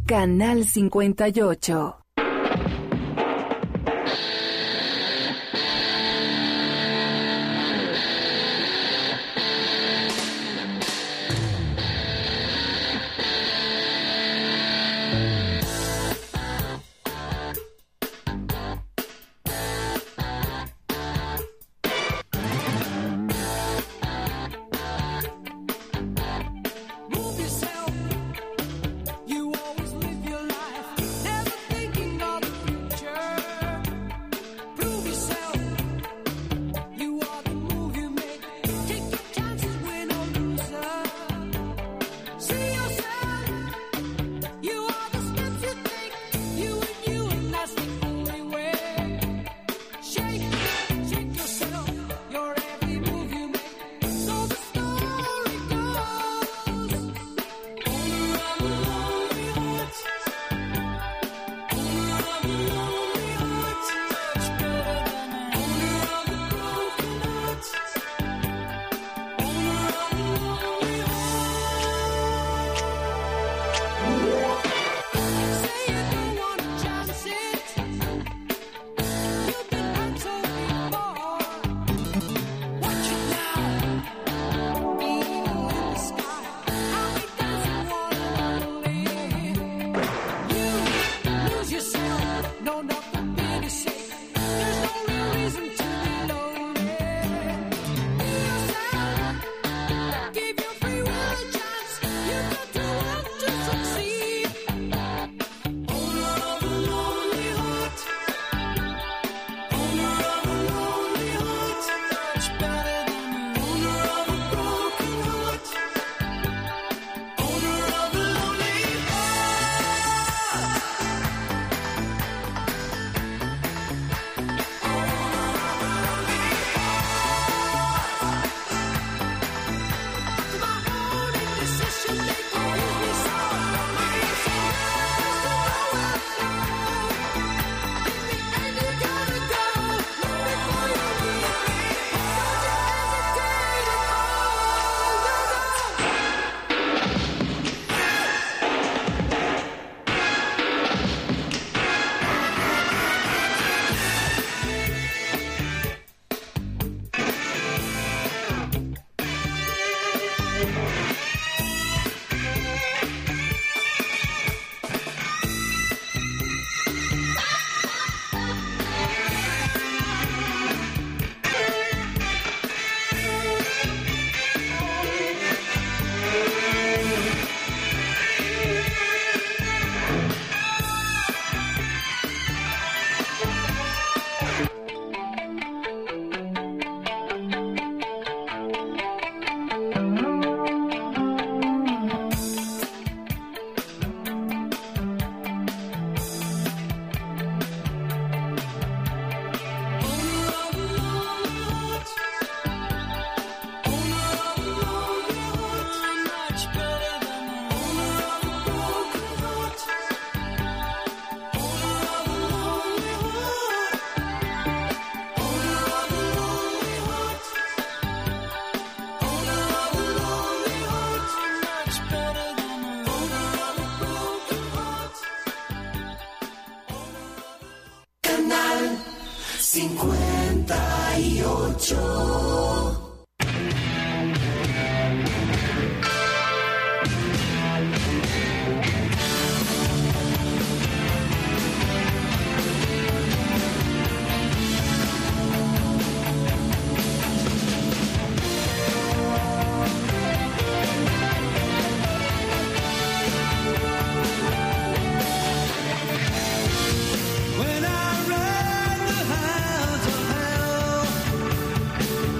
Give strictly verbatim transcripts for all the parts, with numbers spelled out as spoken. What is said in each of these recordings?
Canal cincuenta y ocho. cincuenta y ocho. When I run the hounds of hell,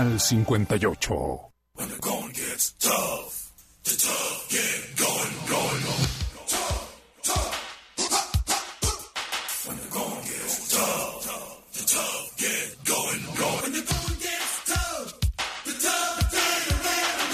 Canal cincuenta y ocho. When the going gets tough, the tough get going, going, going. Tough, tough. When the going gets tough, the tough get going, going. When the going gets tough, the tough get around,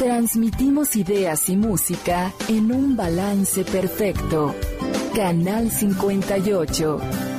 Transmitimos ideas y música en un balance perfecto. Canal cincuenta y ocho.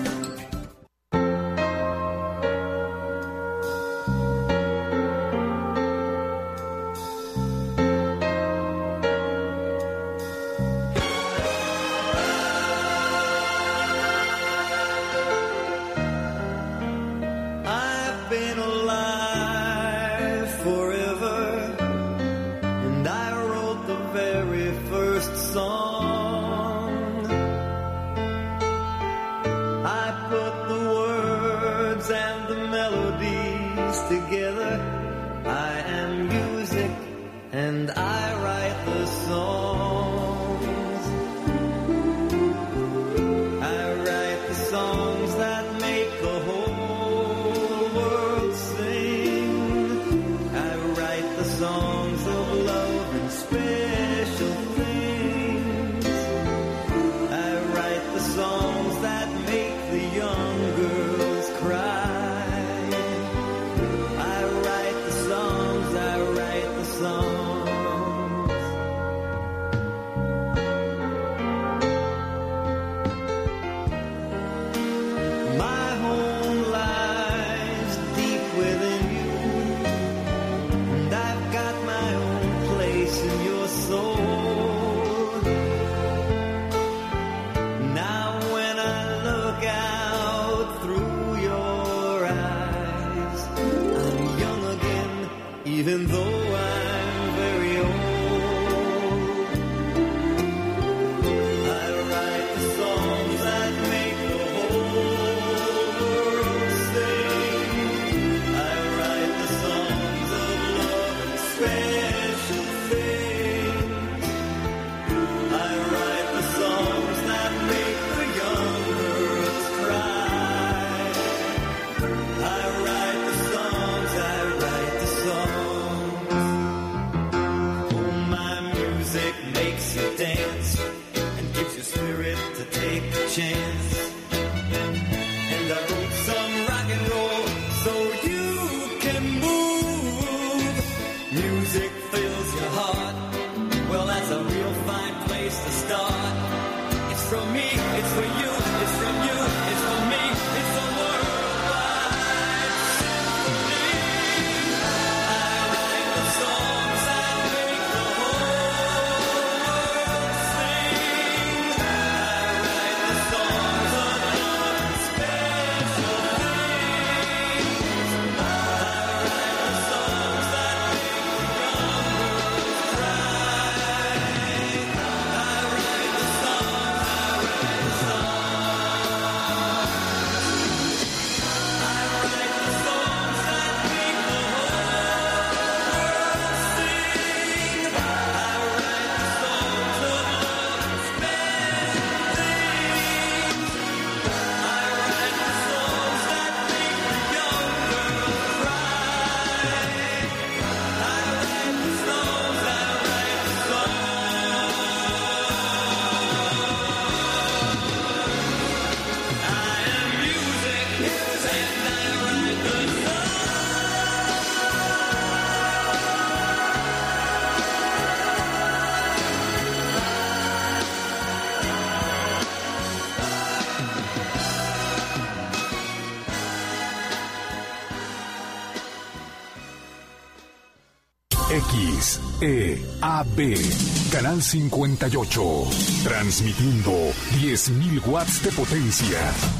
X E A B, Canal cincuenta y ocho, transmitiendo diez mil watts de potencia.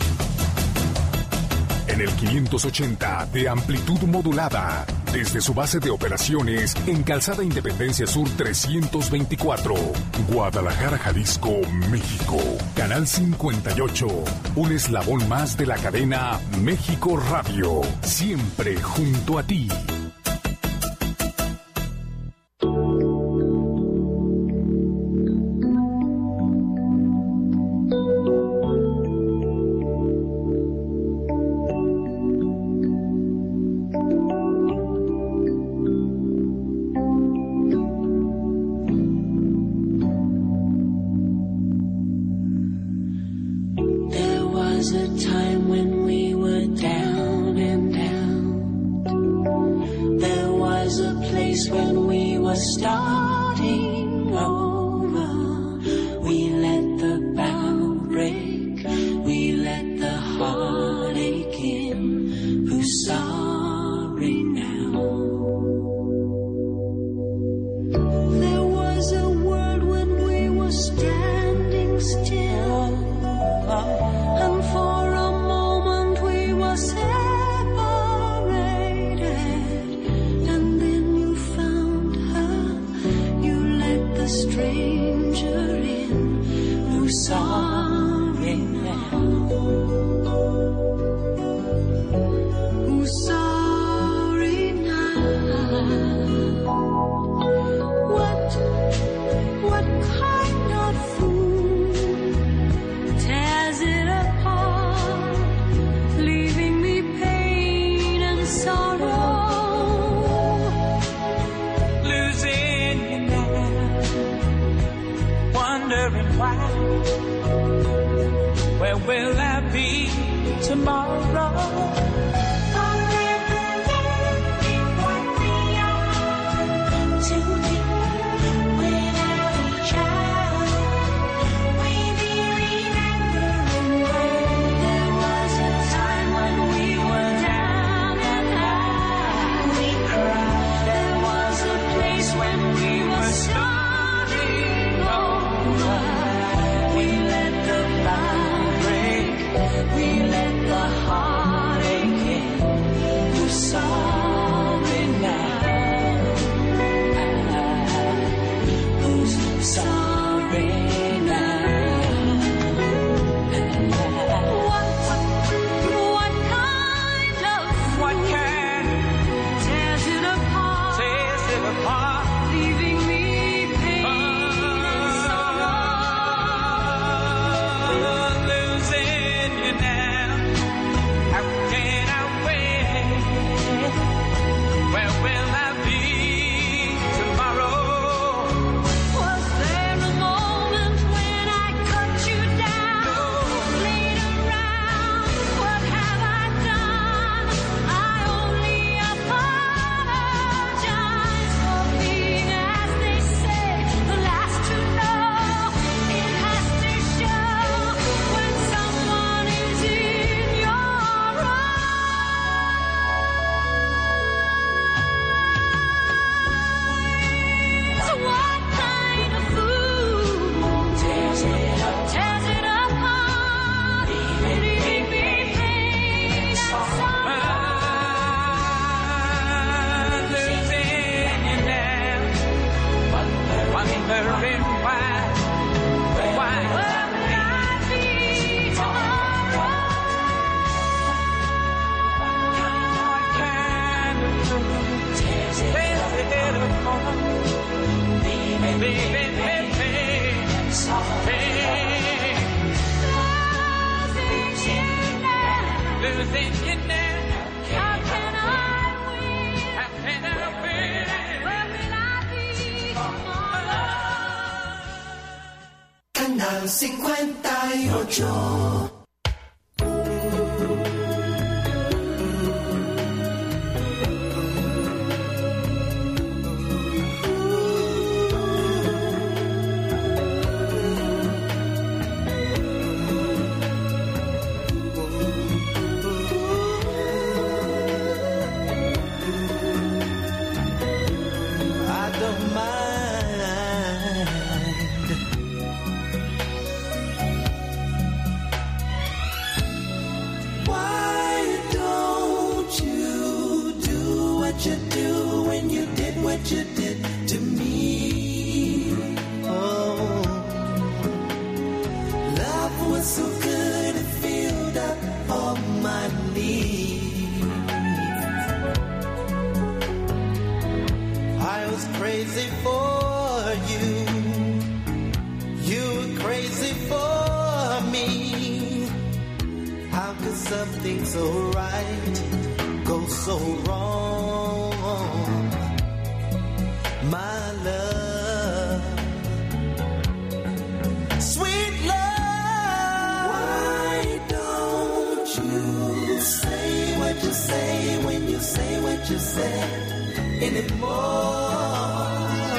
En el quinientos ochenta de amplitud modulada, desde su base de operaciones en Calzada Independencia Sur trescientos veinticuatro, Guadalajara, Jalisco, México. Canal cincuenta y ocho, un eslabón más de la cadena México Radio, siempre junto a ti. When we were were starting over. We let the bow break, we let the heart ache in. Who's sorry now? There was a world when we were standing still, and for a moment we were separated, and then you found her, you let the stranger in. Who's sorry now? Who's sorry now? What, what kind of fool tears it apart, leaving me pain and sorrow? Losing you now, wondering why. Where will I be tomorrow? Canal cincuenta y ocho. Something so right goes so wrong, my love, sweet love. Why don't you say what you say when you say what you say anymore?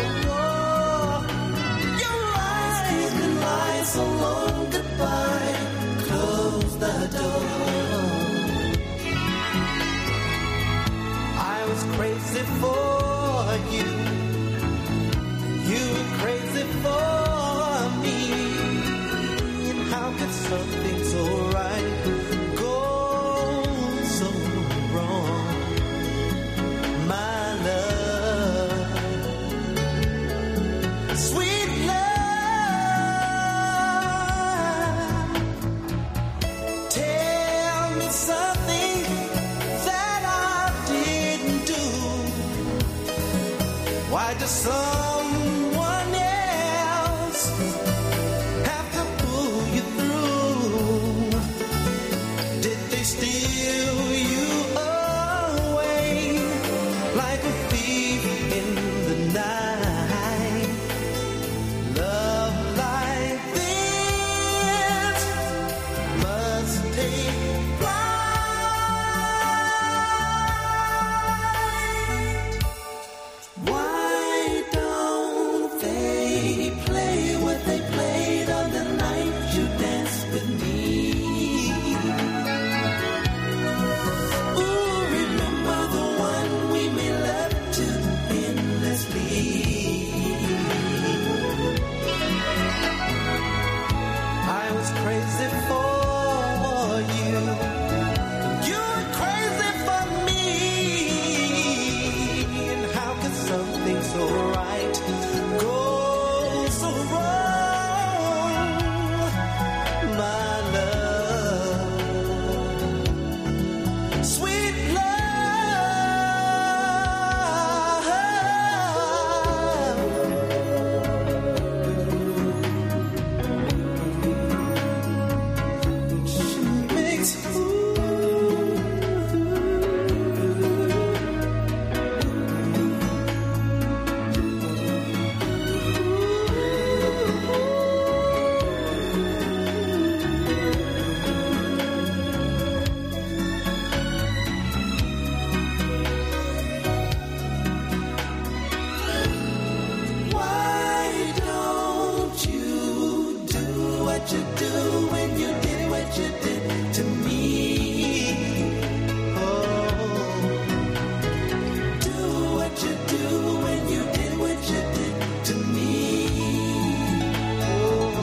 did someone else have to pull you through? Did they steal you away like a thief in the night? Love like this must take flight. Why don't they play what they played on the night you danced with me? Ooh, remember the one we made love to endlessly. I was crazy for you. You were crazy for me. And how could something so right go so wrong, my love? Sweet love. She makes Why don't you do what you do when you did what you did to me? Oh, do what you do when you did what you did to me. Oh,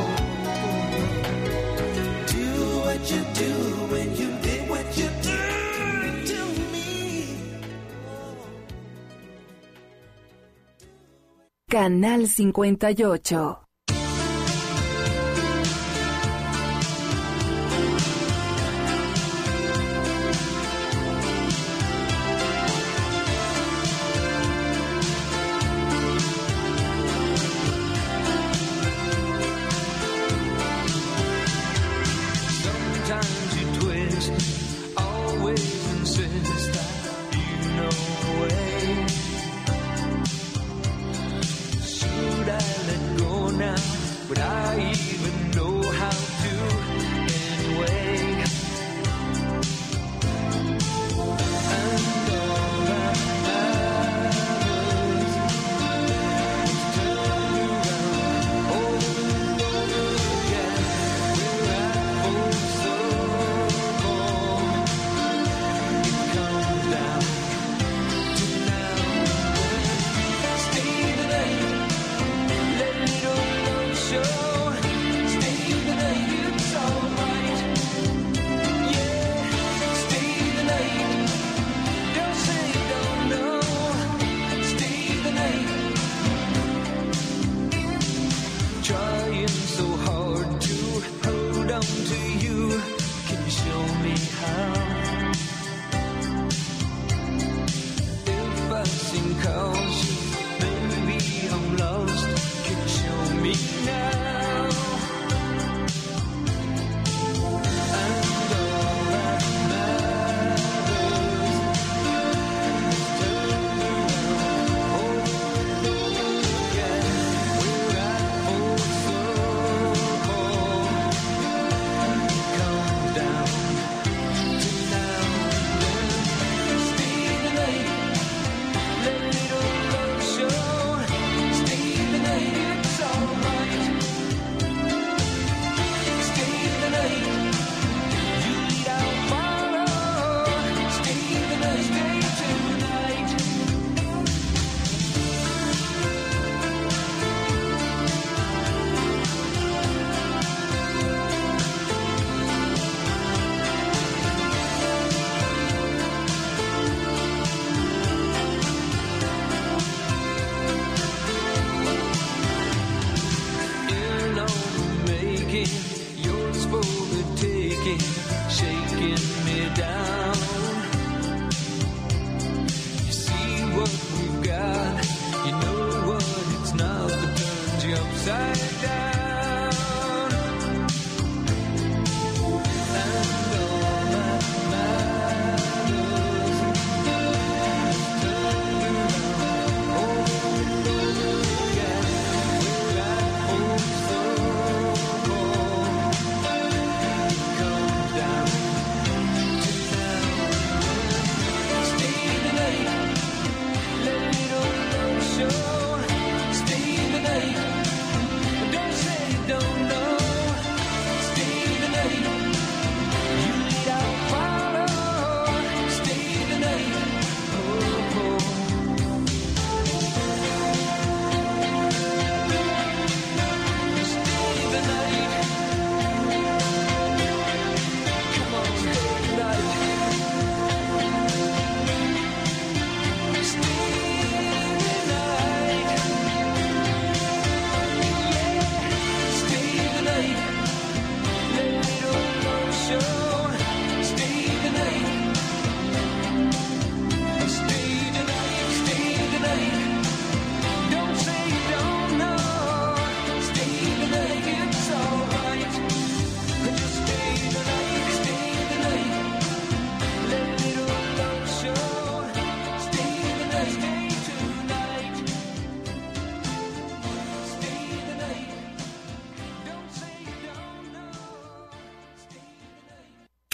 do what you do when you did what you did to me. Canal cincuenta y ocho. Sometimes you twist, always insist that you know a way. Should I let go now? Would I even know how to anyway? And all I have is turn around over and over again. We're at full circle. It comes down to now and then. Stay the night, let little love show.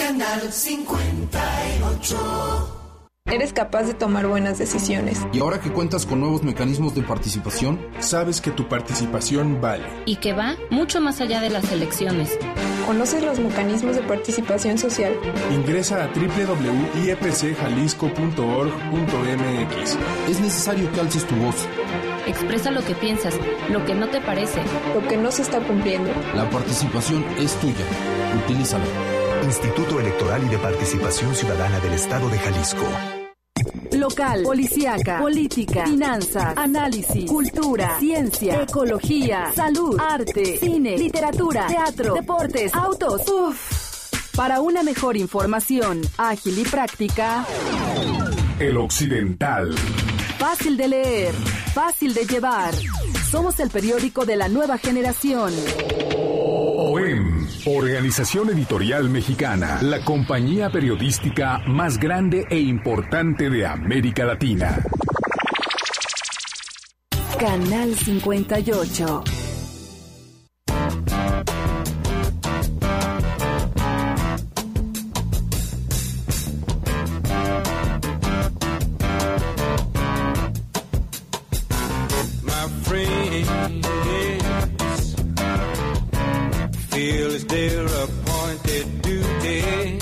Canal cincuenta y ocho. Eres capaz de tomar buenas decisiones. Y ahora que cuentas con nuevos mecanismos de participación, sabes que tu participación vale. Y que va mucho más allá de las elecciones. ¿Conoces los mecanismos de participación social? Ingresa a doble u doble u doble u punto i e p c jalisco punto org punto m x. Es necesario que alces tu voz. Expresa lo que piensas, lo que no te parece, lo que no se está cumpliendo. La participación es tuya. Utilízala. Instituto Electoral y de Participación Ciudadana del Estado de Jalisco. Local, policíaca, política, finanzas, análisis, cultura, ciencia, ecología, salud, arte, cine, literatura, teatro, deportes, autos. Uf. Para una mejor información ágil y práctica, El Occidental. Fácil de leer, fácil de llevar. Somos el periódico de la nueva generación. O E M, Organización Editorial Mexicana, la compañía periodística más grande e importante de América Latina. Canal cincuenta y ocho. Feel it's their appointed duty.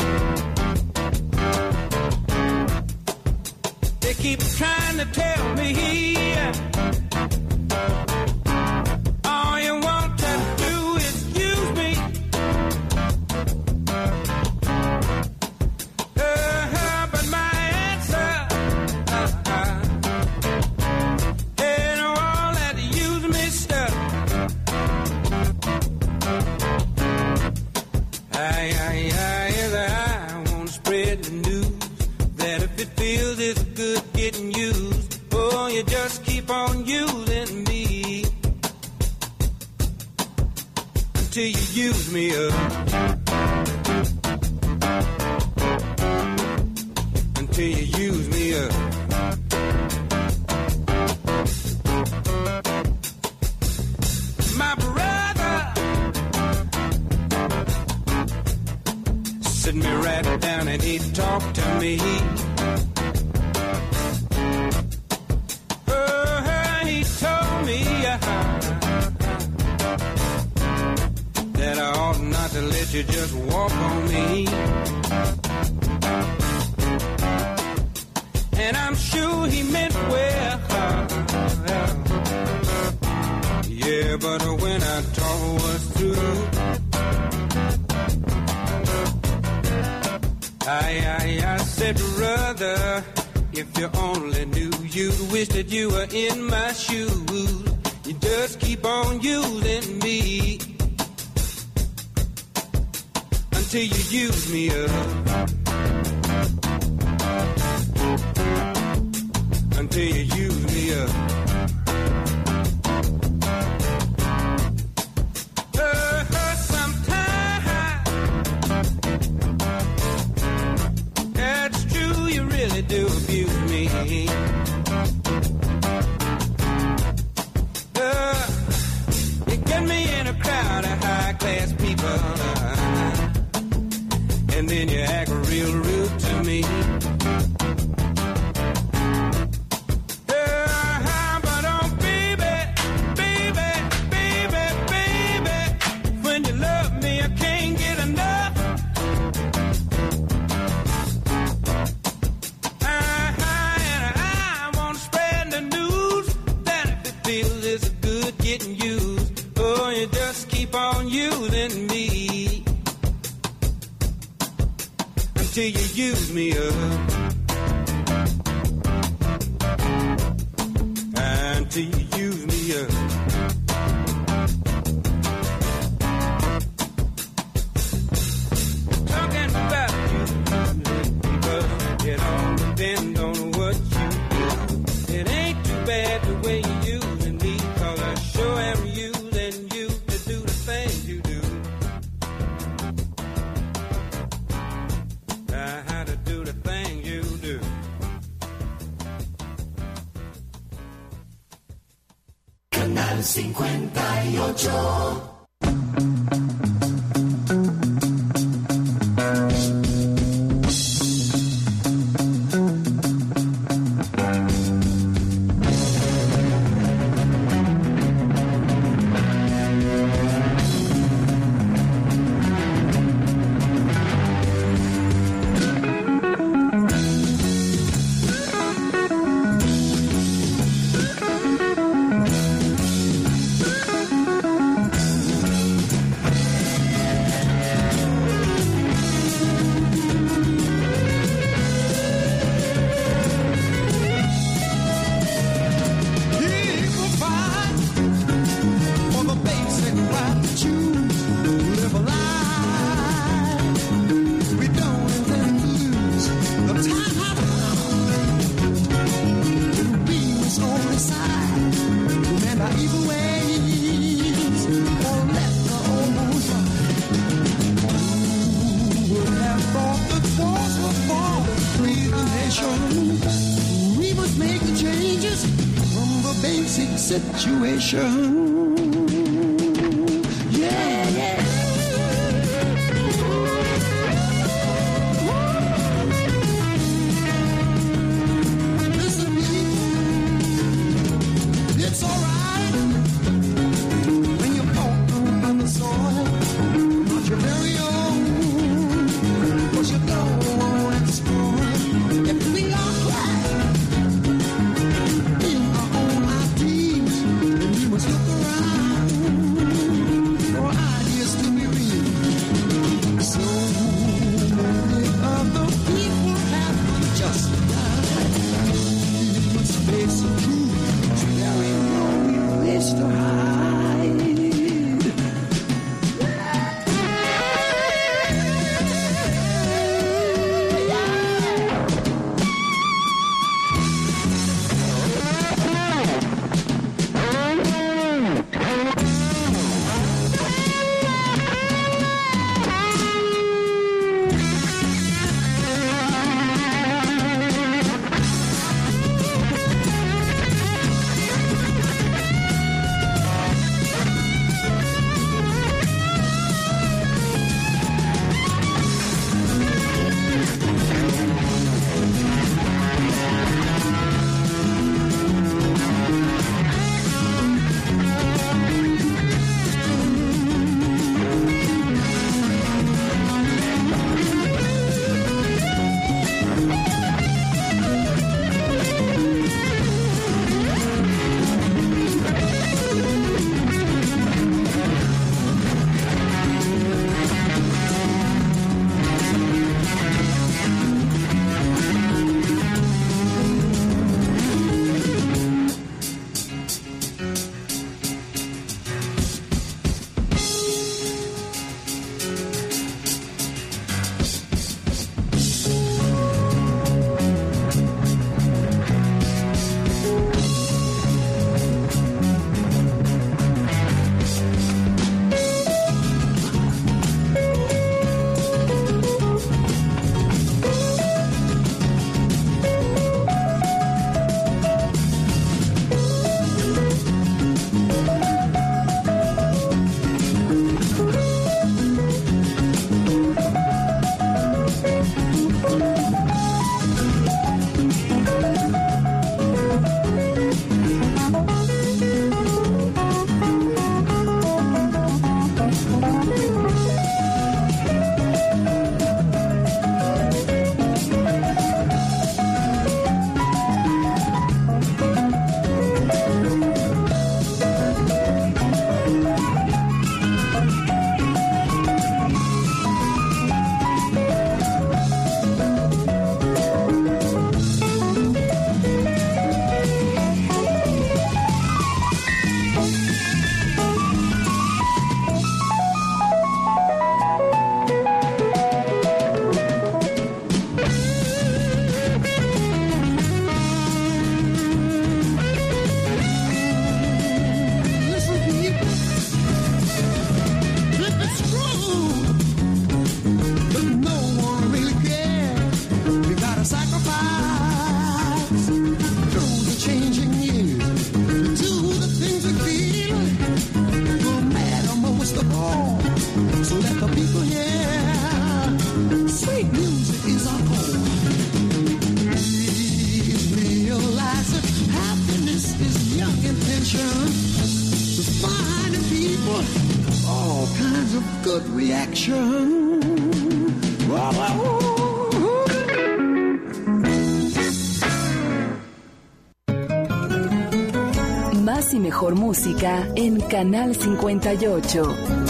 They keep trying to tell me all you want to do is use me. Uh, but my answer uh, ain't all that use me stuff. I, I, I, I want to spread the news that if it feels it's good getting used, oh, you just keep on using me until you use me up, until you use me up. My brother sit me right down and he talked to me. Oh, he told me uh, that I ought not to let you just walk on me. And I'm sure he meant well. Yeah, but when I talk was through, I, I, I said, brother, if you only knew, you'd wish that you were in my shoes. You just keep on using me until you use me up, until you use me up. Do abuse me. Uh, you get me in a crowd of high-class people, uh, and then you act real rude to me. Uh, but oh, baby, baby, baby, baby, when you love me, I can't get enough. Getting used, oh, you just keep on using me until you use me up, until you use me up. Talking about you, people, it all depends on what you do. It ain't too bad the way you use. Sure am using you to do the things you do. Uh, how to do the things you do. Canal cincuenta y ocho. toxic situation. Yeah, yeah. Listen, it's alright when you walk on the soil, not your very own, 'cause you don't want it spoiled. If we are right in our own I Ds, then we must look around for ideas to be real. So many other people have just died. We must face the truth, so there ain't no place to hide. Más y mejor música en Canal cincuenta y ocho.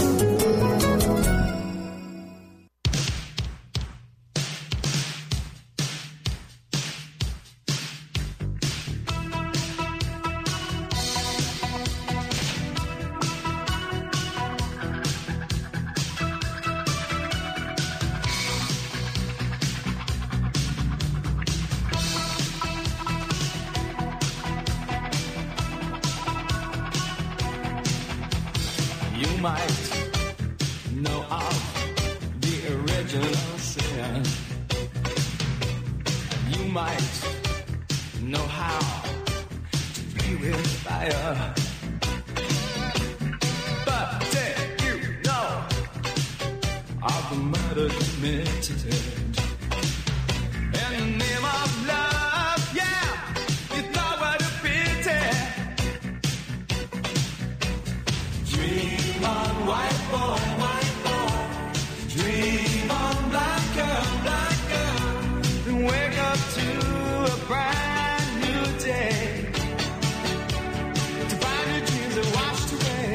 You might know of the original sin. You might know how to be with fire. matter committed. In the name of love, yeah, you thought what a pity. Dream on, white boy, white boy. Dream on, black girl, black girl. And wake up to a brand new day. To find your dreams are washed away.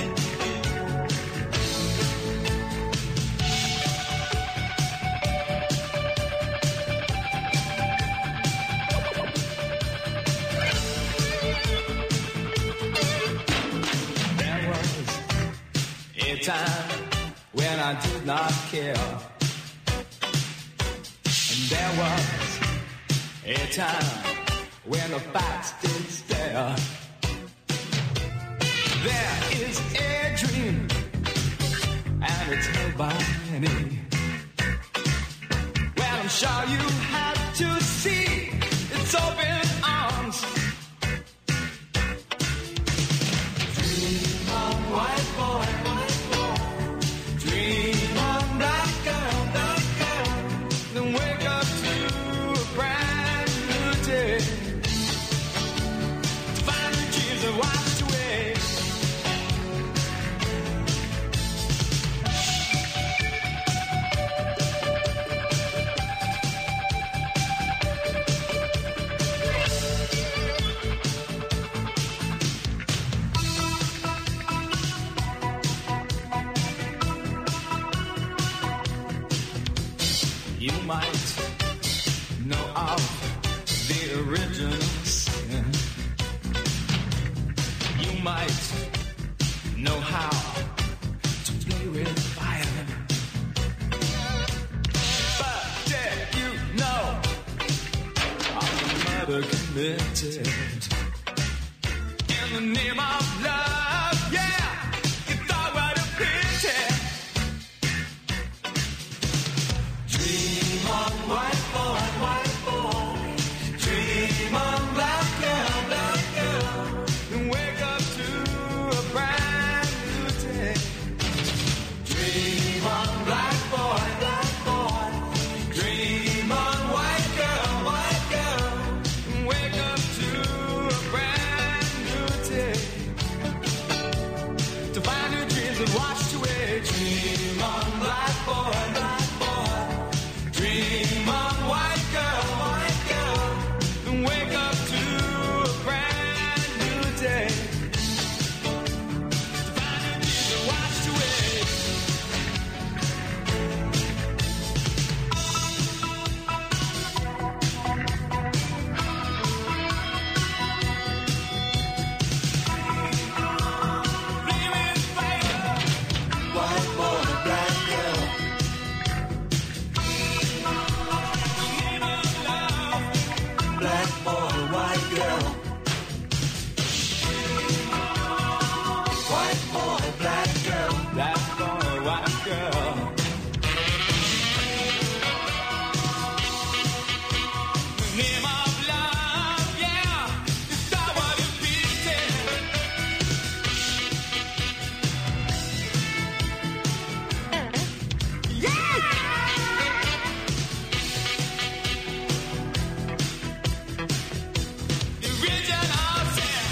There was a time when I did not care. And there was a time when the facts did stare. There is a dream, and it's held by many. Well, I'm sure you have to see its open arms. Dream on, white boy, white boy. Dream on, black girl, black girl. Then wake up to a brand new day. Find your dreams and washed away. You might know of the original sin. You might know how to play with fire. But did you know of the murder committed in the name of love? Yeah, you thought what a pity. Dream on, white boy, white boy. Dream on, black girl, black girl. And wake up to a brand new day. Dream on, black boy, black boy. Dream on, white girl, white girl. And wake up to a brand new day. To find your dreams and washed away. Dream on, black boy, black boy. Dream on, white girl, white girl. And wake up to a brand new day. To find your dreams and washed away. Flaming fire. White boy, black girl. Black boy, white girl. White boy, black girl. Black boy, white girl. Name of love, yeah. You thought what it beaten. Yeah. The original sin.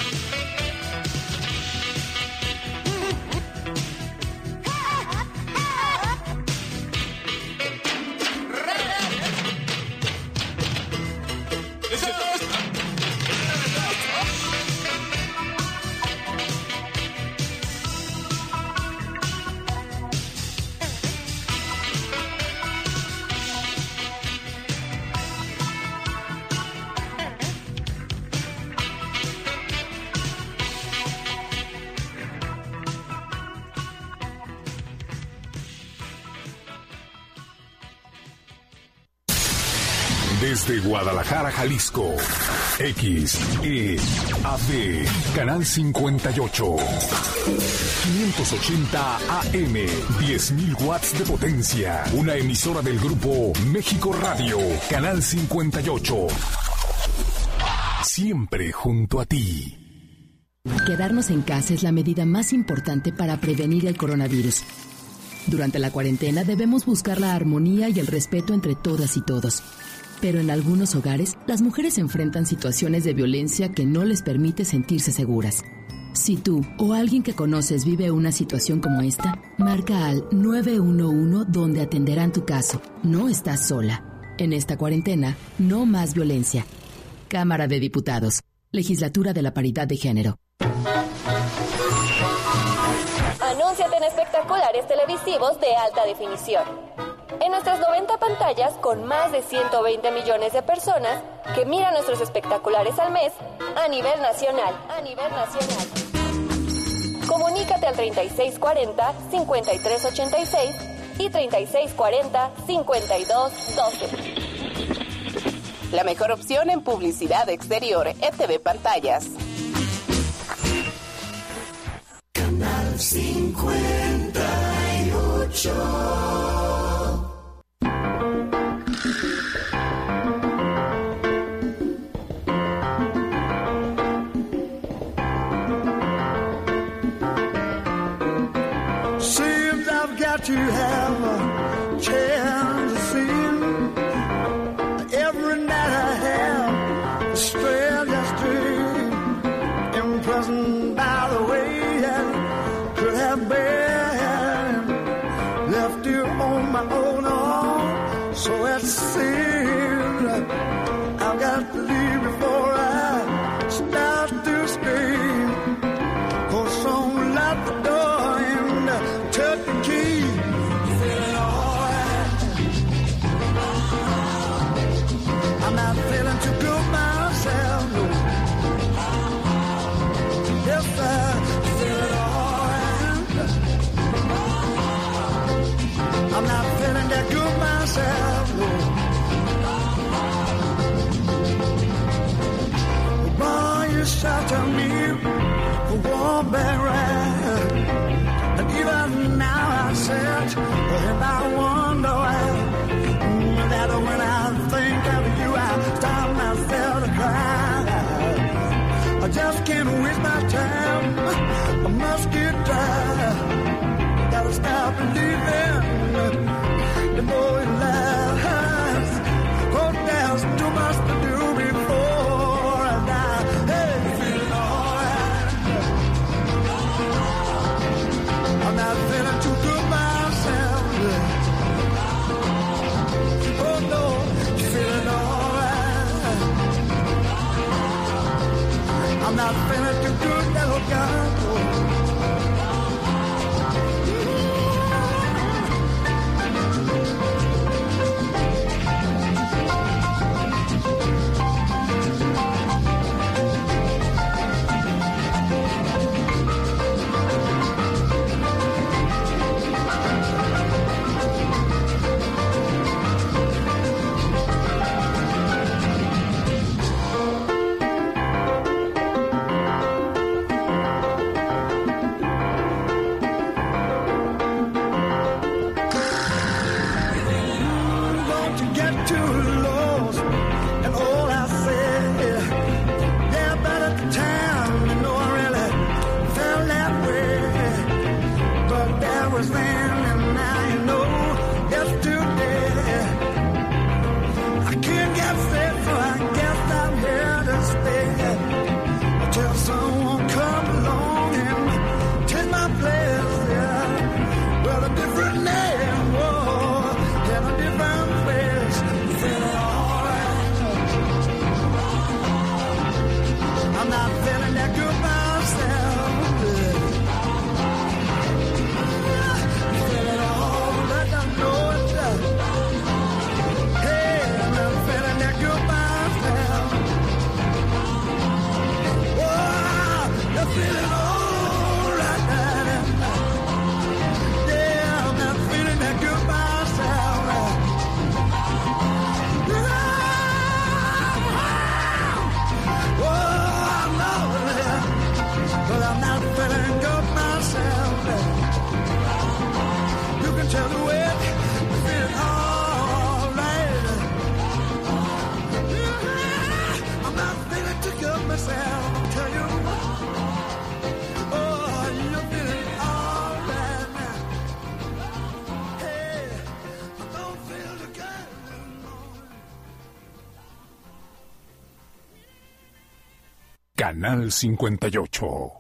Desde Guadalajara, Jalisco, X E A D, Canal cincuenta y ocho, quinientos ochenta A M, diez mil watts de potencia, una emisora del grupo México Radio, Canal cincuenta y ocho, siempre junto a ti. Quedarnos en casa es la medida más importante para prevenir el coronavirus. Durante la cuarentena debemos buscar la armonía y el respeto entre todas y todos. Pero en algunos hogares, las mujeres enfrentan situaciones de violencia que no les permite sentirse seguras. Si tú o alguien que conoces vive una situación como esta, marca al nueve uno uno donde atenderán tu caso. No estás sola. En esta cuarentena, no más violencia. Cámara de Diputados. Legislatura de la Paridad de Género. Anúnciate en espectaculares televisivos de alta definición. En nuestras noventa pantallas, con más de ciento veinte millones de personas que miran nuestros espectaculares al mes a nivel nacional. A nivel nacional. Comunícate al treinta y seis cuarenta, cincuenta y tres ochenta y seis y treinta y seis cuarenta, cincuenta y dos doce. La mejor opción en publicidad exterior, E T V Pantallas. Canal cincuenta y ocho. Seems I've got to have a chance to see you. Every night I have a strangest dream, imprisoned by the way I could have been, left you on my own arm. So it seems I've got to leave before I start to scream. 'Cause someone locked the door and took the key. Feeling alright. I'm not feeling too good myself, no. Yes, I'm feeling alright. I'm not feeling that good myself, no. Boy, you shelter me for one bad ride. And even now I sit and I wonder why. That when I think of you, I stop myself to cry. I just can't waste my time. I must get dry. Gotta stop believing the more it lasts. Oh, there's too much to do before I die. Hey, feeling alright. I'm not feeling too good myself. Oh no, feeling alright. I'm not feeling too good, that oh God. Canal cincuenta y ocho.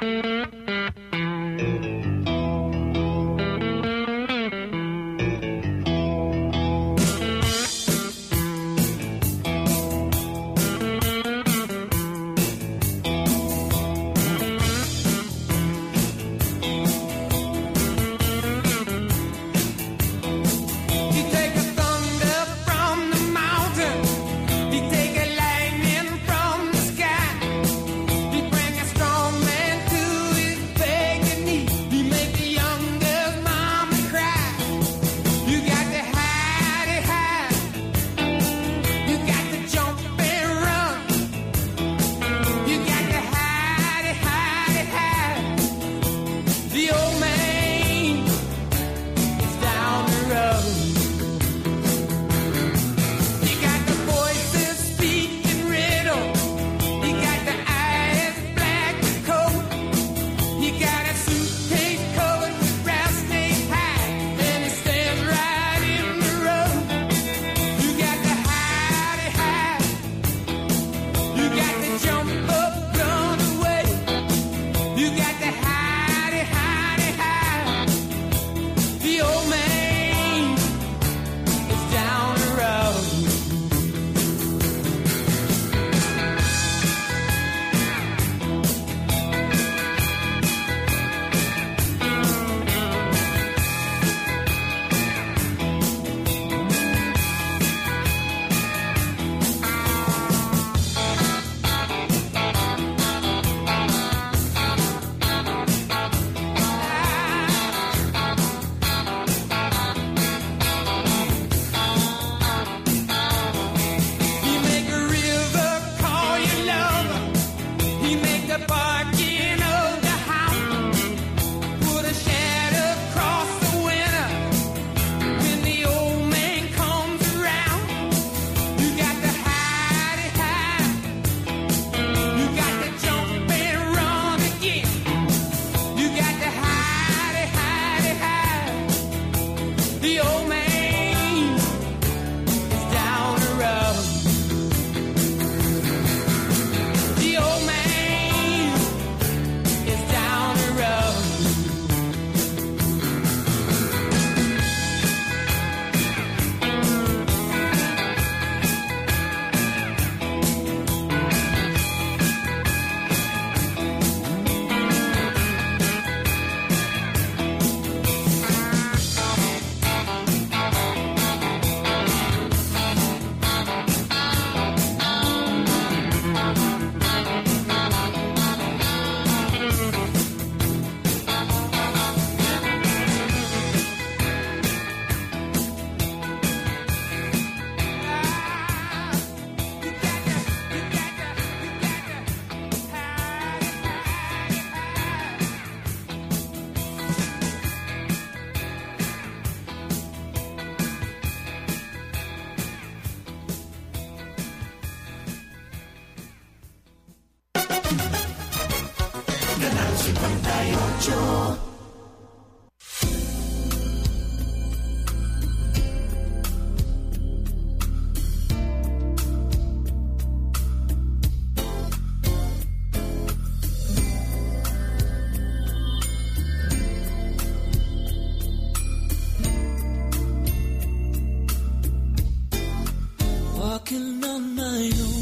Walking on my own,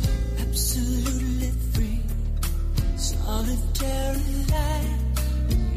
absolutely free, solitary life.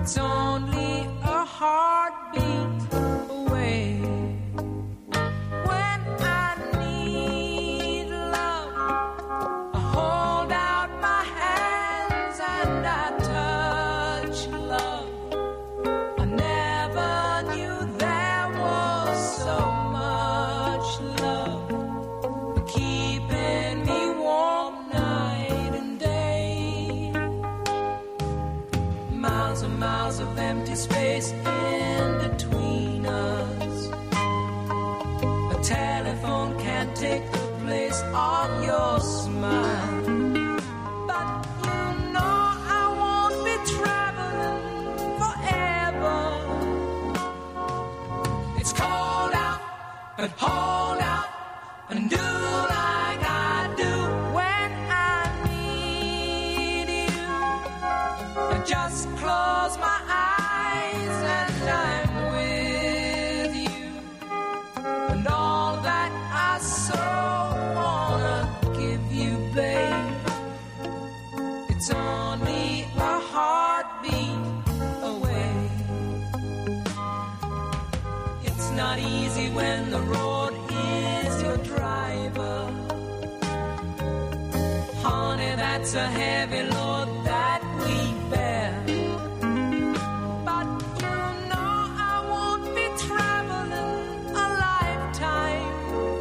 It's only a heartbeat away. When I need love, I hold out my hands and I touch love. I never knew there was so much love keeping me warm night and day. Miles and miles of empty space in between us. A telephone can't take the place of your smile. But you know I won't be traveling forever. It's cold out, but hold out and do like I do when I need you. I just close my eyes and I'm with you. And all that I so wanna give you, babe, it's only a heartbeat away. It's not easy when the road is your driver. Honey, that's a heavy load that we bear. But you know I won't be traveling a lifetime.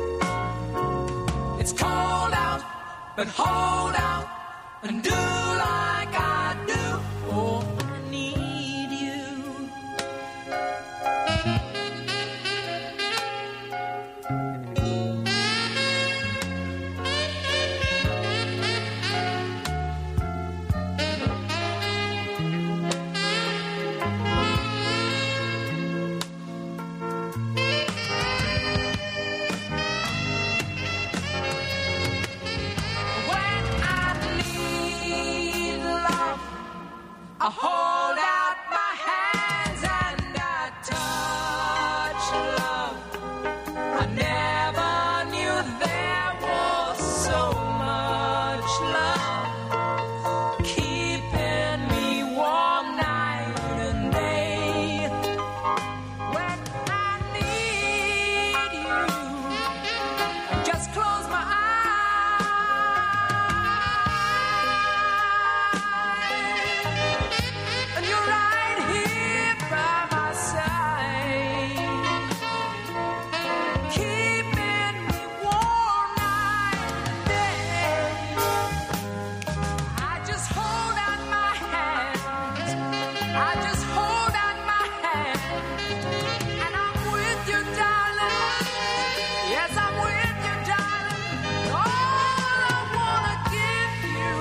It's cold out, but hold out and do like I do. Oh, I need you. When I need love, I hold out my hands and I touch love. I never knew there was so much love keeping me warm night and day. When I need you, I just close my eyes. And you're right here by my side, keeping me warm night and day. I just hold out my hands, I just hold out my hands, and I'm with you, darling. Yes, I'm with you, darling. All I wanna give you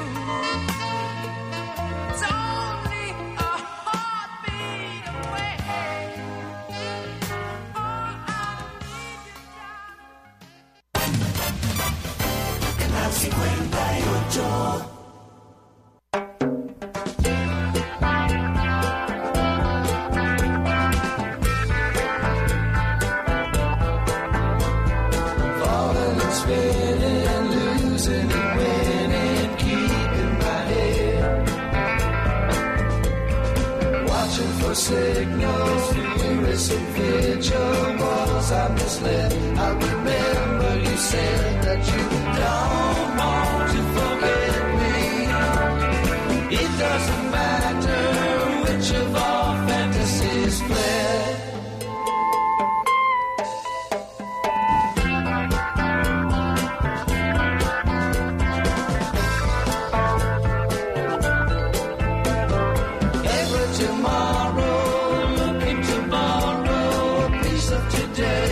is only a heartbeat away. Canal cincuenta y ocho. Falling and spinning and losing and winning, keeping my head. Watching for signals, furious and vigil. Was I misled? I remember you said that you don't want to forget me. It doesn't matter which of our fantasies fled. Every tomorrow, looking to borrow a piece of today.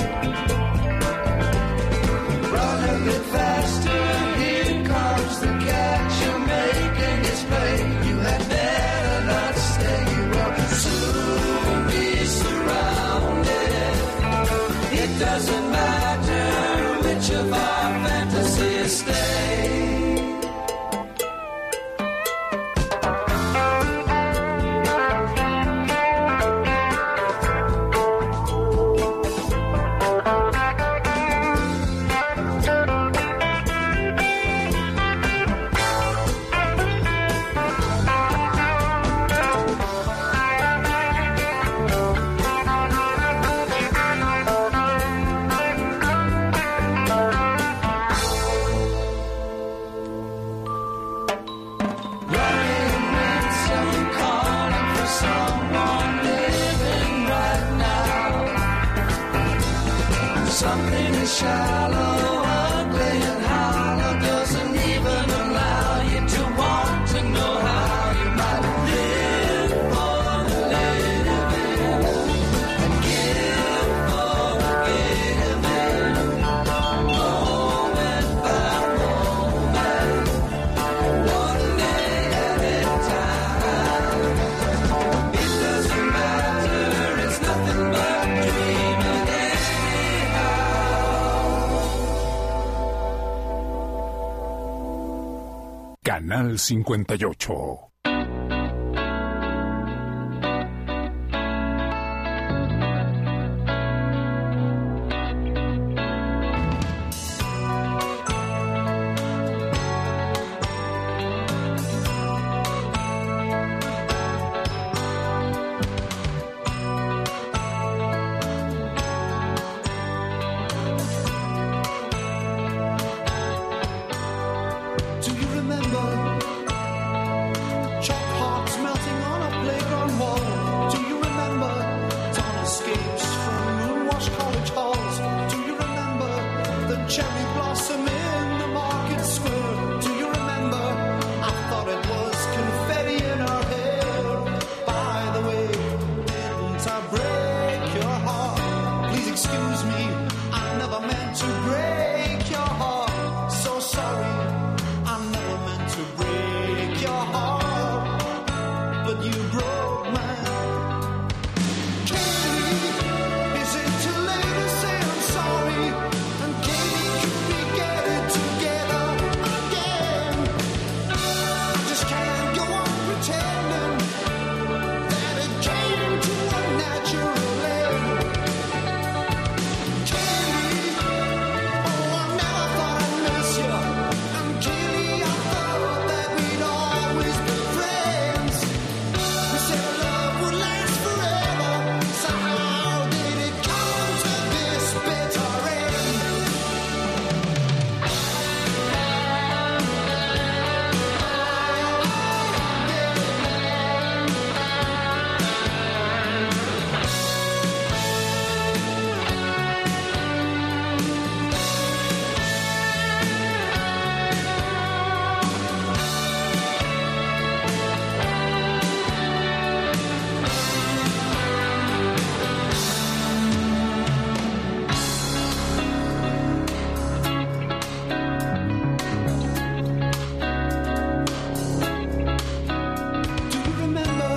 Run a bit faster, here comes the catch. You're making its play. You had better not stay. You something is shallow, ugly and hollow, doesn't even allow you to want to know how you might live for the living and give for the giving, moment by moment, one day at a time. It doesn't matter, it's nothing but dreaming anyhow. Canal cincuenta y ocho. Do you remember chalk hearts melting on a playground wall? Do you remember dawn escapes from moon-washed college halls? Do you remember the cherry blossom in the market square? Do you remember I thought it was confetti in our hair? By the way, didn't I break your heart? Please excuse me, I never meant to break your heart. So sorry, I never meant to break your heart, but you broke mine. Katie, is it too late to say I'm sorry? And Katie, could we get it together again? I just can't go on pretending that it came to a natural end. Katie, oh, I never thought I'd miss you. And Katie, I thought that we'd always be friends. We said our love would last forever. So how did it come to this bitter end? Do you remember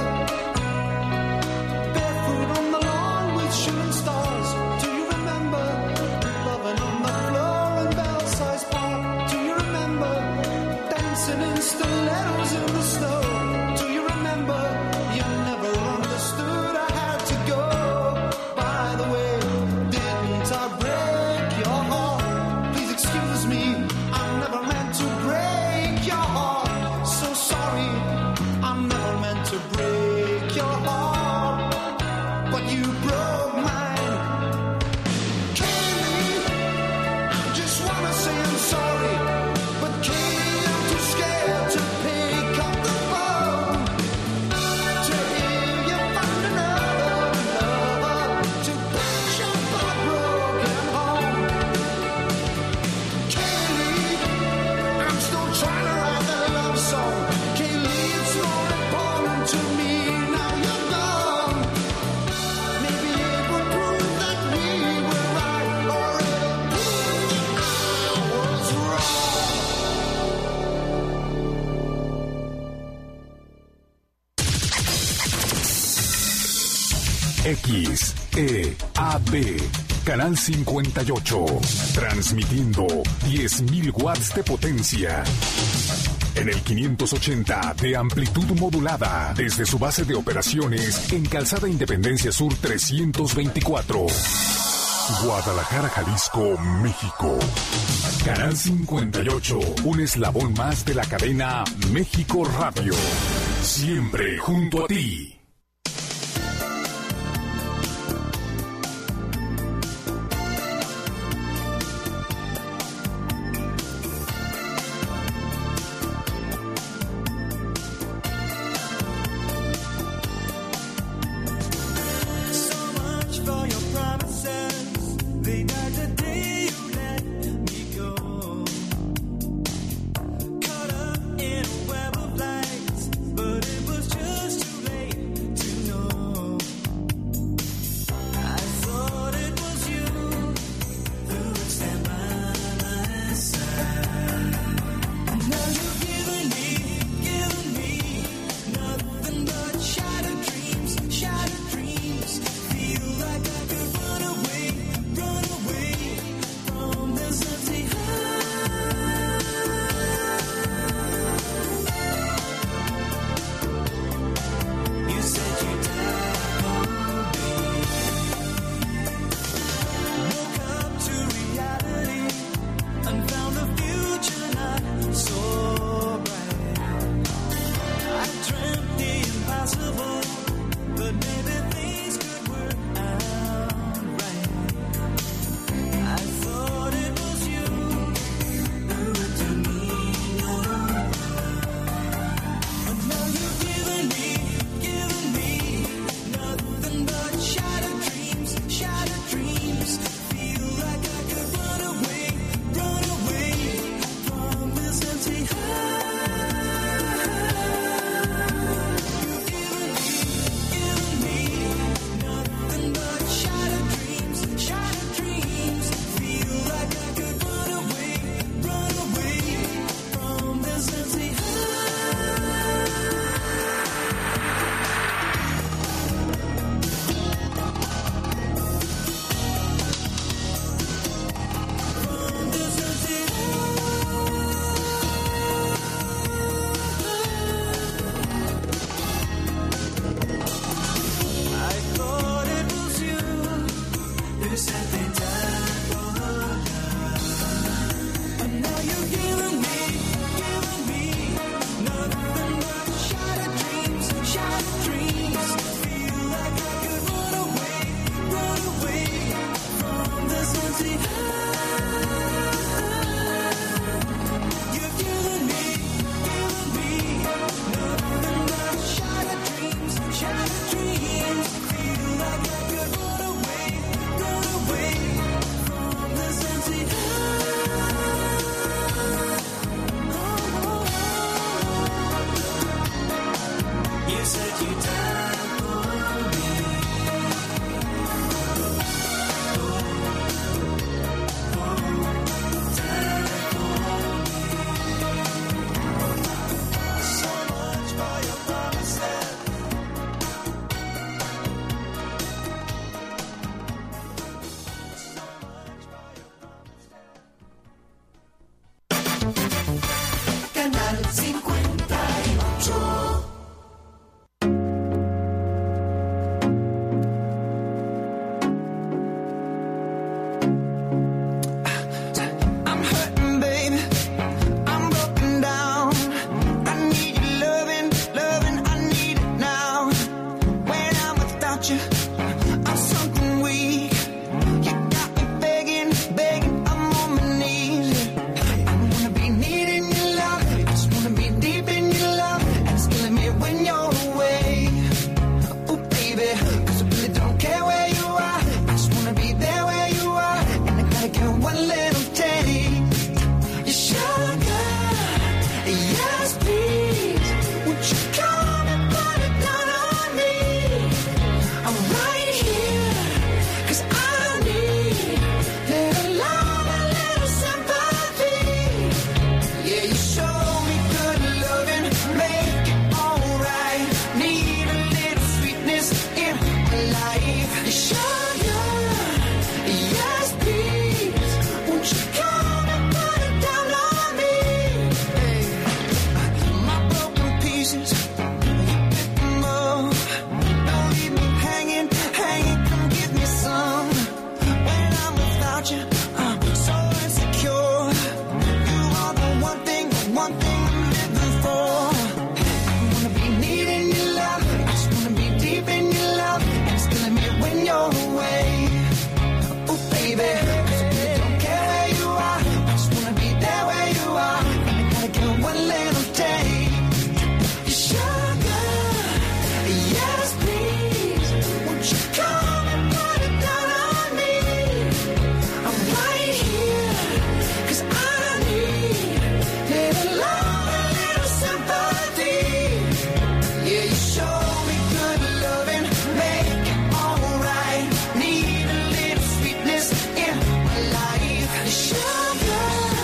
barefoot on the lawn with shooting stars? Do you remember loving on the floor in Belsize Park? Do you remember dancing in stilettos in the snow? Do you remember you never understood I had to go? By the way, didn't I break your heart? Please excuse me, I never meant to break your heart. So sorry, I never meant to break your heart, but you broke mine. Kaylee, I just wanna say I'm sorry, but Kaylee, I'm too scared to pick up the phone. To hear you find another lover to patch up our broken home. Kaylee, I'm still trying to write that love song. Kaylee, it's more important to me now you're gone. Maybe it would prove that we were right, or it'll prove that I was wrong. X E A B, Canal cincuenta y ocho, transmitiendo diez mil watts de potencia. En el quinientos ochenta de amplitud modulada, desde su base de operaciones en Calzada Independencia Sur trescientos veinticuatro. Guadalajara, Jalisco, México. Canal cincuenta y ocho, un eslabón más de la cadena México Radio. Siempre junto a ti. So much for your promises. They died the You said you died for me. So much for your promises. Canal cincuenta y ocho. I'm hurting, baby. I'm broken down. I need your loving, loving. I need it now. When I'm without you, I'm something weak. You got me begging, begging. I'm on my knees. I wanna be needing your love. I just wanna be deep in your love. And it's killing me when you're away. Oh, baby, 'cause I really don't care where you are. I just wanna be there where you are. And I gotta get one little taste. You sugar, yes please. Would you come and put it down on me? I'm right here, 'cause I need little love and little sympathy. Yeah, you show me good loving, make it alright. Need a little sweetness in my life. You sugar, yes please. Won't you come and put it down on me? Hey, my broken pieces, pick 'em up. Don't leave me hanging, hanging. Come give me some. When I'm without you, I'm so insecure. You are the one thing, the one thing I'm living for. I wanna be needing your love. I just wanna be deep in your love. And it's killing me when you're away. Oh, baby, 'cause I really don't care where you are. I just wanna be there where you are. And I gotta get one little taste. You sugar, yes please. Won't you come and put it down on me? I'm right here, 'cause I need little love and little sympathy. Yeah, you show me good loving, make it alright. Need a little sweetness in my life. Sugar,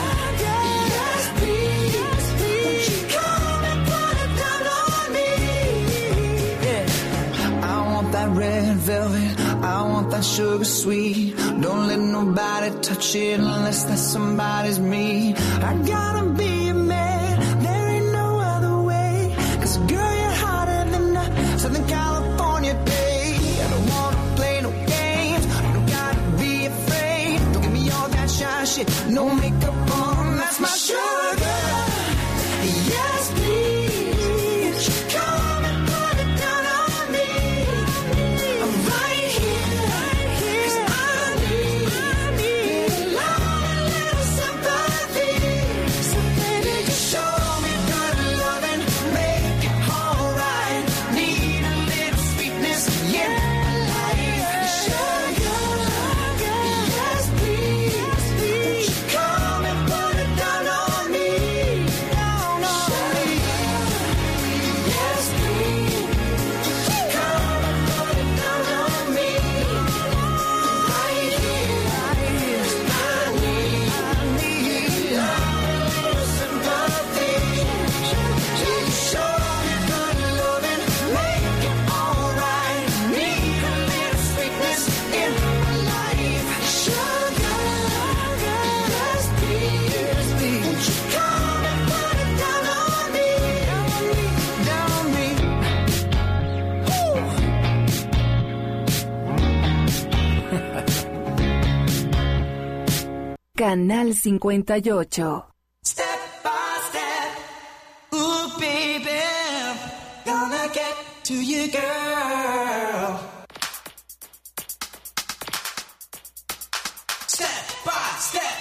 yes please. Won't you come and put it down on me? Yeah, I want that red velvet. I want that sugar sweet. Don't let nobody touch it unless that somebody's me. I gotta be a man. There ain't no other way. 'Cause girl, you're hotter than a Southern California day. I don't wanna play no games. I don't gotta be afraid. Don't give me all that shy shit. No makeup on. That's my sugar. Yes, please. You come and put it down on me. I'm right here, 'cause I need little love and little sympathy. So baby, you show me good loving, make it alright. Need a little sweetness in my life. Sugar, yes please. Won't you come and put it down on me? Down on me. Yes please. Come and put it down on me. Right here, right here. I need, I need little sympathy. You show me good loving, make it alright. Need a little sweetness in my life. Sugar, yes please. Won't you come and put it down on me? Down on me, down on me. Canal cincuenta y ocho. Step by step, ooh baby, gonna get to you, girl. Step by step.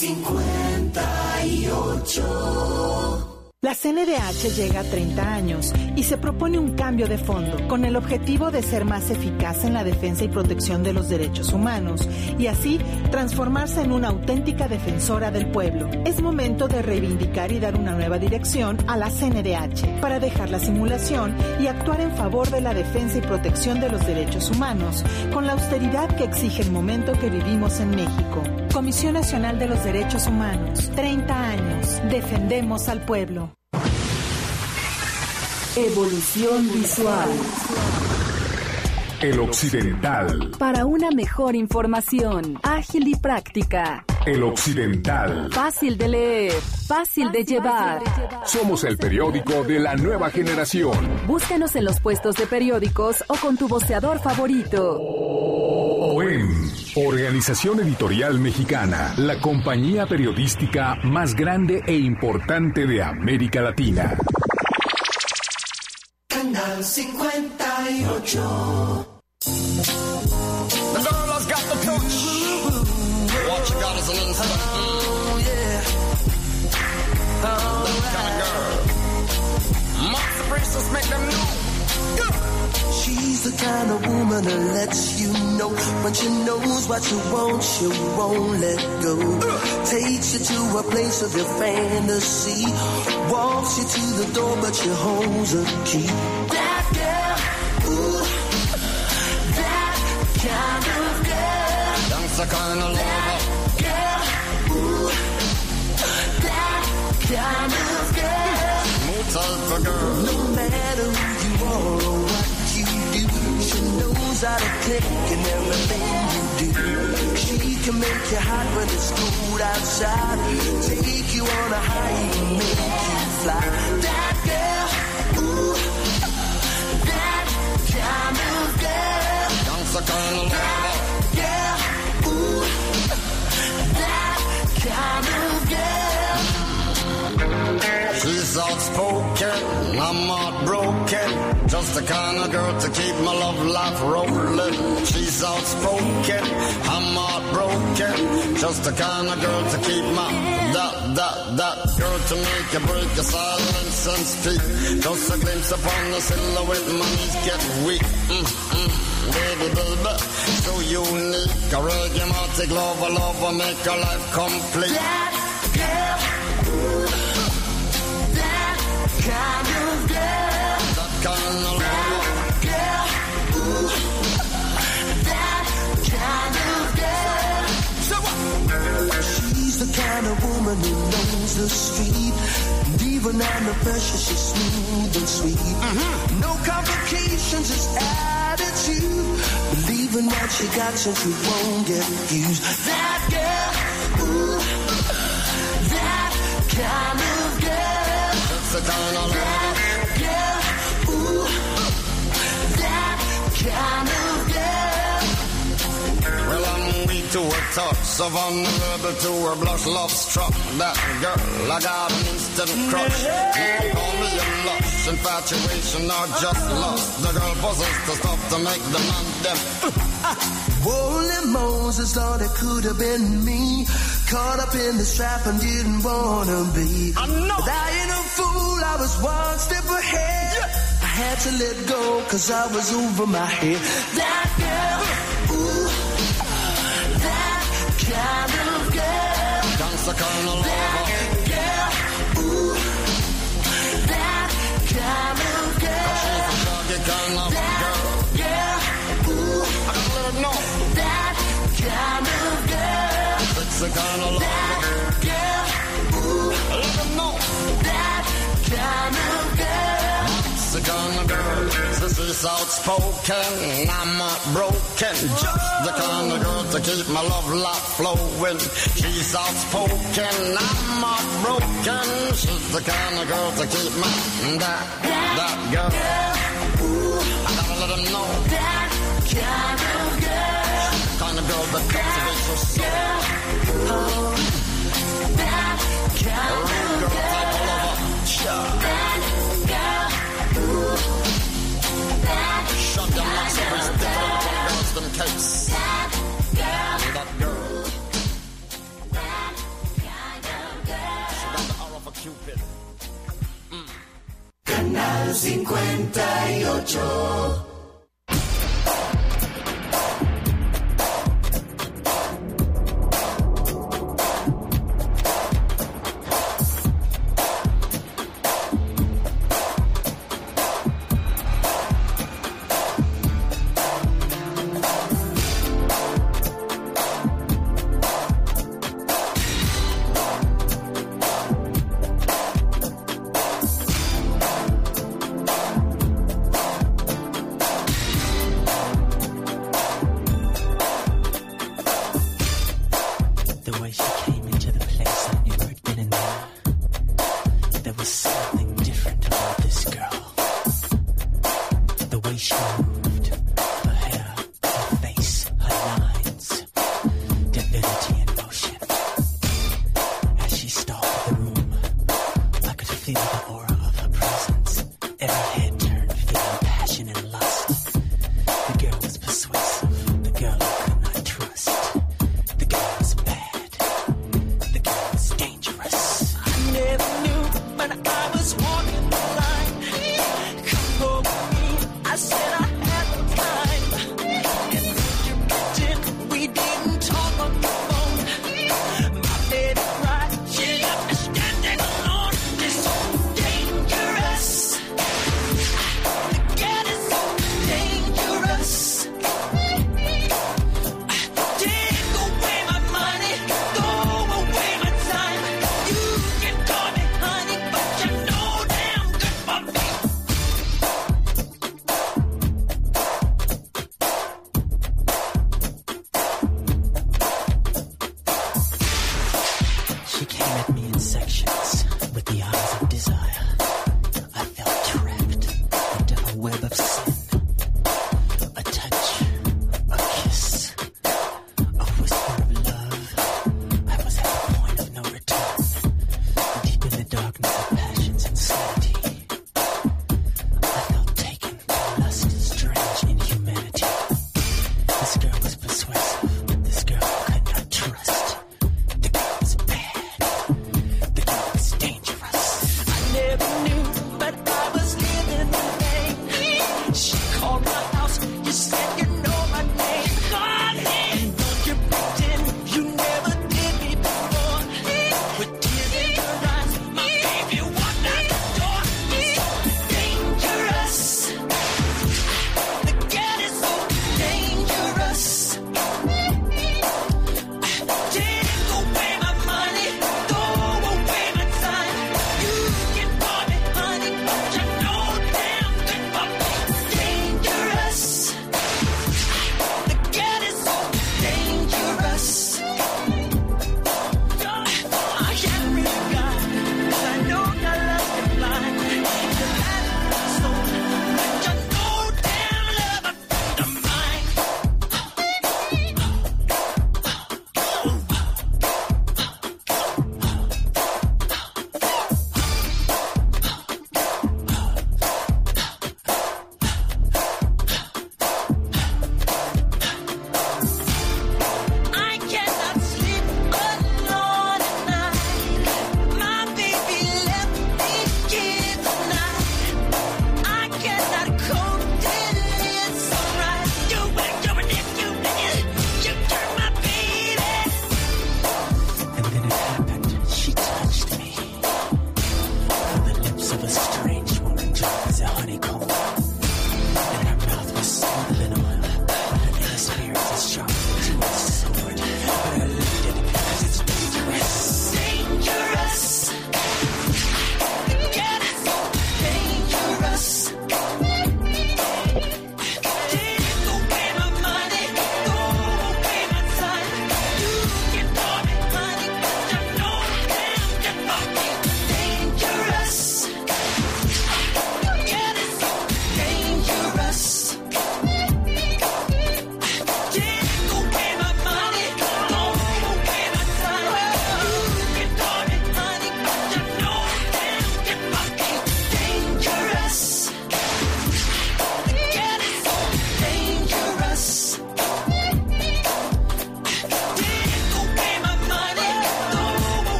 cincuenta y ocho. La C N D H llega a treinta años y se propone un cambio de fondo con el objetivo de ser más eficaz en la defensa y protección de los derechos humanos y así transformarse en una auténtica defensora del pueblo. Es momento de reivindicar y dar una nueva dirección a la C N D H para dejar la simulación y actuar en favor de la defensa y protección de los derechos humanos con la austeridad que exige el momento que vivimos en México. Comisión Nacional de los Derechos Humanos. treinta años. Defendemos al pueblo. Evolución visual. El Occidental. Para una mejor información, ágil y práctica. El Occidental. Fácil de leer, fácil de llevar. Somos el periódico de la nueva generación. Búscanos en los puestos de periódicos o con tu voceador favorito. O en Organización Editorial Mexicana, la compañía periodística más grande e importante de América Latina. Canal cincuenta y ocho. The girl has got the touch. What you got is an instant. Oh, yeah. Oh, that kind of girl. Master Priestess make them know. She's the kind of woman that lets you know when she knows what you want, she won't let go. Takes you to a place of your fantasy, walks you to the door, but she holds a key. That girl, ooh, that kind of girl. That's the kind of lover. That girl, ooh, that kind of girl. Smooth type of girl. No matter who you are or what you do, she knows how to click in everything you do. She can make you hot when it's cold outside, take you on a high and make you fly. That girl, ooh, that kind of girl. That's the kind of lover. That girl, ooh, that kind of girl. She's outspoken, I'm heartbroken. Just the kind of girl to keep my love life rolling. She's outspoken, I'm heartbroken. Just the kind of girl to keep my that that that girl to make you break your silence and speak. Just a glimpse upon the silhouette, my knees get weak. Mm, mm, baby, baby, so unique. A reggae lover, lover, make her life complete. That girl, ooh, that kind of girl. That kind of lover. Girl, ooh, that kind of girl. So what? She's the kind of woman who knows the street. And even under pressure, she's smooth and sweet. Mm-hmm. No complications, just attitude. Believe in what she got, so she won't get used. That girl, ooh, that kind of girl. That's the kind of lover. Kind of girl. Well, I'm weak to her touch, so vulnerable to her blush, love struck. That girl, I got an instant crush. You call me a lush, infatuation or just lust. The girl possessed the stuff to make the man them. Holy Moses, Lord, it could have been me. Caught up in the trap and didn't wanna be. I know. But I ain't a fool, I was one step ahead. Yeah. I had to let go, cause I was over my head. That girl, ooh, that kind of girl. That's the kind of lover. That girl, ooh, that kind of girl. She's a doggy kind of that girl. Girl, ooh, I gotta let her know. That kind of girl. It's the kind of lover. That girl, ooh, let her know. That kind of girl. The kind of girl, this is outspoken, I'm not broken. Just the kind of girl to keep my love life flowing. She's outspoken, I'm not broken. She's the kind of girl to keep my that that girl. I gotta let them know. That kind of girl. She's the kind of girl that cultivates your soul. Oh, that kind of girl. Type of lover. Sure. That girl. Shut them up, so it's different from girls, them cakes. That girl. That girl. Al cincuenta y ocho.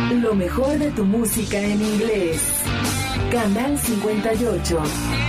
Lo mejor de tu música en inglés. Canal cincuenta y ocho.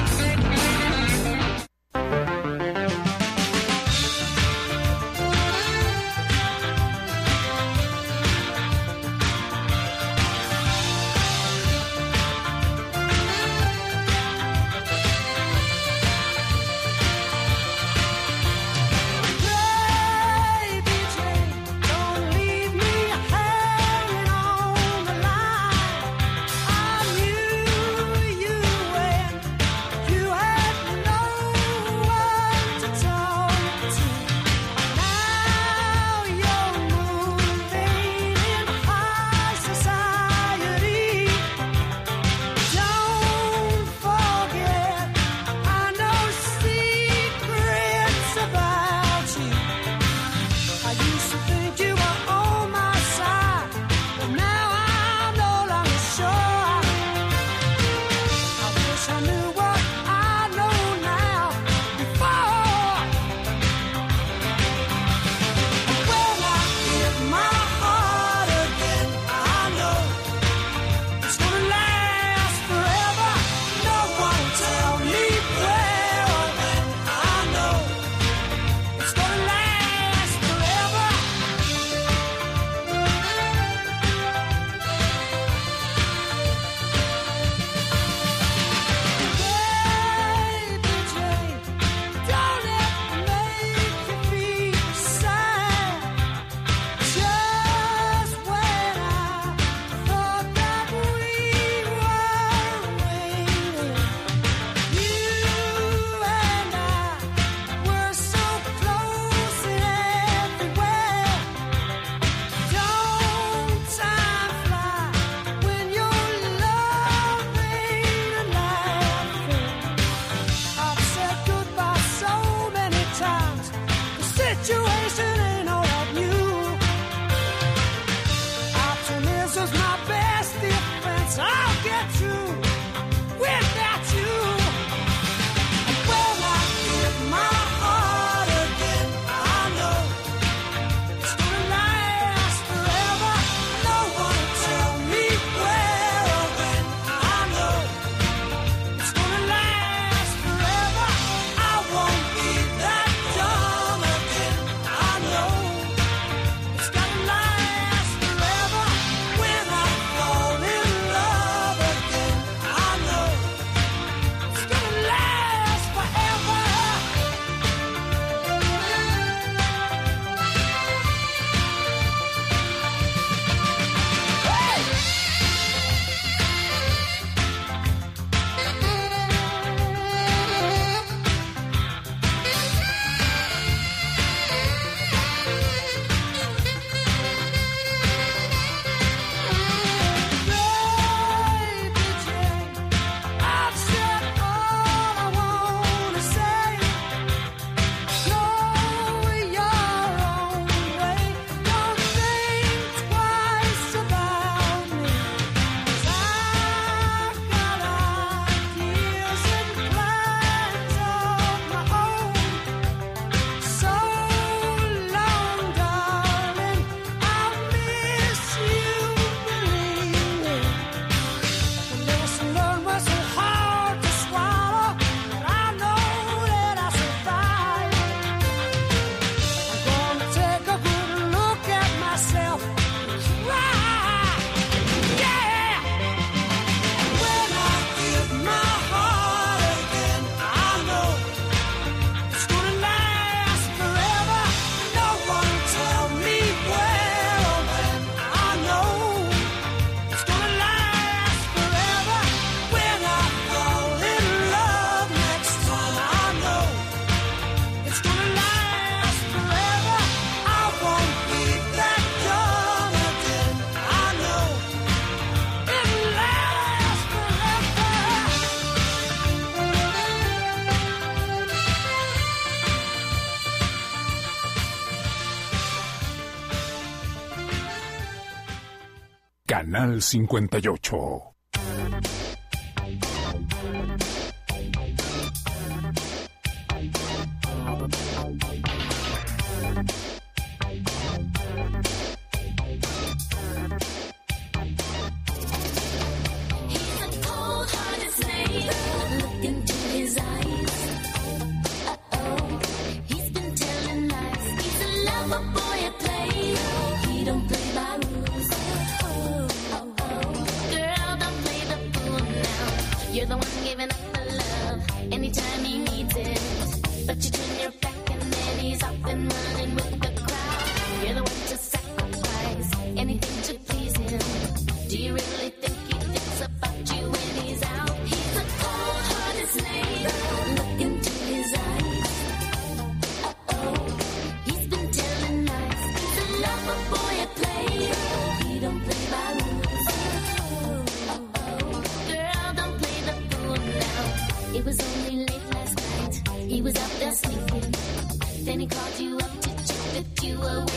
Canal cincuenta y ocho.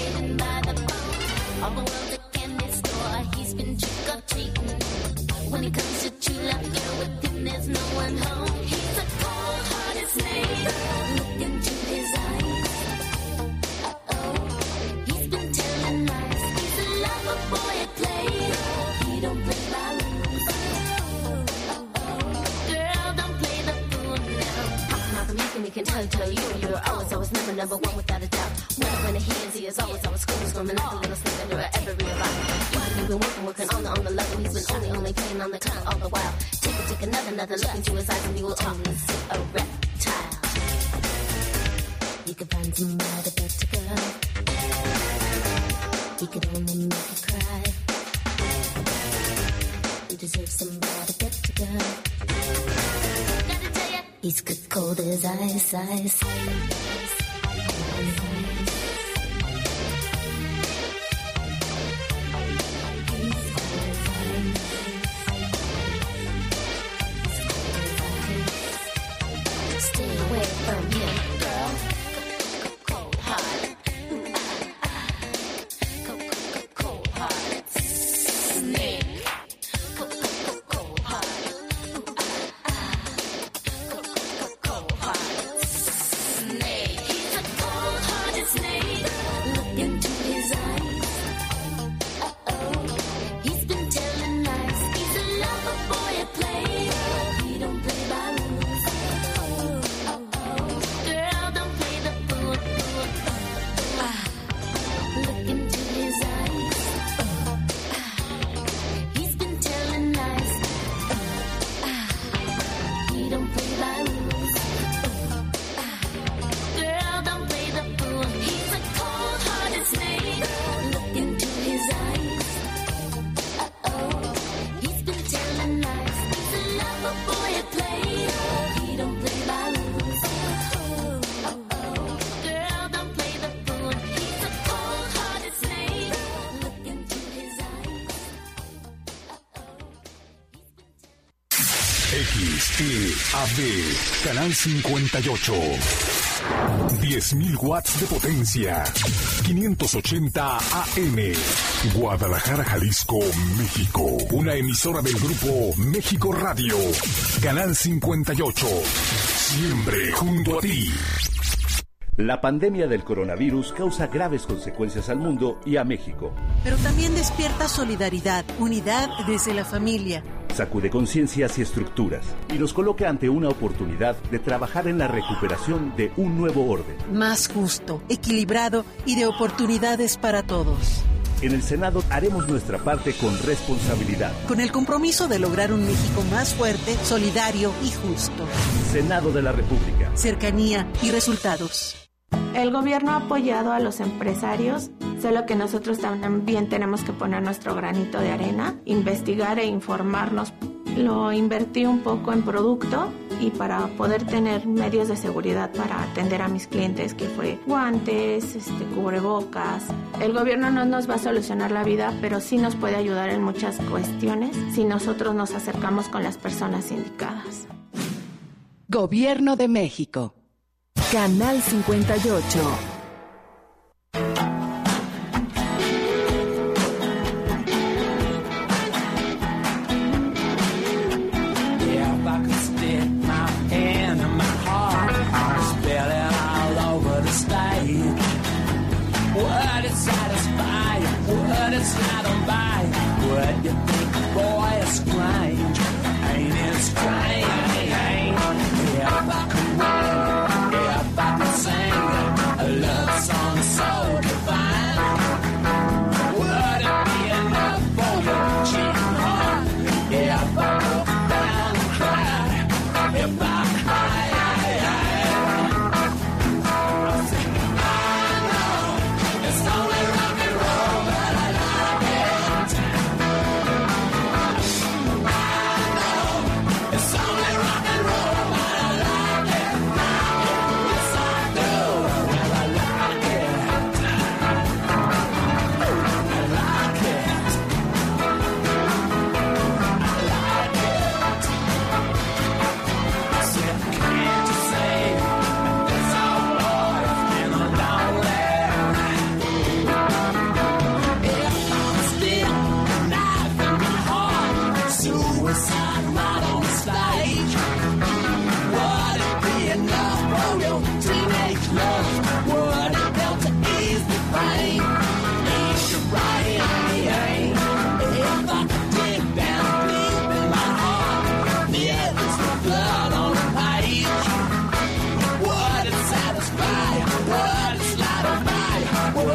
waiting by the phone. All the world's a candy store. He's been trick or treating. When it comes to true love, girl, with him there's no one home. He's a cold-hearted snake. Look into his eyes. Uh-oh, he's been telling lies. He's a lover boy at play. He don't play by rules. Girl, don't play the fool now. Malcolm, he can, he can tell, tell you, you're always, always never number one without a doubt. When, when he is, he is always, always screaming, screaming like a little snake under every revival. You've been working, working on the, on the level. He's been only, only playing on the tongue all the while. Take a, take another, another look into his eyes and you will only see a reptile. You could find somebody better, girl. He could only make you cry. You deserve somebody better, girl. Gotta tell ya, he's good cold as ice, ice, ice. Stay away from him, girl. Cold heart. Cold heart. Snake. Cold heart. Cold heart. Snake. He's a cold-hearted snake. Look into his eyes. Uh-oh. He's been telling lies. He's a lover boy at play. He don't play by rules. Girl, don't play the fool, fool. Ah, look into his eyes. Ah, he's been telling lies. Ah, he don't play by rules. Ah, girl, don't play the fool. He's a cold-hearted snake. Look into his eyes. Uh-oh, he's been telling lies. He's a lover boy at play. He don't play by rules. Girl, don't play the fool. He's a cold-hearted snake. Look into his eyes. X E A D, Canal cincuenta y ocho. diez mil watts de potencia. quinientos ochenta A M. Guadalajara, Jalisco, México. Una emisora del grupo México Radio. Canal cincuenta y ocho. Siempre junto a ti. La pandemia del coronavirus causa graves consecuencias al mundo y a México. Pero también despierta solidaridad, unidad desde la familia. Sacude conciencias y estructuras y nos coloca ante una oportunidad de trabajar en la recuperación de un nuevo orden. Más justo, equilibrado y de oportunidades para todos. En el Senado haremos nuestra parte con responsabilidad. Con el compromiso de lograr un México más fuerte, solidario y justo. Senado de la República. Cercanía y resultados. El gobierno ha apoyado a los empresarios, solo que nosotros también tenemos que poner nuestro granito de arena, investigar e informarnos. Lo invertí un poco en producto y para poder tener medios de seguridad para atender a mis clientes, que fue guantes, este, cubrebocas. El gobierno no nos va a solucionar la vida, pero sí nos puede ayudar en muchas cuestiones si nosotros nos acercamos con las personas indicadas. Gobierno de México. Canal cincuenta y ocho. It's only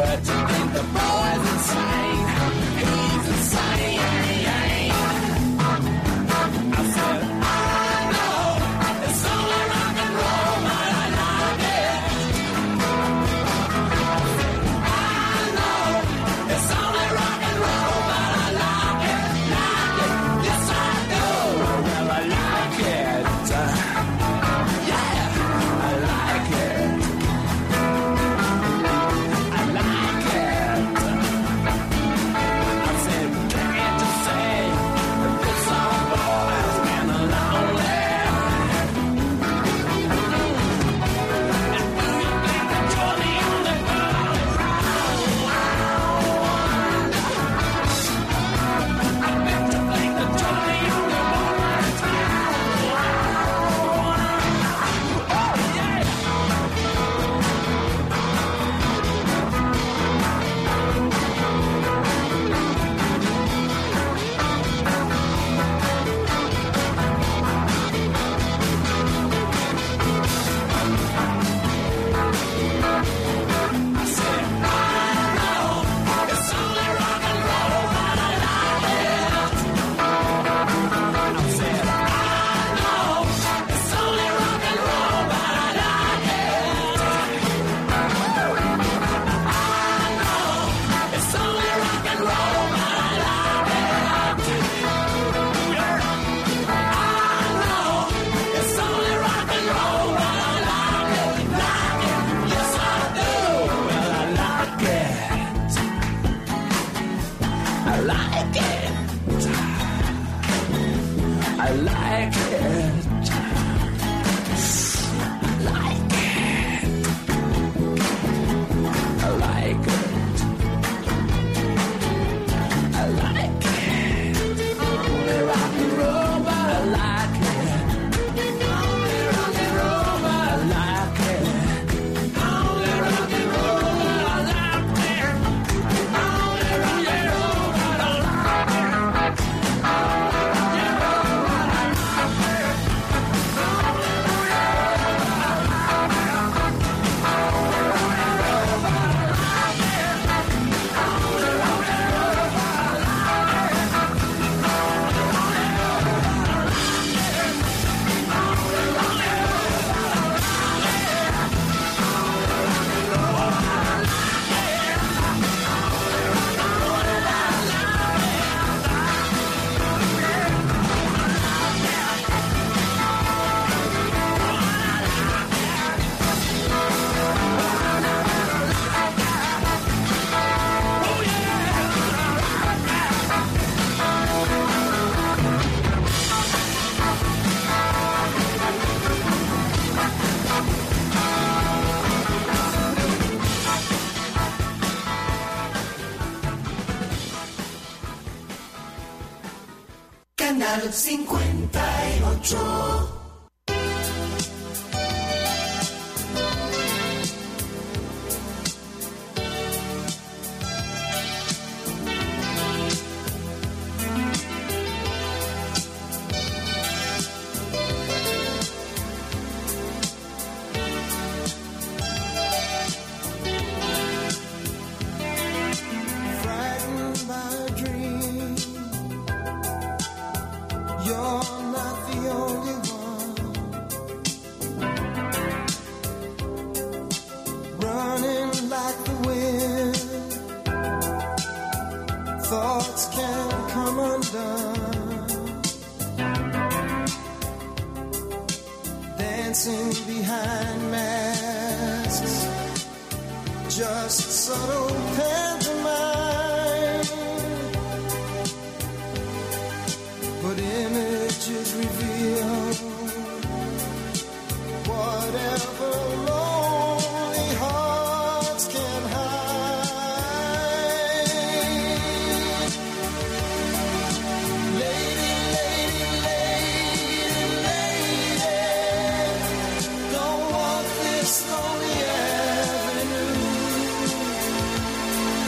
but you think the boy's insane. He's insane. I said, I know it's only rock and roll, but I like it. I know it's only rock and roll, but I like it, like it. Yes, I do. Well, I like it. Yeah, I like it. I like it. I said, can't you say that this old boy has been lonely? And do you think that you're the only girl around? I bet you think that you're the only woman in town. Oh, yeah. I said, I know it's only rock and roll, but I like it. I said, I know it's only rock and roll, but I like it. I know it's only rock and roll, but I like it. I know it's only rock and roll, but I like it, like it. Yes, I do. Well, I like it. I like it. I like it. Like it. I like it. I like it. Only rock and roll, but I like it. Only rock and roll, but I like it. Only rock and roll, but I like it. Only rock and roll, but I like it. Canal cincuenta y ocho. Frightened by a dream. You're not the only one. Running like the wind. Thoughts can come undone. Dancing behind masks. Just subtle pantomime. But images reveal whatever lonely hearts can hide. Lady, lady, lady, lady, don't walk this lonely avenue.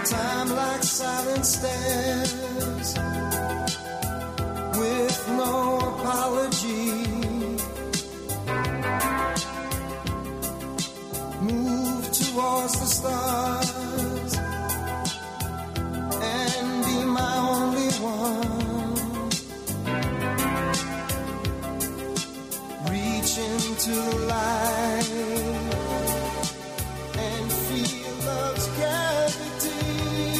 Time like silent stairs with no apology. Move towards the stars and be my only one. Reach into the light and feel love's gravity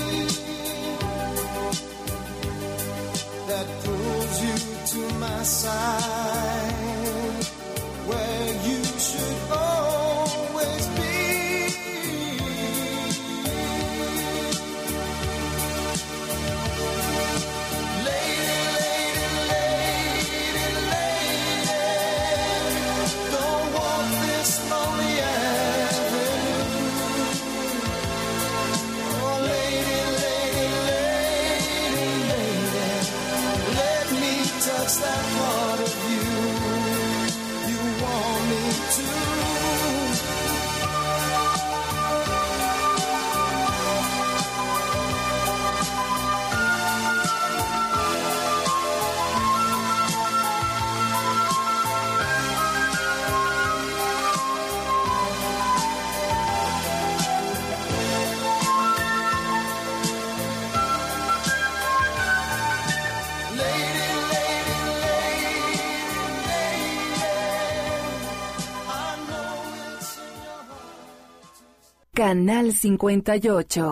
that pulls you to my side, where you should always be. Lady, lady, lady, lady, don't walk this lonely avenue. Oh, lady, lady, lady, lady, let me touch that part of you you want me to. Lady, lady, lady, lady, I know it's in your heart. Canal cincuenta y ocho.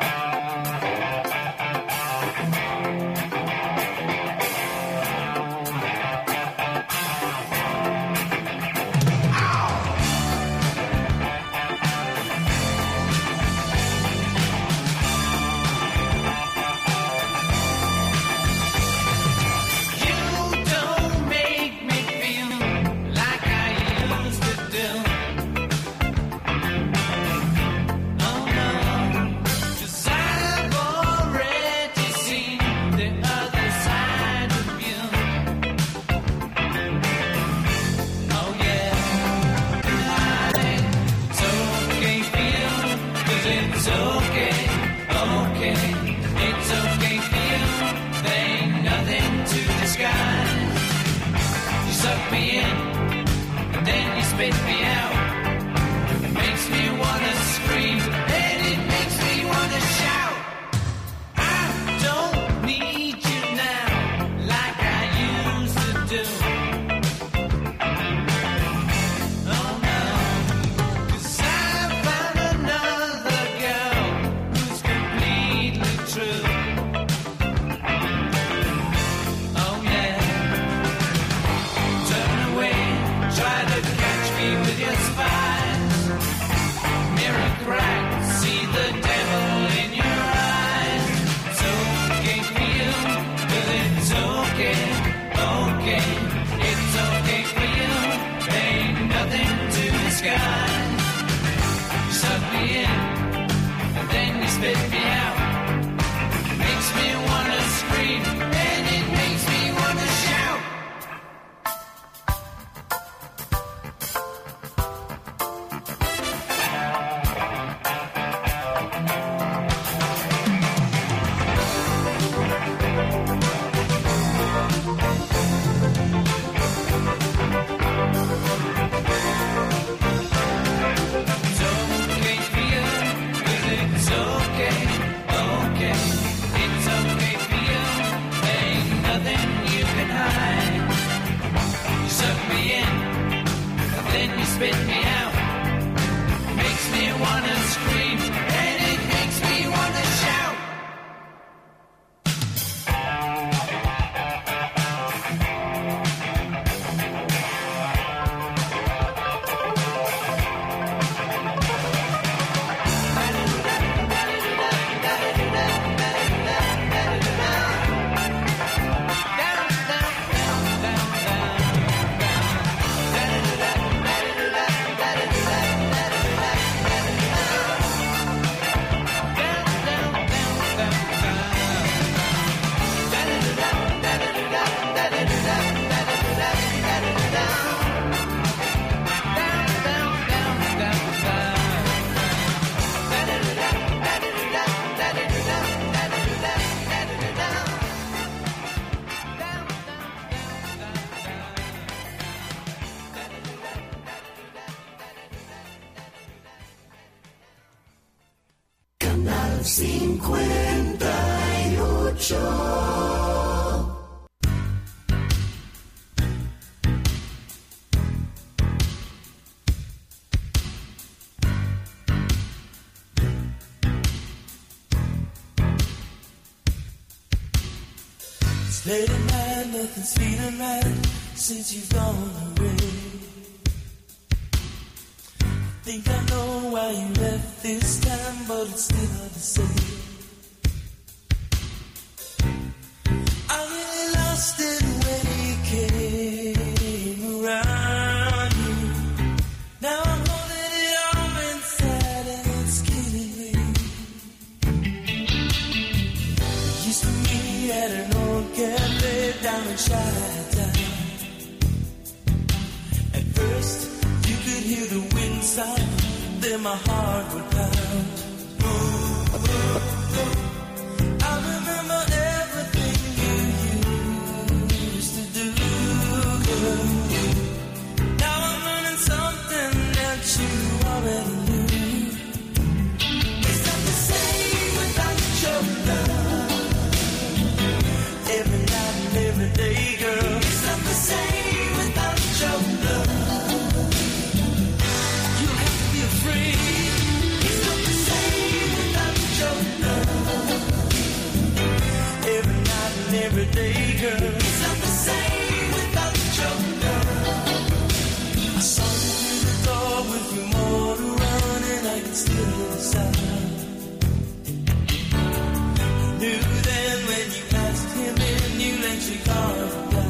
You don't make me feel like I used to do. Oh no, 'cause I've already seen the other side of you. Oh yeah, it's okay, feel, 'cause it's okay, okay, it's okay, feel. There ain't nothing to disguise. You suck me in, and then you spit me out. It makes me wanna scream, and it makes me wanna shout. I don't need you now, like I used to do. Oh no, 'cause I found another girl who's completely cincuenta y ocho. It's late at night, nothing's feeling right since you've gone away. Think I know why you left this time, but it's still hard to say. I really lost it when you came around you. Now I'm holding it all inside and it's killing me. Used to meet at an old cafe down in Chi-Town. At first you could hear the wind sigh, then my heart would pound. Oh, oh, oh. I remember everything you used to do, girl. Now I'm learning something that you already knew. It's not the same without your love. Every night and every day, girl. It's not the same without your love. It's not the same without your love. Every night and every day, girl. It's not the same without your love. I saw you through the door with your motor running, I could still hear the sound. I knew then when you asked him in, you let your guard down.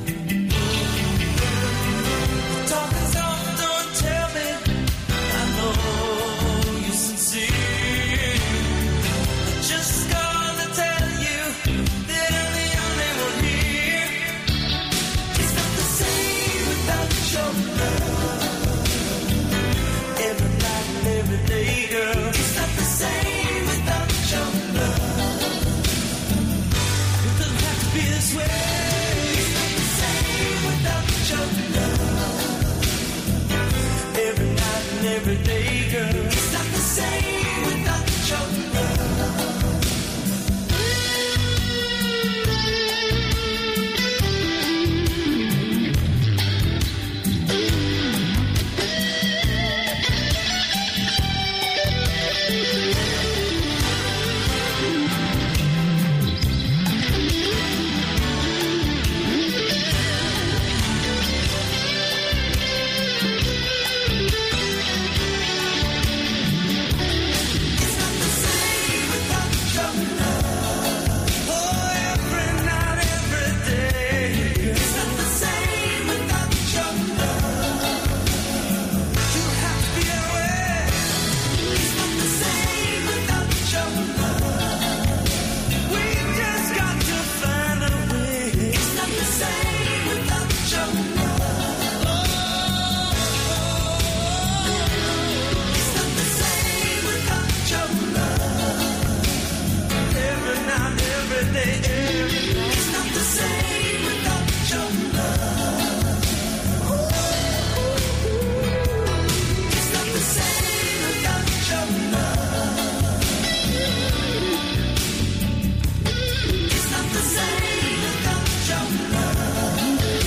Talking soft, don't tell me. I know you're sincere. I just gotta tell you that I'm the only one here. It's not the same without your love. Every night and every day, girl. It's not the same without your love. It doesn't have to be this way. It's not the same without your love. Every night and every day, girl. It's not the same without your love. It's not the same without your love. Oh, every night, every day. It's not the same without your love. You have to be aware. It's not the same without your love. We just got to find a way. It's not the same without your love. It's not the same without your love. Every night, every day, every night. It's not the same without your love. It's not the same without your love. It's not the same without your love.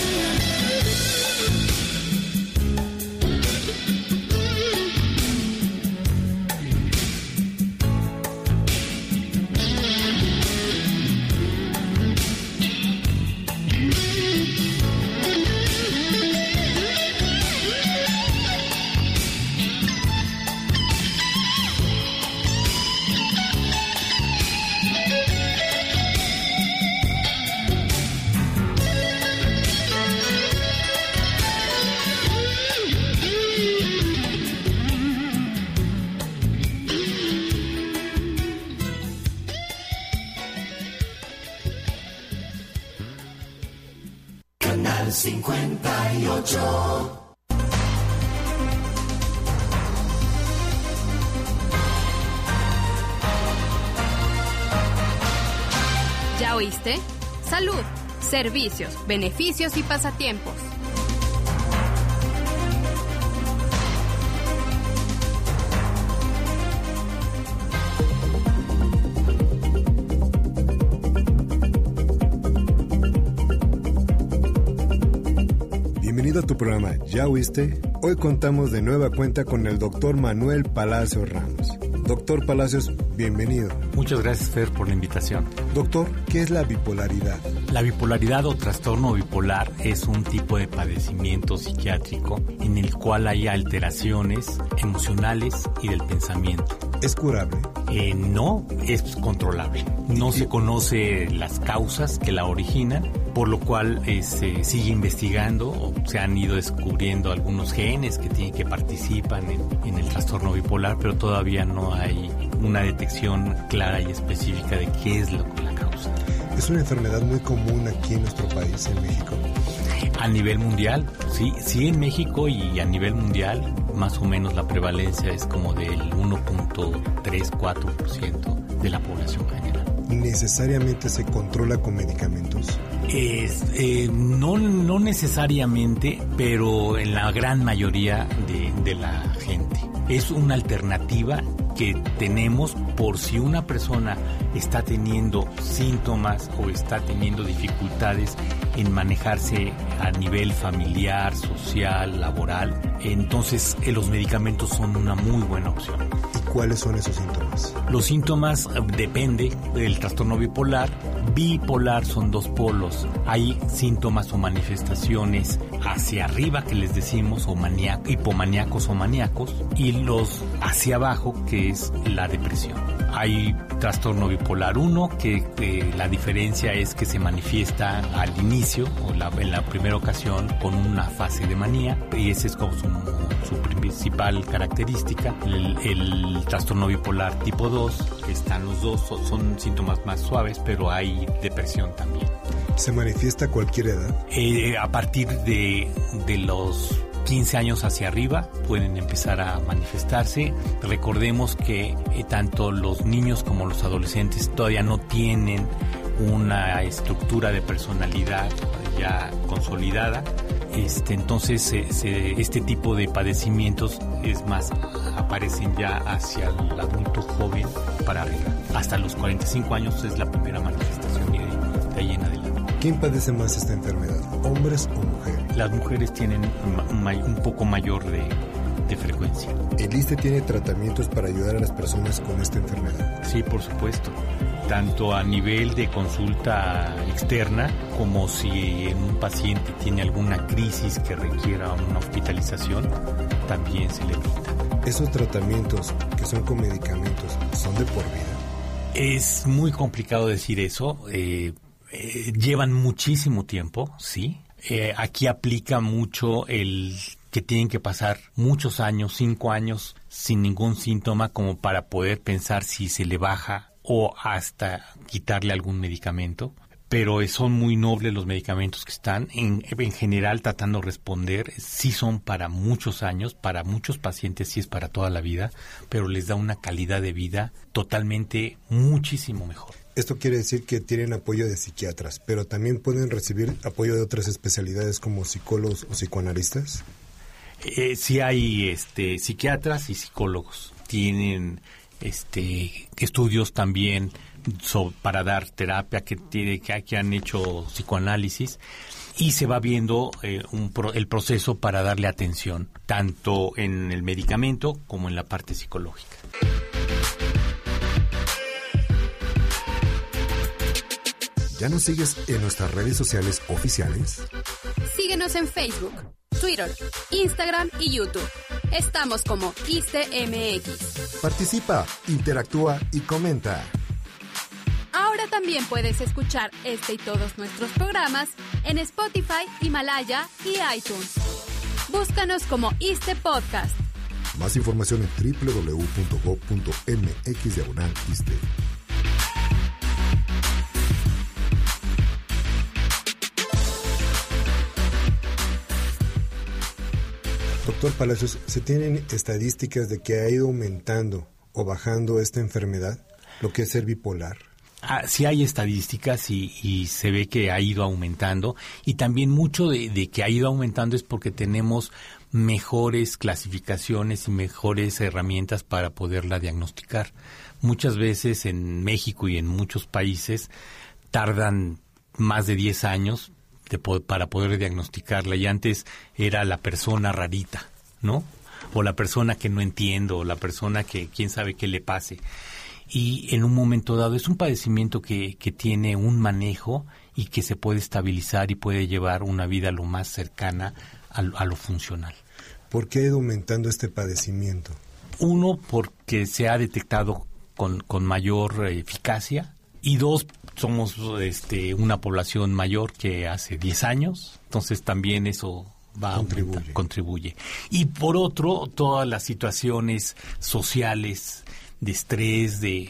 Canal cincuenta y ocho. ¿Ya oíste? Salud, servicios, beneficios y pasatiempos. tu programa ¿Ya oíste? Hoy contamos de nueva cuenta con el doctor Manuel Palacios Ramos. Doctor Palacios, bienvenido. Muchas gracias, Fer, por la invitación. Doctor, ¿qué es la bipolaridad? La bipolaridad o trastorno bipolar es un tipo de padecimiento psiquiátrico en el cual hay alteraciones emocionales y del pensamiento. ¿Es curable? Eh, no, es controlable. No se conoce las causas que la originan, por lo cual eh, se sigue investigando o se han ido descubriendo algunos genes que tienen que participan en, en el trastorno bipolar, pero todavía no hay una detección clara y específica de qué es lo que la causa. ¿Es una enfermedad muy común aquí en nuestro país, en México? A nivel mundial, sí, sí en México y a nivel mundial, más o menos la prevalencia es como del uno punto tres a cuatro por ciento de la población general. ¿Necesariamente se controla con medicamentos? Es, eh, no, no necesariamente, pero en la gran mayoría de, de la gente. Es una alternativa que tenemos por si una persona está teniendo síntomas o está teniendo dificultades en manejarse a nivel familiar, social, laboral. Entonces eh, los medicamentos son una muy buena opción. ¿Y cuáles son esos síntomas? Los síntomas eh, depende del trastorno bipolar. Bipolar son dos polos. Hay síntomas o manifestaciones hacia arriba que les decimos, o maníac, hipomaníacos o maníacos, y los hacia abajo, que es la depresión. Hay trastorno bipolar uno, que eh, la diferencia es que se manifiesta al inicio o la, en la primera ocasión con una fase de manía, y esa es como su, su principal característica. El, el trastorno bipolar tipo dos, están los dos, son, son síntomas más suaves, pero hay depresión también. ¿Se manifiesta a cualquier edad? Eh, a partir de, de los quince años hacia arriba pueden empezar a manifestarse. Recordemos que eh, tanto los niños como los adolescentes todavía no tienen una estructura de personalidad ya consolidada. Este, entonces se, se, este tipo de padecimientos es más, aparecen ya hacia el adulto joven para arriba. Hasta los cuarenta y cinco años es la primera manifestación y de, de ahí en adelante. ¿Quién padece más esta enfermedad, hombres o mujeres? Las mujeres tienen un, un poco mayor de, de frecuencia. ¿El I S S S T E tiene tratamientos para ayudar a las personas con esta enfermedad? Sí, por supuesto. Tanto a nivel de consulta externa, como si un paciente tiene alguna crisis que requiera una hospitalización, también se le brinda. ¿Esos tratamientos que son con medicamentos son de por vida? Es muy complicado decir eso. Eh, eh, llevan muchísimo tiempo, sí. Eh, aquí aplica mucho el que tienen que pasar muchos años, cinco años, sin ningún síntoma, como para poder pensar si se le baja o hasta quitarle algún medicamento. Pero son muy nobles los medicamentos que están, en, en general tratando de responder. Sí son para muchos años, para muchos pacientes sí es para toda la vida, pero les da una calidad de vida totalmente muchísimo mejor. Esto quiere decir que tienen apoyo de psiquiatras, pero también pueden recibir apoyo de otras especialidades como psicólogos o psicoanalistas. Eh, sí hay este, psiquiatras y psicólogos. Tienen este, estudios también so, para dar terapia, que, tiene, que, que han hecho psicoanálisis, y se va viendo eh, un pro, el proceso para darle atención, tanto en el medicamento como en la parte psicológica. ¿Ya nos sigues en nuestras redes sociales oficiales? Síguenos en Facebook, Twitter, Instagram y YouTube. Estamos como I S T E M X. Participa, interactúa y comenta. Ahora también puedes escuchar este y todos nuestros programas en Spotify, Himalaya y iTunes. Búscanos como I S T E Podcast. Más información en doble u doble u doble u punto gob punto eme equis diagonal I S T E. Doctor Palacios, ¿se tienen estadísticas de que ha ido aumentando o bajando esta enfermedad, lo que es ser bipolar? Ah, sí hay estadísticas y, y se ve que ha ido aumentando, y también mucho de, de que ha ido aumentando es porque tenemos mejores clasificaciones y mejores herramientas para poderla diagnosticar. Muchas veces en México y en muchos países tardan más de diez años de po- para poder diagnosticarla. Y antes era la persona rarita, ¿no? O la persona que no entiendo, o la persona que quién sabe qué le pase. Y en un momento dado es un padecimiento que, que tiene un manejo y que se puede estabilizar y puede llevar una vida lo más cercana a, a lo funcional. ¿Por qué ha ido aumentando este padecimiento? Uno, porque se ha detectado con, con mayor eh, eficacia, y dos, somos este, una población mayor que hace diez años, entonces también eso va a aumentar, contribuye. Y por otro, todas las situaciones sociales de estrés, de,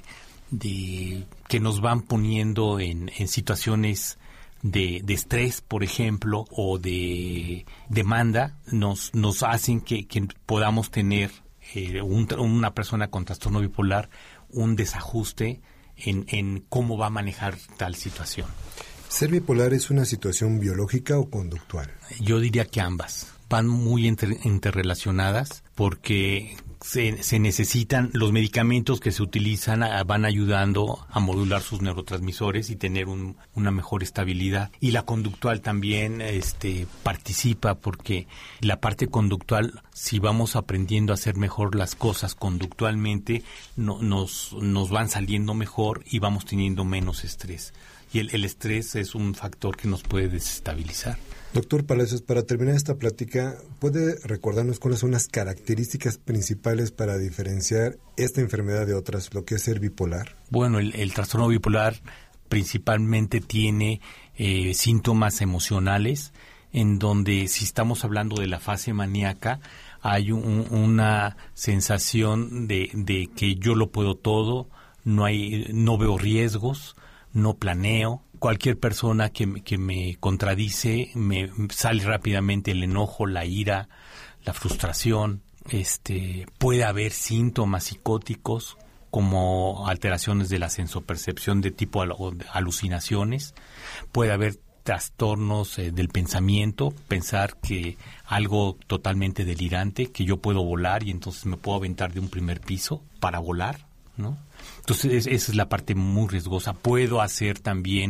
de que nos van poniendo en, en situaciones de, de estrés, por ejemplo, o de demanda, nos, nos hacen que, que podamos tener eh, un, una persona con trastorno bipolar un desajuste en, en cómo va a manejar tal situación. ¿Ser bipolar es una situación biológica o conductual? Yo diría que ambas van muy inter, interrelacionadas, porque se, se necesitan, los medicamentos que se utilizan a, van ayudando a modular sus neurotransmisores y tener un, una mejor estabilidad. Y la conductual también este, participa, porque la parte conductual, si vamos aprendiendo a hacer mejor las cosas conductualmente, no, nos, nos van saliendo mejor y vamos teniendo menos estrés. Y el, el estrés es un factor que nos puede desestabilizar. Doctor Palacios, para terminar esta plática, ¿puede recordarnos cuáles son las características principales para diferenciar esta enfermedad de otras, lo que es ser bipolar? Bueno, el, el trastorno bipolar principalmente tiene eh, síntomas emocionales, en donde, si estamos hablando de la fase maníaca, hay un, una sensación de, de que yo lo puedo todo, no hay, no veo riesgos, no planeo. Cualquier persona que, que me contradice, me sale rápidamente el enojo, la ira, la frustración. Este, puede haber síntomas psicóticos como alteraciones de la sensopercepción de tipo al, alucinaciones. Puede haber trastornos eh, del pensamiento, pensar que algo totalmente delirante, que yo puedo volar y entonces me puedo aventar de un primer piso para volar, ¿no? Entonces, esa es la parte muy riesgosa. Puedo hacer también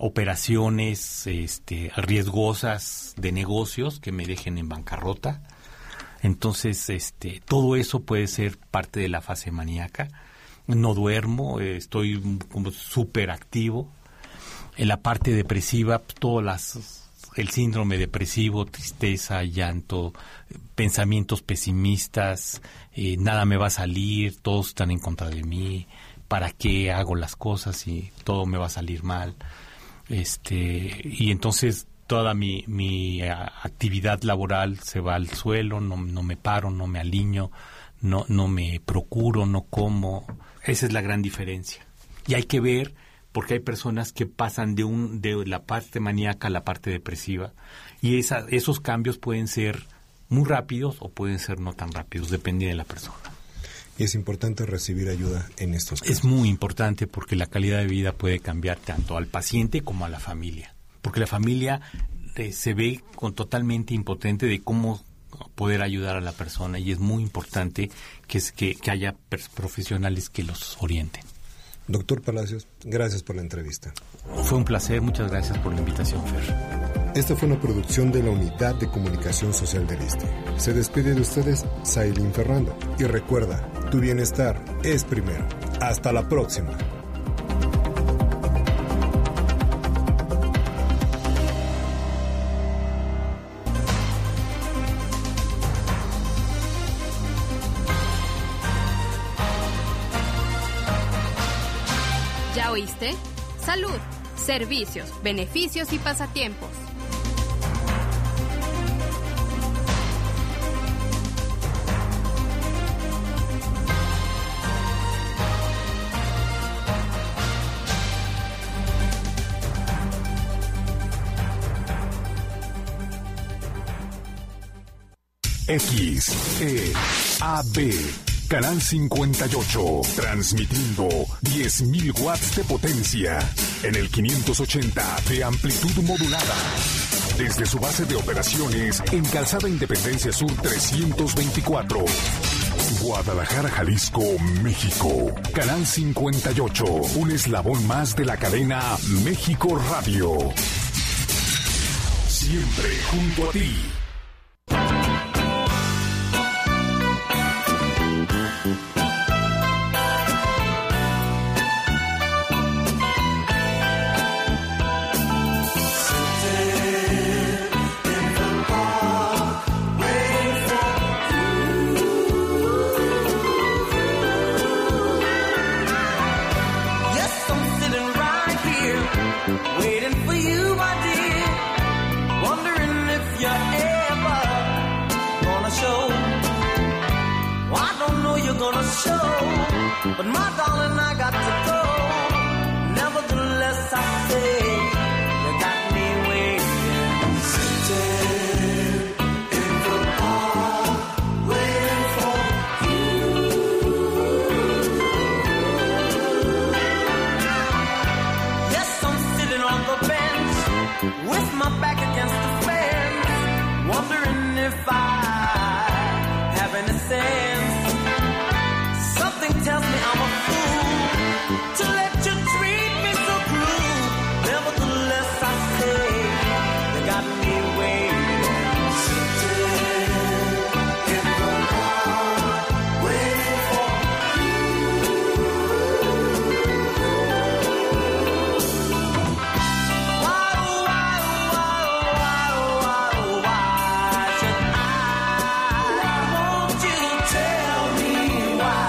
operaciones este, riesgosas de negocios que me dejen en bancarrota. Entonces, este, todo eso puede ser parte de la fase maníaca. No duermo, estoy como súper activo. En la parte depresiva, todas las, el síndrome depresivo, tristeza, llanto, pensamientos pesimistas, eh, nada me va a salir, todos están en contra de mí. ¿Para qué hago las cosas y todo me va a salir mal? Este, y entonces toda mi, mi actividad laboral se va al suelo, no, no me paro, no me alineo, no, no me procuro, no como. Esa es la gran diferencia. Y hay que ver, porque hay personas que pasan de un de la parte maníaca a la parte depresiva, y esa, esos cambios pueden ser muy rápidos o pueden ser no tan rápidos, depende de la persona. Y es importante recibir ayuda en estos casos. Es muy importante, porque la calidad de vida puede cambiar tanto al paciente como a la familia. Porque la familia eh, se ve con totalmente impotente de cómo poder ayudar a la persona, y es muy importante que, es, que, que haya profesionales que los orienten. Doctor Palacios, gracias por la entrevista. Fue un placer, muchas gracias por la invitación, Fer. Esta fue una producción de la Unidad de Comunicación Social del ISSSTE. Se despide de ustedes Sailín Ferrando. Y recuerda, tu bienestar es primero. Hasta la próxima. ¿Ya oíste? Salud, servicios, beneficios y pasatiempos. X, E, A, B, Canal cincuenta y ocho, transmitiendo diez mil watts de potencia en el quinientos ochenta de amplitud modulada. Desde su base de operaciones en Calzada Independencia Sur trescientos veinticuatro. Guadalajara, Jalisco, México. Canal cincuenta y ocho, un eslabón más de la cadena México Radio. Siempre junto a ti. But my darling, I got to go. Nevertheless, I say you got me waiting. Sitting in the park, waiting for you. Yes, I'm sitting on the bench with my back against the fence, wondering if I have any sense. Something tells me I'm a fool to let you treat me so cruel. Nevertheless, I say you got me waiting. Sitting in the park, waiting for you. Why, why, why, why, why, why should I? Won't you tell me why?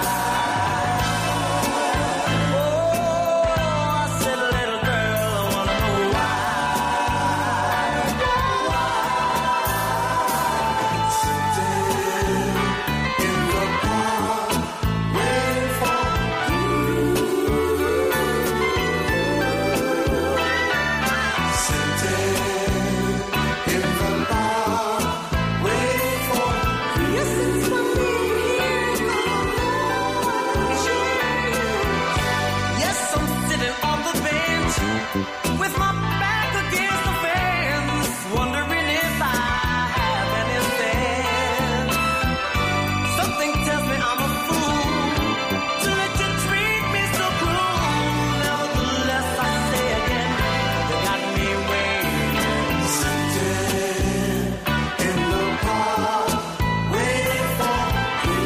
With my back against the fence, wondering if I have any sense. Something tells me I'm a fool to let you treat me so cruel. Nevertheless, I say again, you got me waiting. Sitting in the park, waiting for you.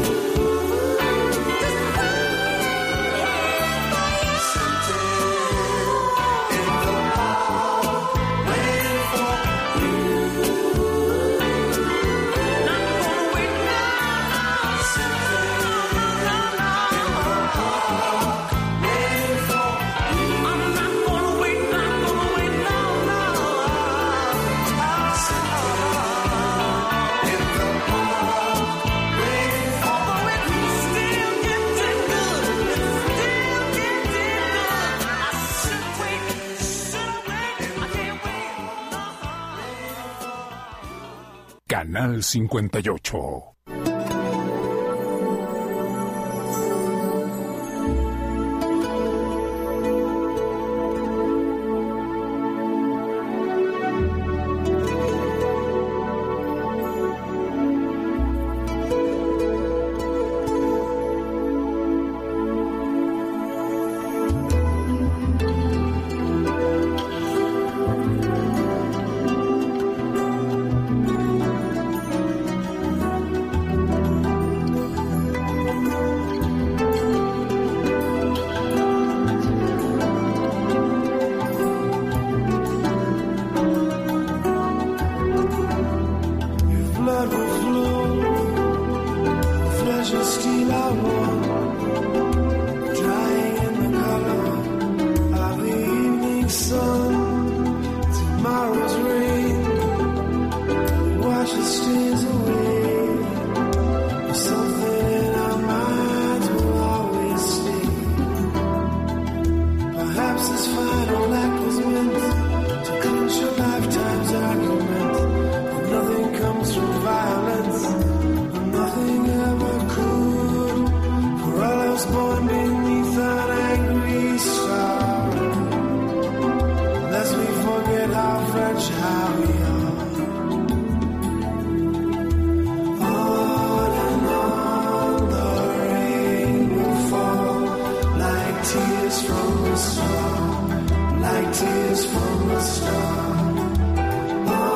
Canal cincuenta y ocho. Tears from a star, like tears from a star.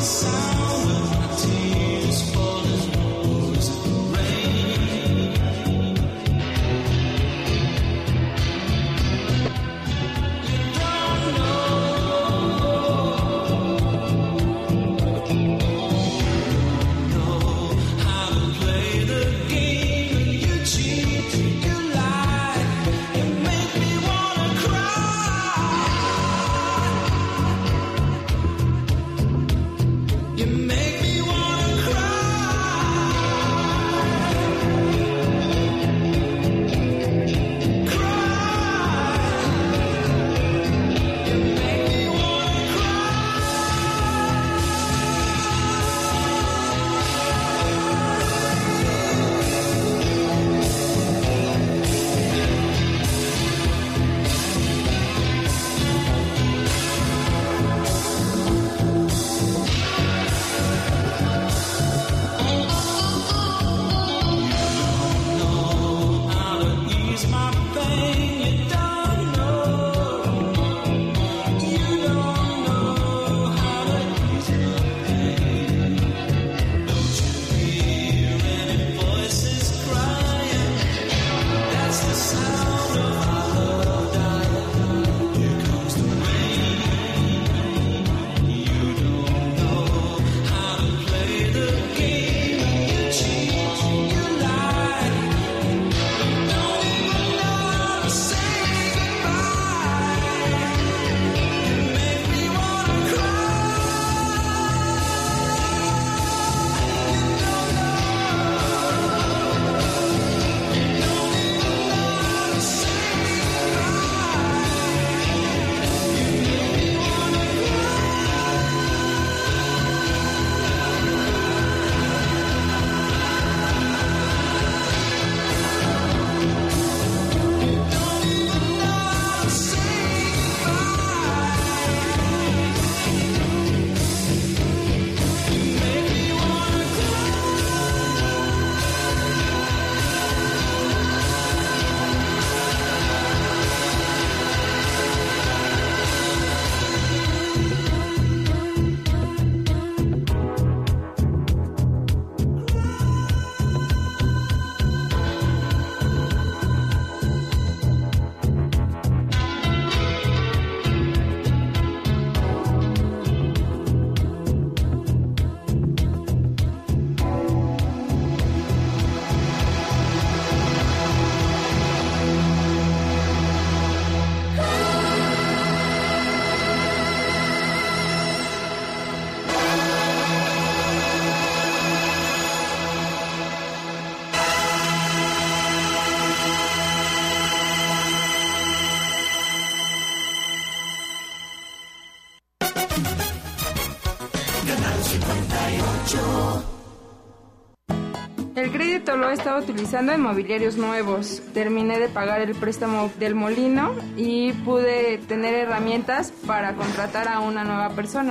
El crédito lo he estado utilizando en mobiliarios nuevos. Terminé de pagar el préstamo del molino y pude tener herramientas para contratar a una nueva persona.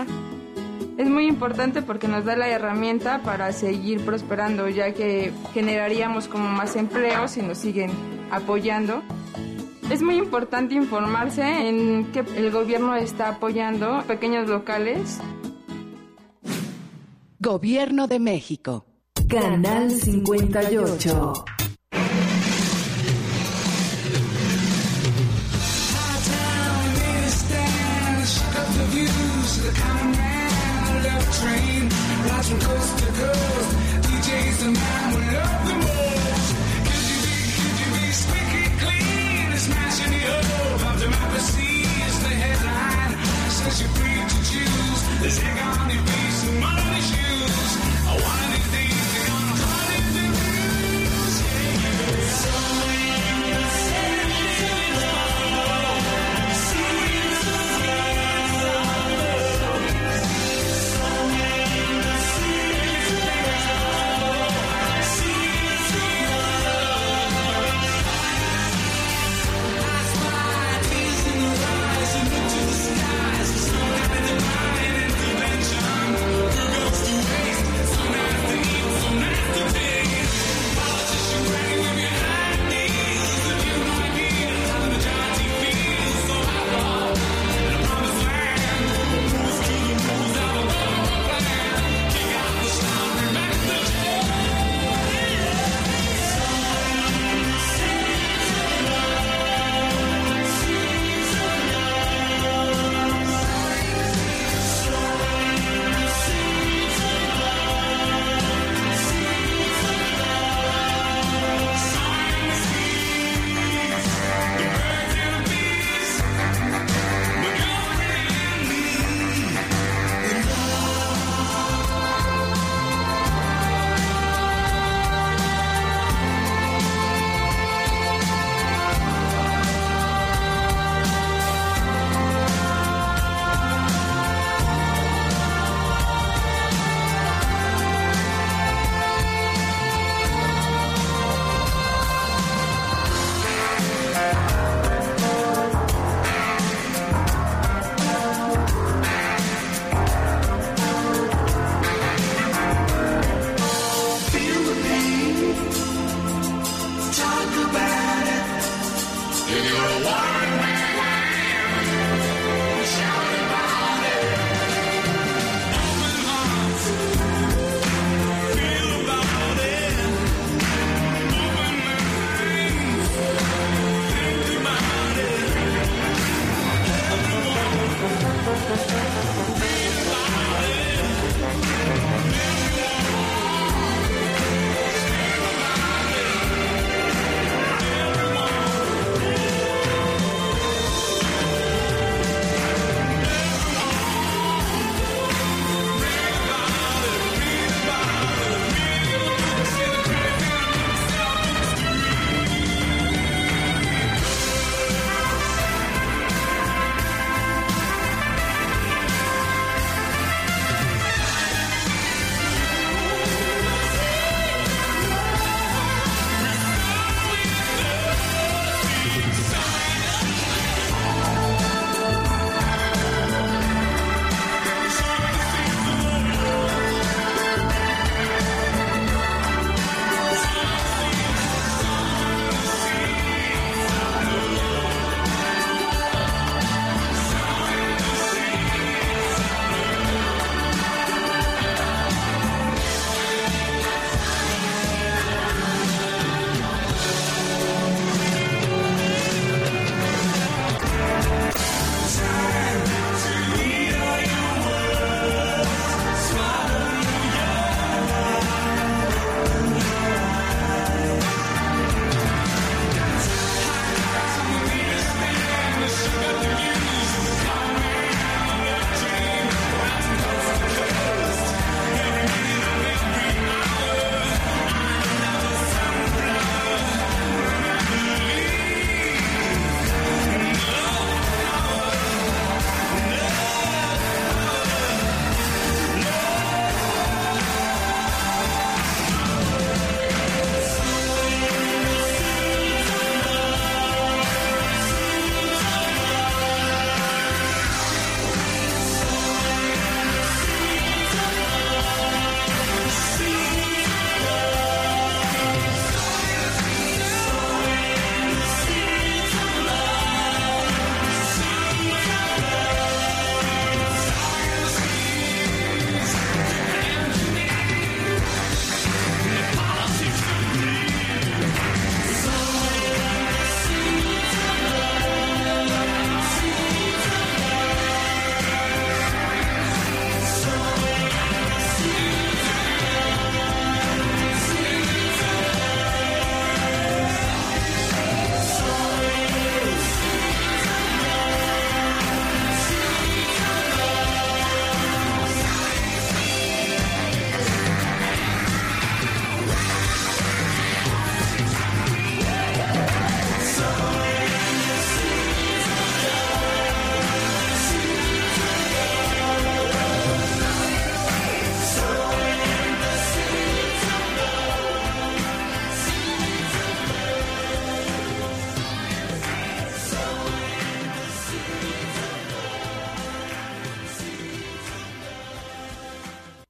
Es muy importante porque nos da la herramienta para seguir prosperando, ya que generaríamos como más empleos si nos siguen apoyando. Es muy importante informarse en que el gobierno está apoyando pequeños locales. Gobierno de México. Canal cincuenta y ocho.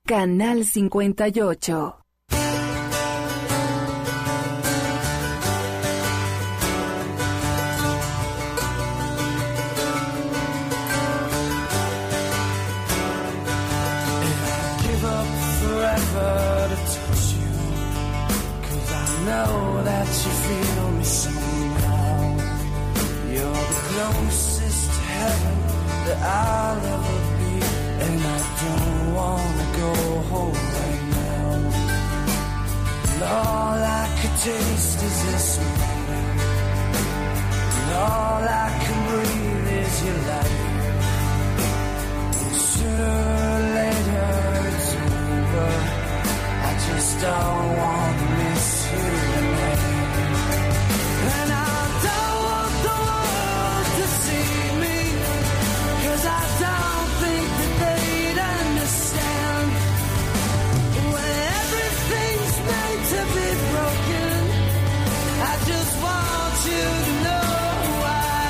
Canal cincuenta y ocho. Know that you feel me somehow. You're the closest to heaven that I'll ever be, and I don't wanna go home right now. And all I could taste is this moment, and all I can breathe is your light. And sooner or later it's over. I just don't want to miss you tonight. And I don't want the world to see me, 'cause I don't think that they'd understand. When everything's made to be broken, I just want you to know who I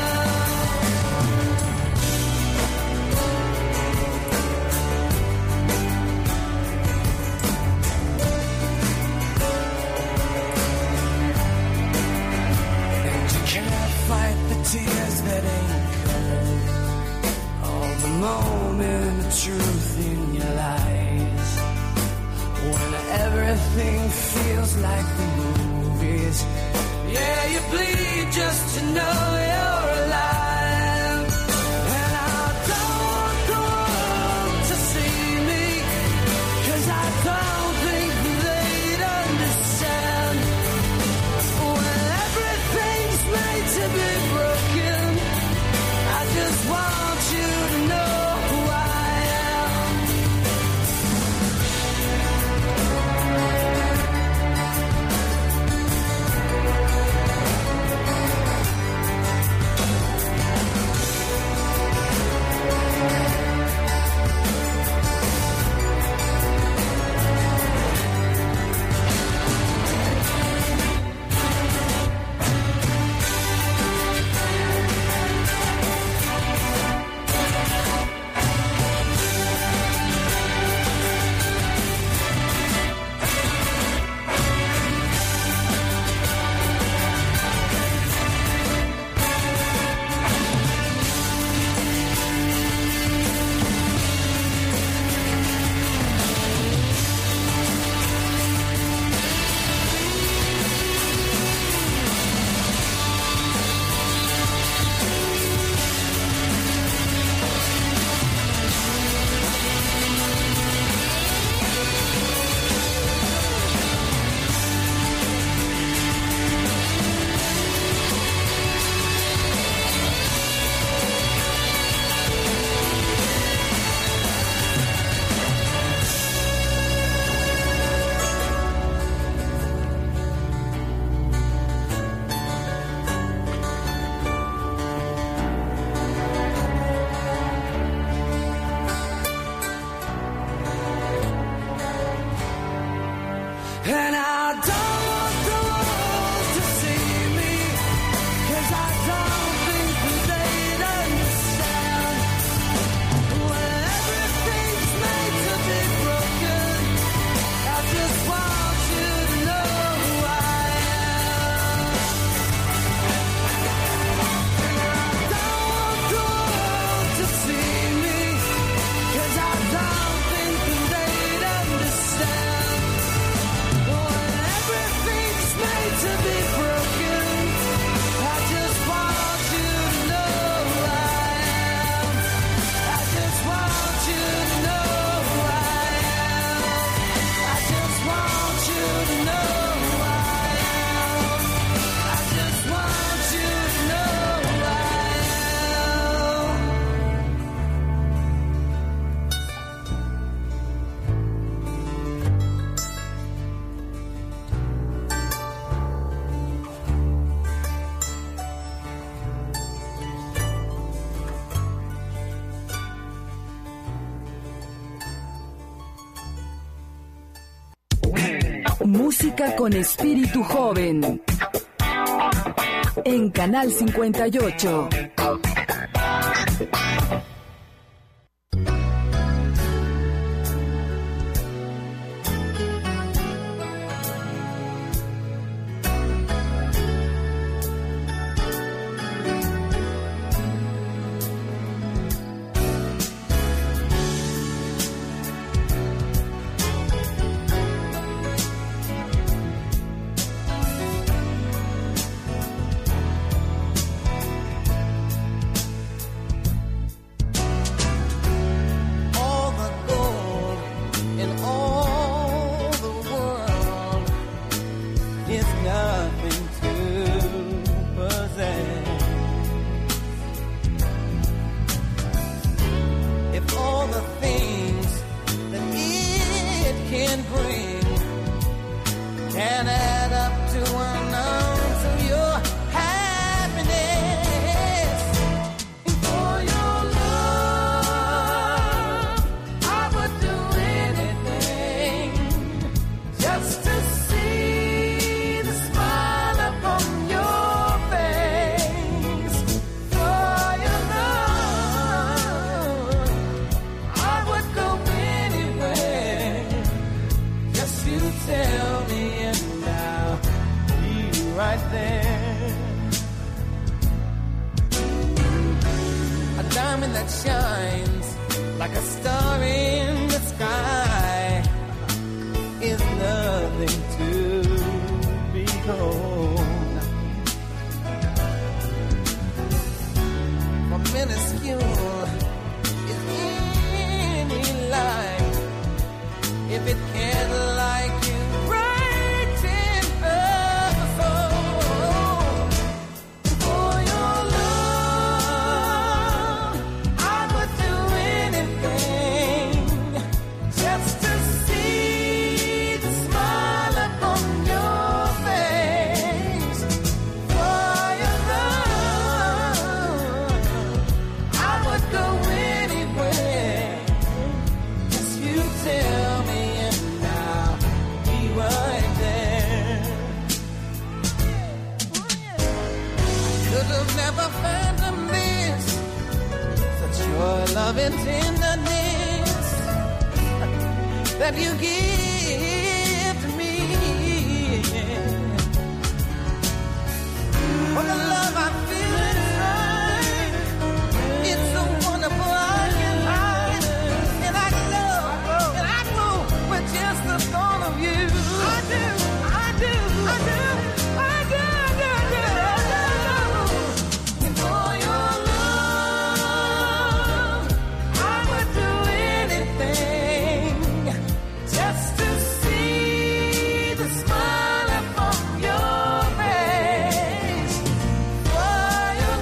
fight the tears that ain't coming. All the moment of truth in your eyes. When everything feels like the movies. Yeah, you bleed just to know you're alive. And I don't want the world to see me, 'cause I don't think they'd understand. When everything's made to be broken, I just want you to know who I am. And I don't want the world to see me, 'cause I don't think that they'd understand. When everything's made to be broken, I just want you to know who I am. And I don't want the world to see me, 'cause I don't think that they'd understand. To be broken, I just want you to know who I am. I just want you to know who I am. I just want you to know who I am. I just want you to know who I am. Música con espíritu joven. En Canal cincuenta y ocho. the things that it can bring can add up to an ounce of your happiness. And for your love, I would do anything just to see the smile upon your face. For your love, I would go anywhere. Just you tell me and I'll be right there. A diamond that shines like a star in the sky is nothing to behold. For minuscule is any life if it can't like you right in the soul. For your love, I would do anything just to see the smile upon your face. For your love, I would go anywhere. Just you tell me and I'll be right there. Could have never fathomed this, such your love and tenderness that you give to me. For the love I feel inside, it's so wonderful I can hide. And I know, and I know with just the thought of you. I do, I do, I do, I do, I do, I do. And for your love, I would do anything just to see the smile upon your face. For your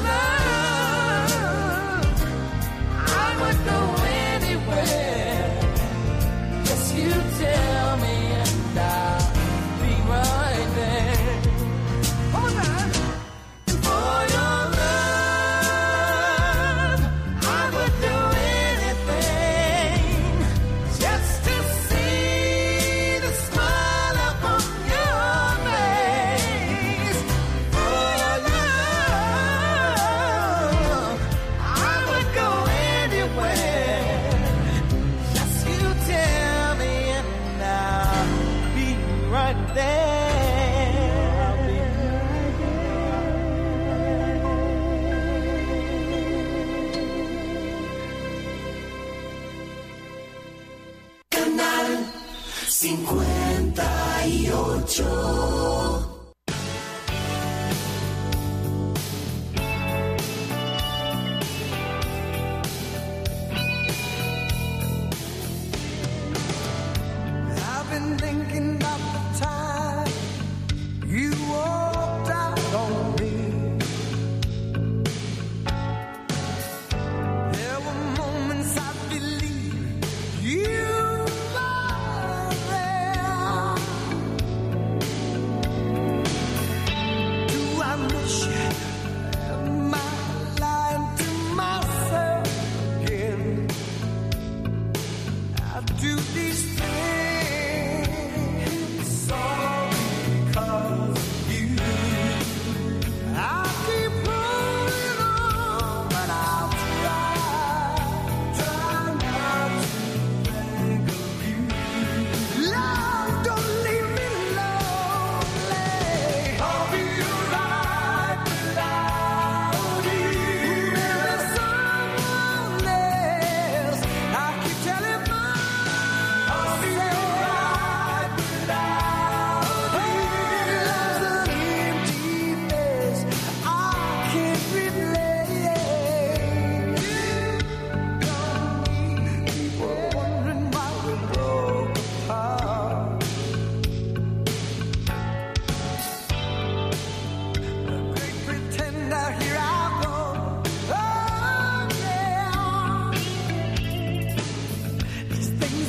love, I would go anywhere. Just you tell me and I'll be right there. One more time. And for your love, I would do anything just to see the smile upon your face. For your love, I would go anywhere. Just you tell me and I'll be right there. Canal cincuenta y ocho. I've been thinking about the time you walked out on me. There were moments I believed you were there. Do I miss you? Am I lying to myself again? I do these things all because of you. I keep holding on, but I'll try, try not to think of you. Love, don't leave me lonely. I'll be alright without you. There's someone else I keep telling myself.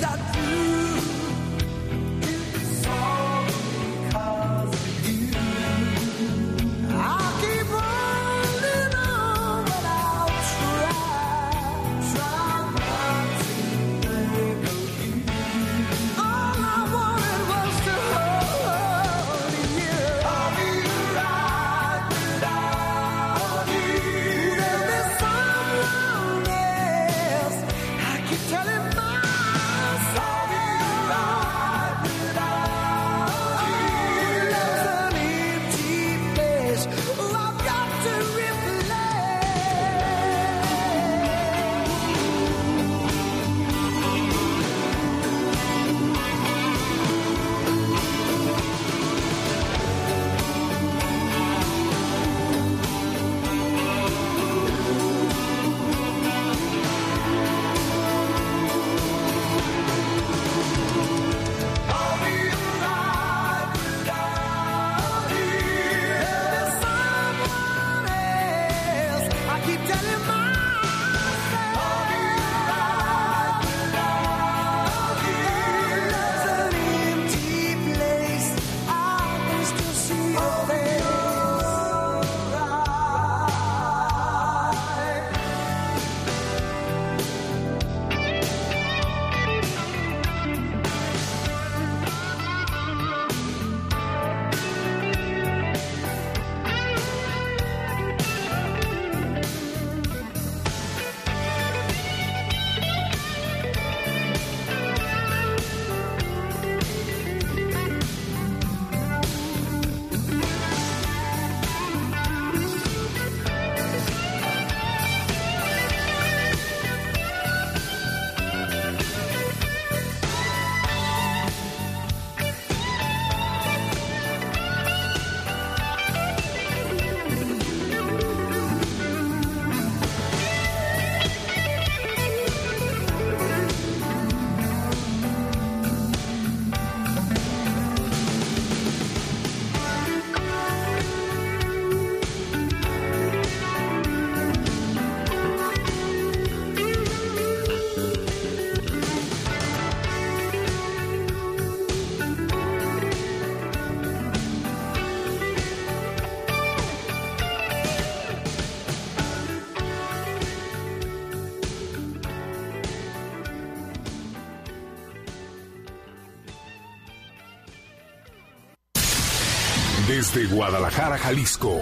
Desde Guadalajara, Jalisco,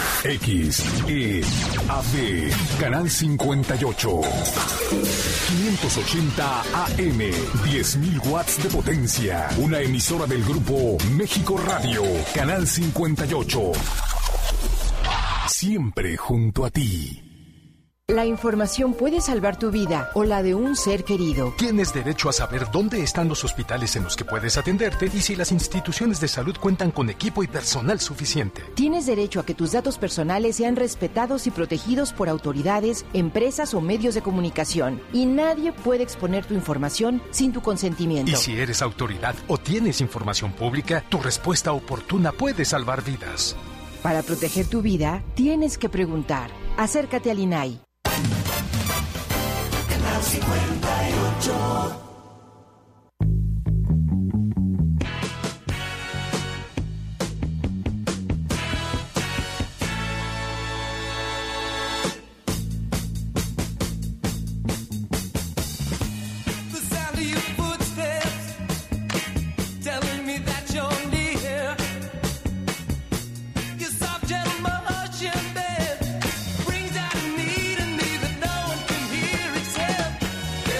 X E A D, Canal cincuenta y ocho, quinientos ochenta A M, diez mil watts de potencia, una emisora del grupo México Radio, Canal cincuenta y ocho, siempre junto a ti. La información puede salvar tu vida o la de un ser querido. Tienes derecho a saber dónde están los hospitales en los que puedes atenderte y si las instituciones de salud cuentan con equipo y personal suficiente. Tienes derecho a que tus datos personales sean respetados y protegidos por autoridades, empresas o medios de comunicación. Y nadie puede exponer tu información sin tu consentimiento. Y si eres autoridad o tienes información pública, tu respuesta oportuna puede salvar vidas. Para proteger tu vida, tienes que preguntar. Acércate al I N A I. Canal cincuenta y ocho. There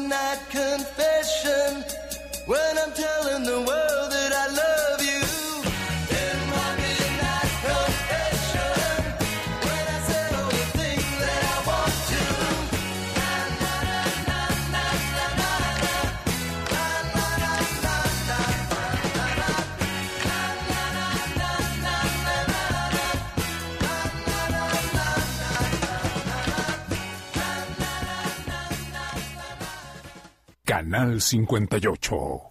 midnight confession when I'm telling the world that I love you. In my midnight confession when I say all the things that I want to. Na na na na na na na na na na na na na Canal cincuenta y ocho.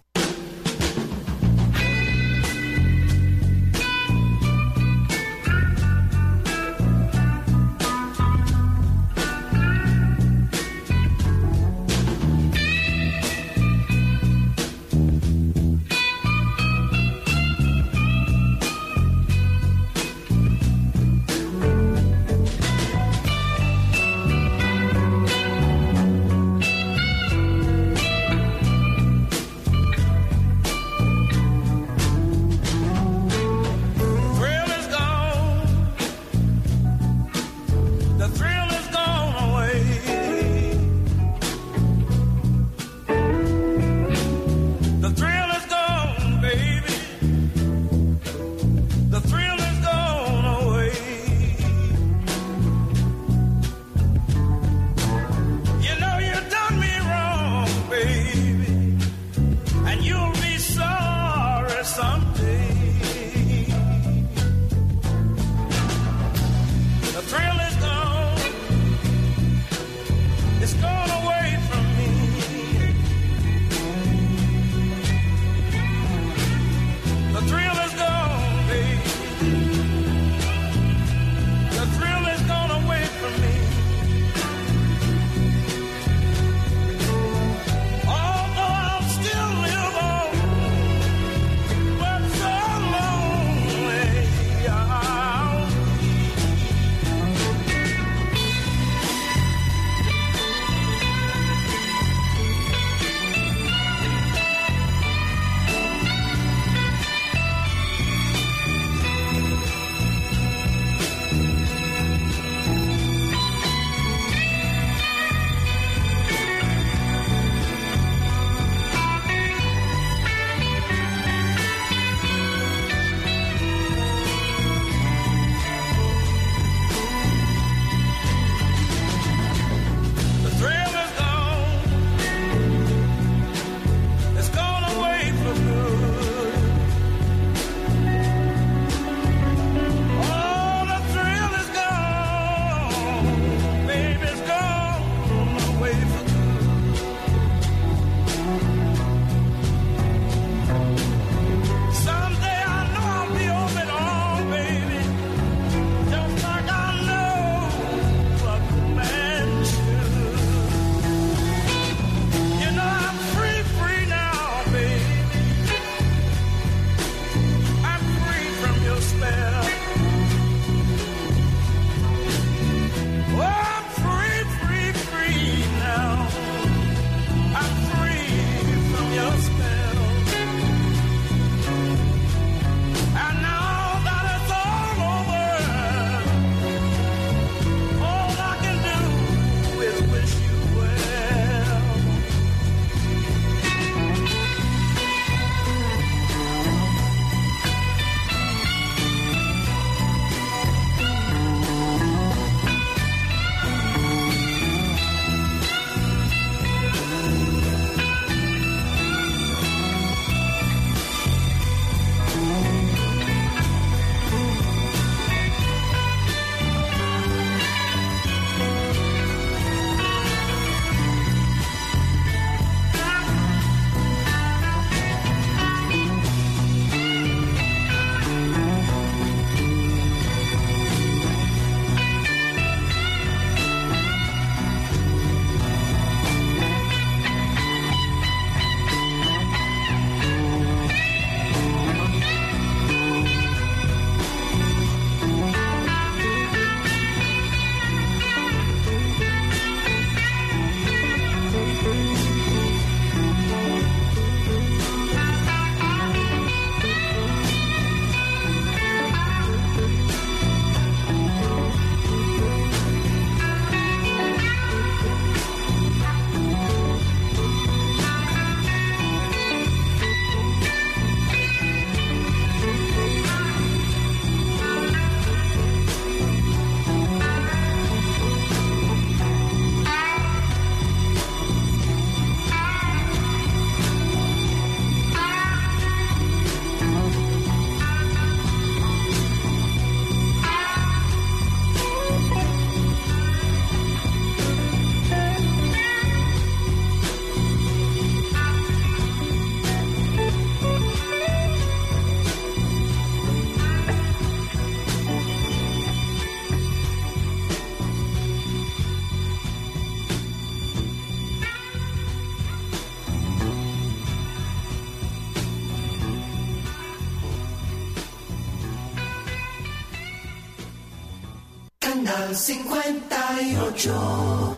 Canal cincuenta y ocho.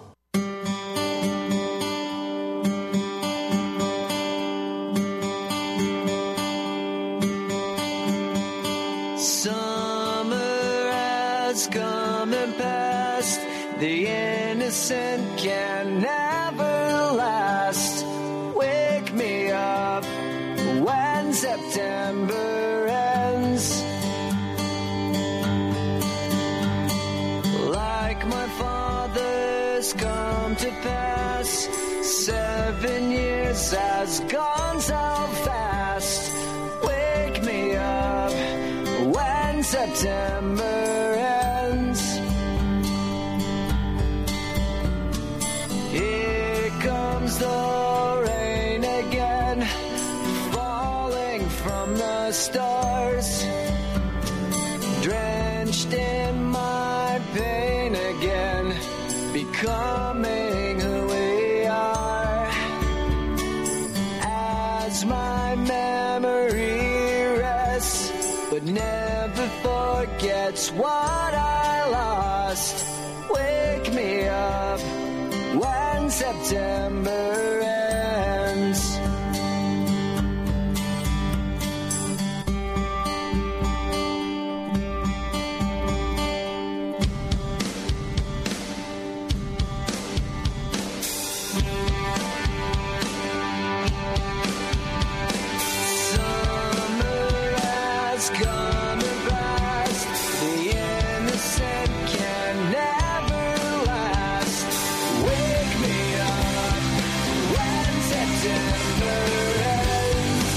Summer has come and passed. The innocent can never last. Wake me up when September ends. Like my father's come to pass. Seven years has gone so fast. Wake me up when September ends. Here comes the rain again, falling from the stars, drenched in my pain again, becoming who we are. As my memory rests, but never forgets what I lost. Wake me up when September ends. Summer has come and passed. The innocent can never last. Wake me up when September ends.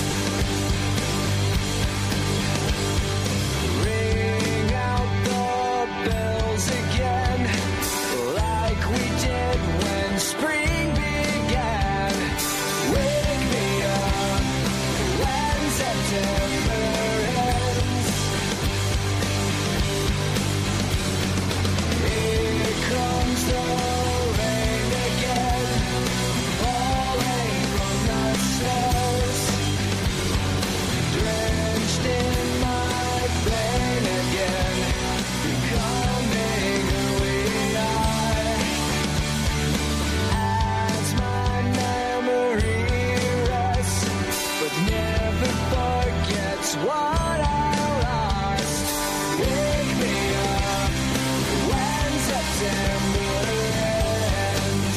Ring out the bells again, like we did when spring began. Wake me up when September ends. Here comes the rain again, falling from the stars, drenched in my pain again, becoming who we are. As my memory rests, but never forgets what I lost. Wake me up when September ends.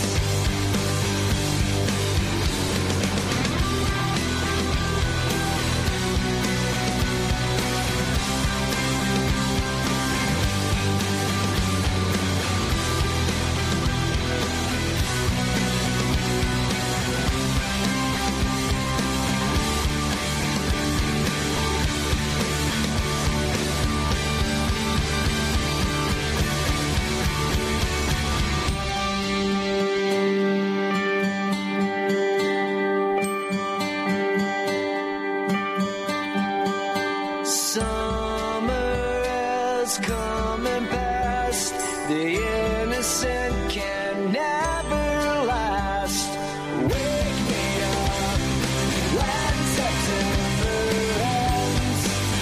Summer has come and passed. The innocent can never last. Wake me up when September ends.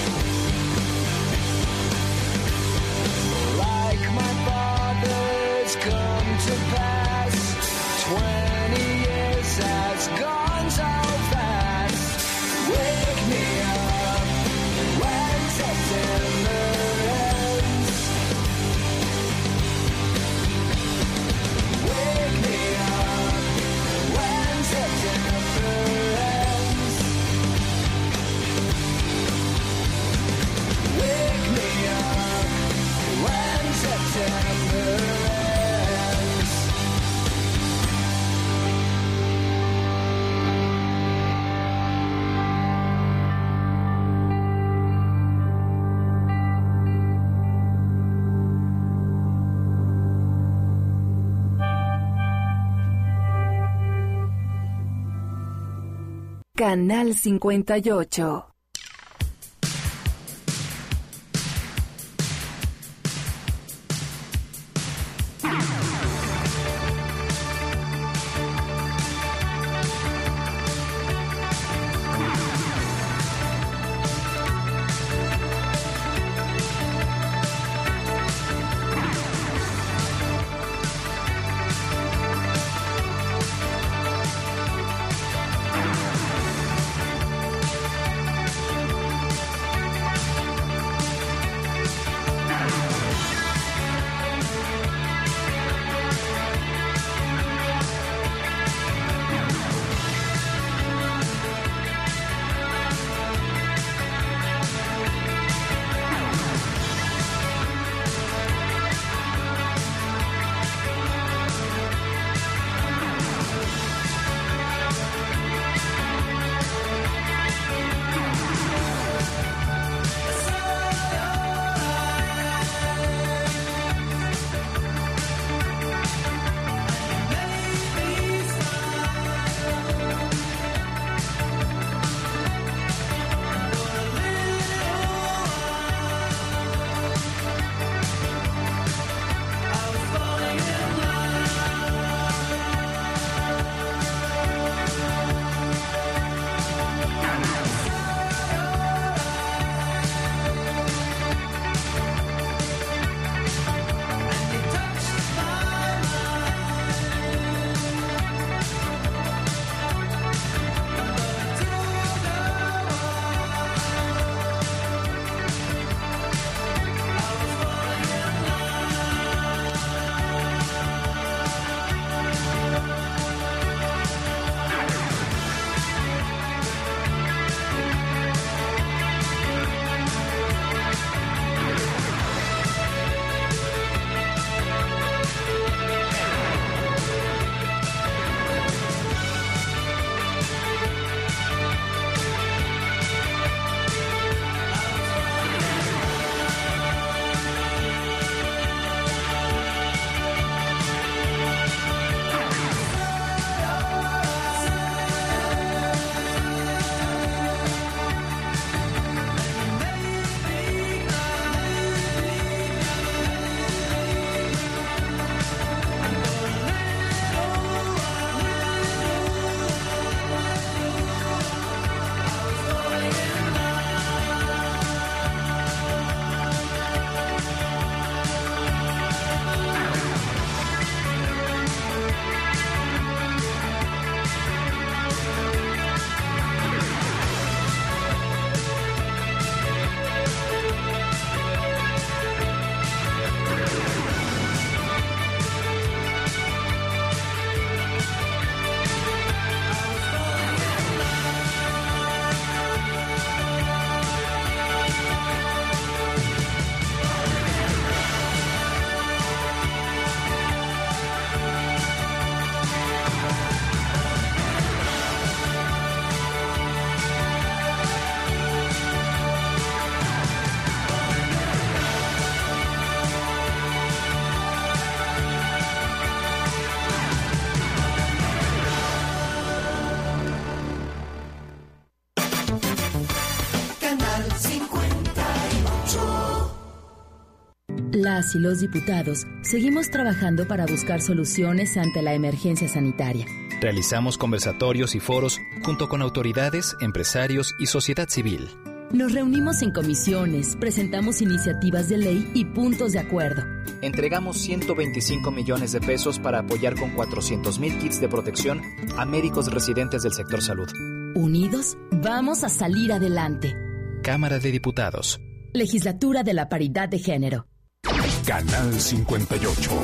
Like my father's come to pass. Twenty years has gone so fast. Wake me up when September ends. Wake me up when September ends. Wake me up when September ends. Canal cincuenta y ocho. Las y los diputados seguimos trabajando para buscar soluciones ante la emergencia sanitaria. Realizamos conversatorios y foros junto con autoridades, empresarios y sociedad civil. Nos reunimos en comisiones, presentamos iniciativas de ley y puntos de acuerdo. Entregamos ciento veinticinco millones de pesos para apoyar con cuatrocientos mil kits de protección a médicos residentes del sector salud. Unidos, vamos a salir adelante. Cámara de Diputados. Legislatura de la Paridad de Género. Canal cincuenta y ocho.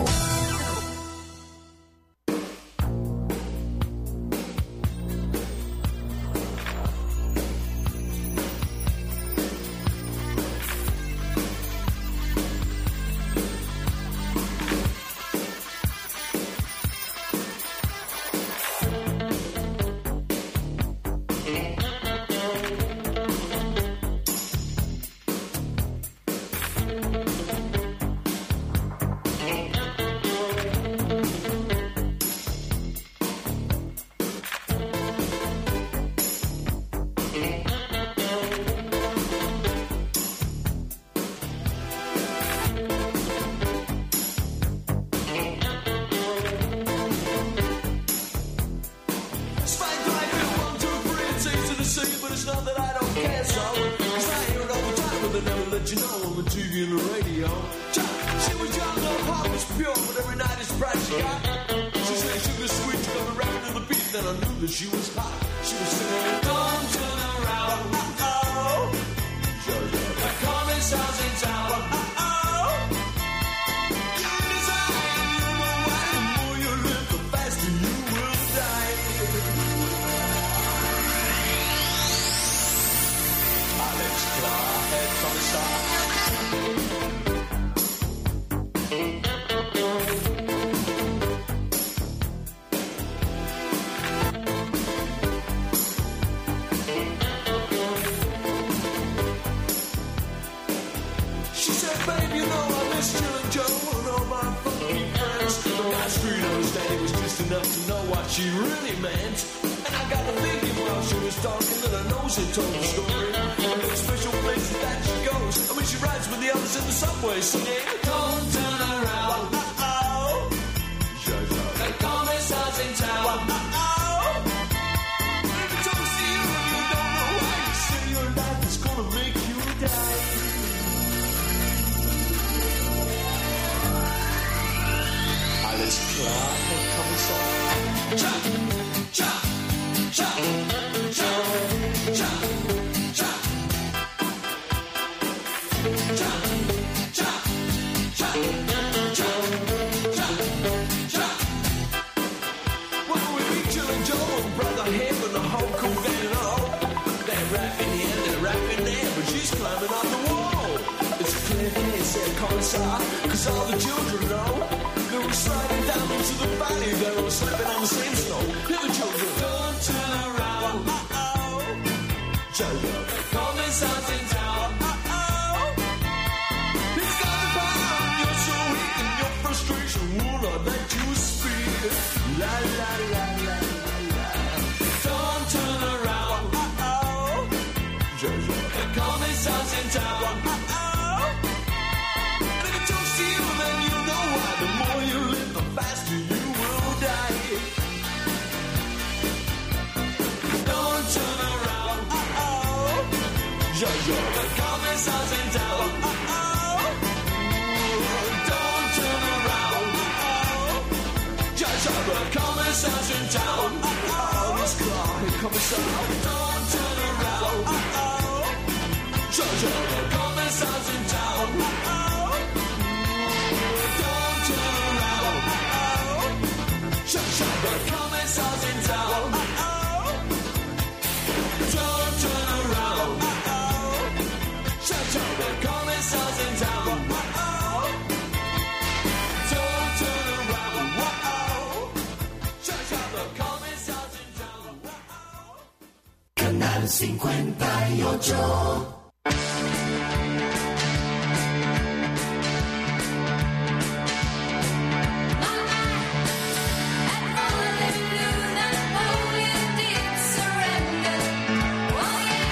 Canal cincuenta y ocho.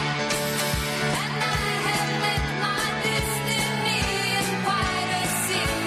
Quite a scene.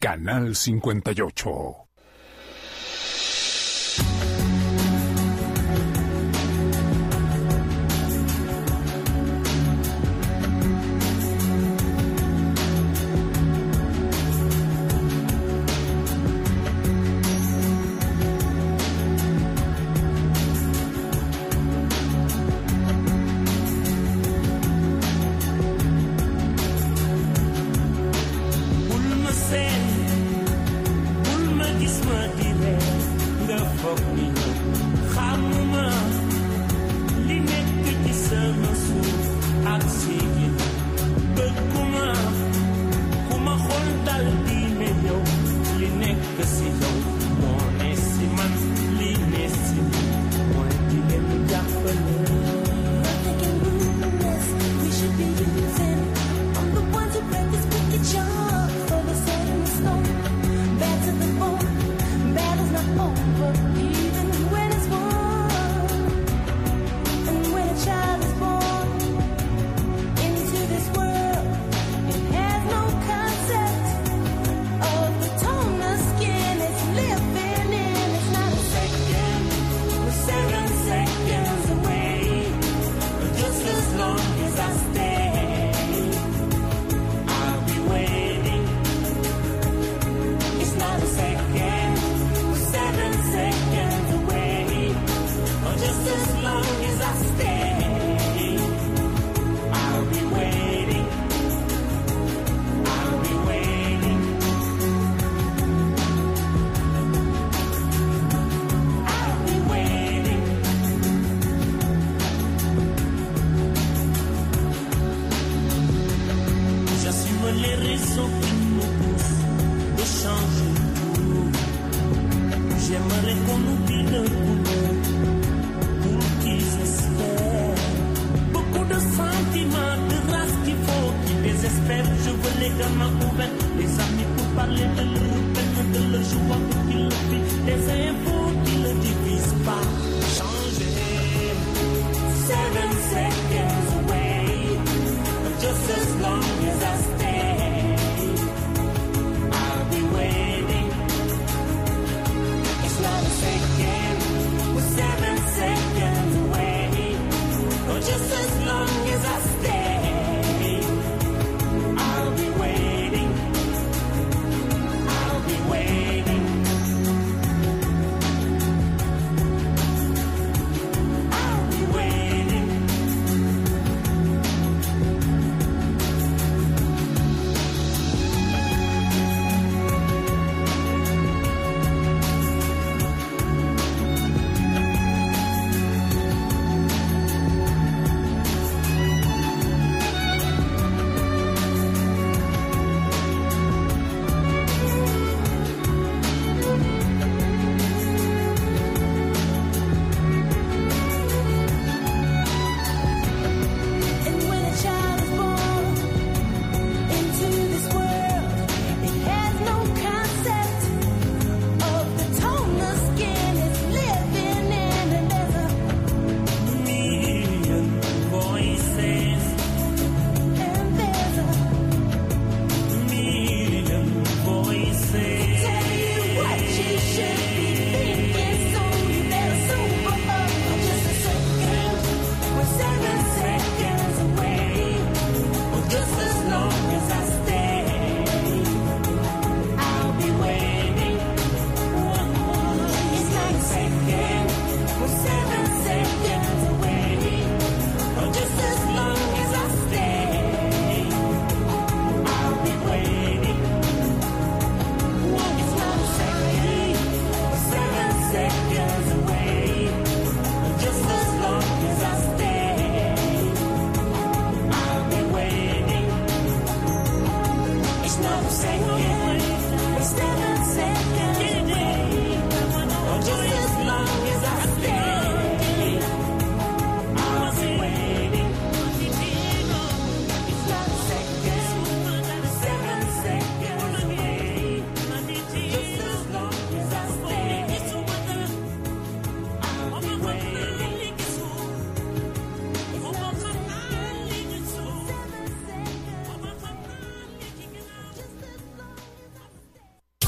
Canal cincuenta y ocho.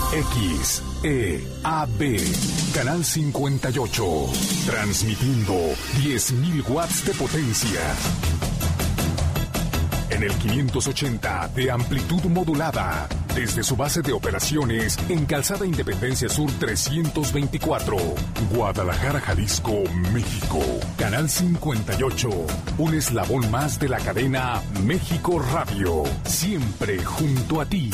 X E A B, Canal cincuenta y ocho, transmitiendo diez mil watts de potencia. En el quinientos ochenta de amplitud modulada, desde su base de operaciones en Calzada Independencia Sur trescientos veinticuatro, Guadalajara, Jalisco, México. Canal cincuenta y ocho, un eslabón más de la cadena México Radio, siempre junto a ti.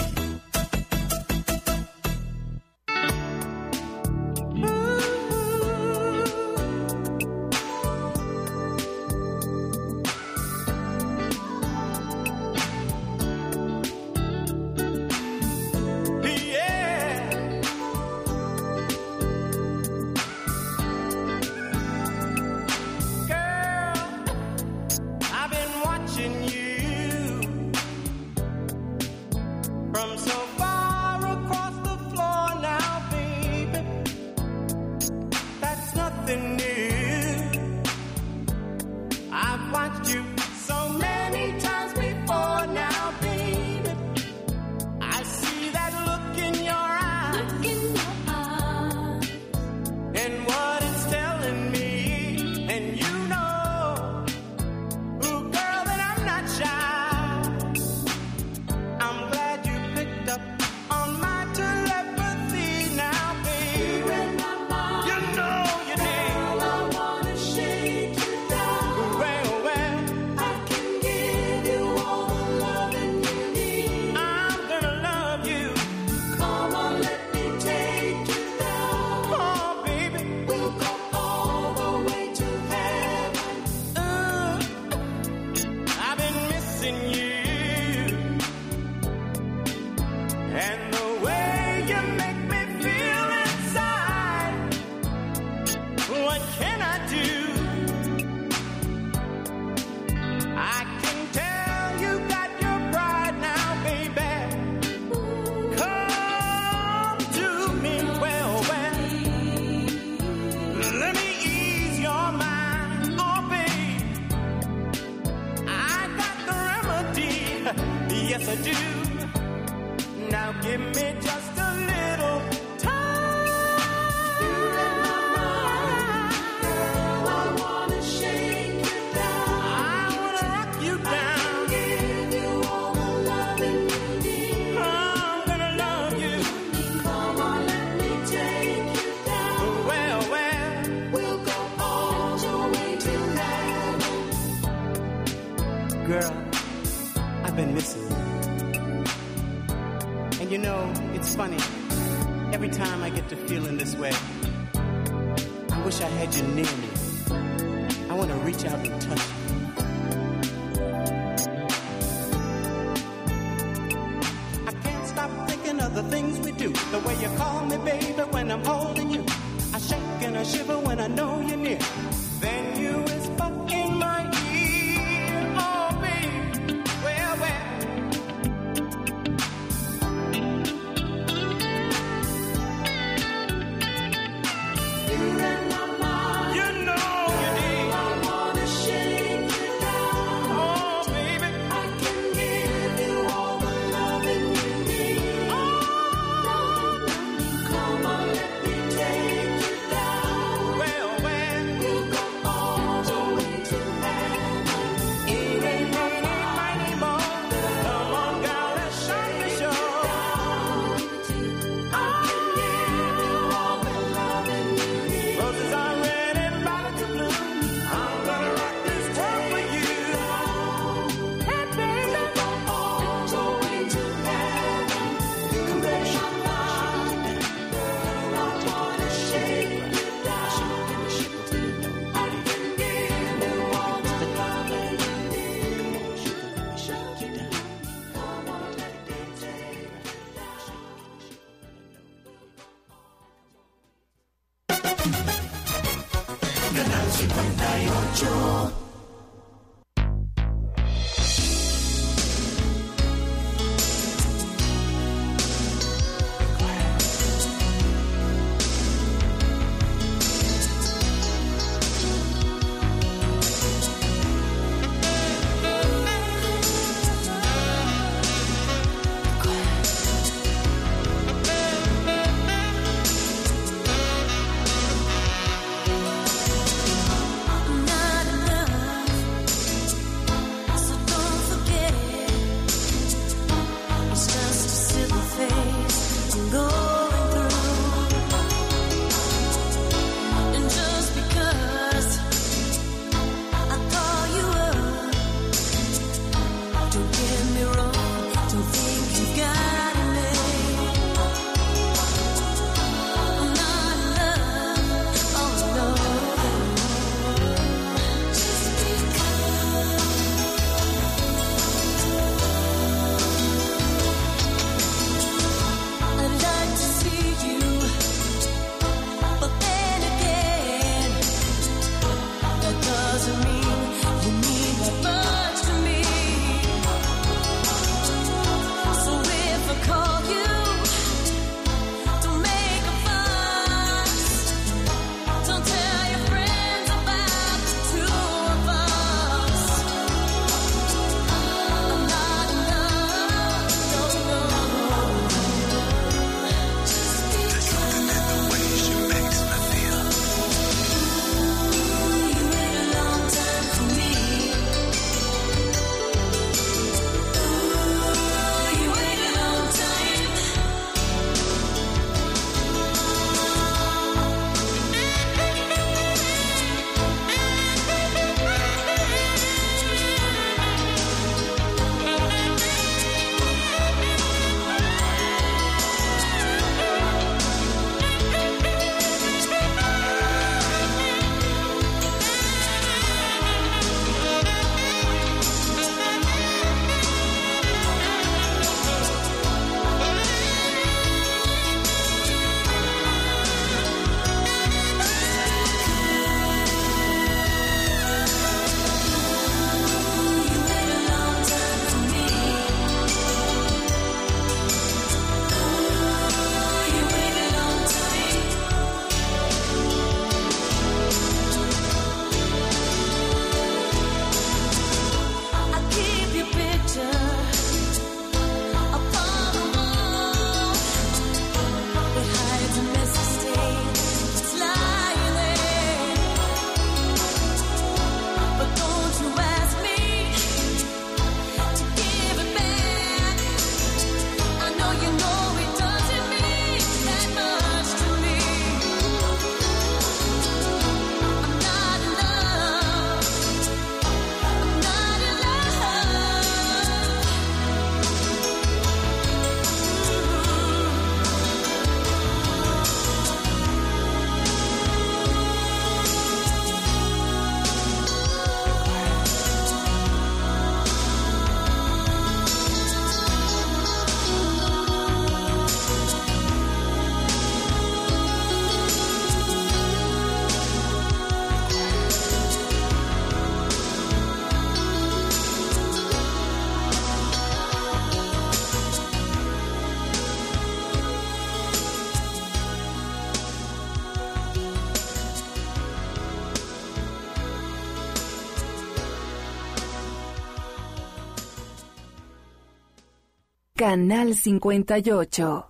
Canal cincuenta y ocho.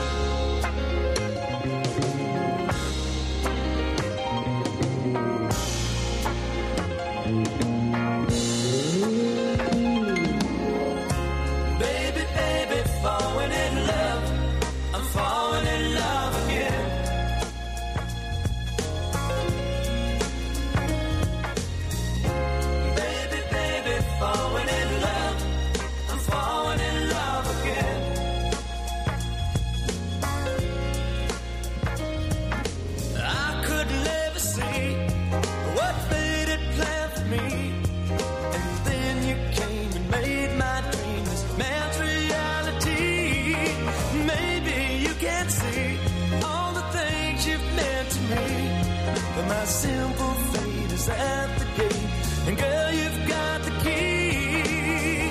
Baby, baby, falling in love. I'm falling in love again. Baby, baby, falling in love. I'm falling in love again. I could never see what fate had planned for me. And then you came and made my dreams man's reality. Maybe you can't see all the things you've meant to me, but my simple fate is at the gate, and girl, you've got the key.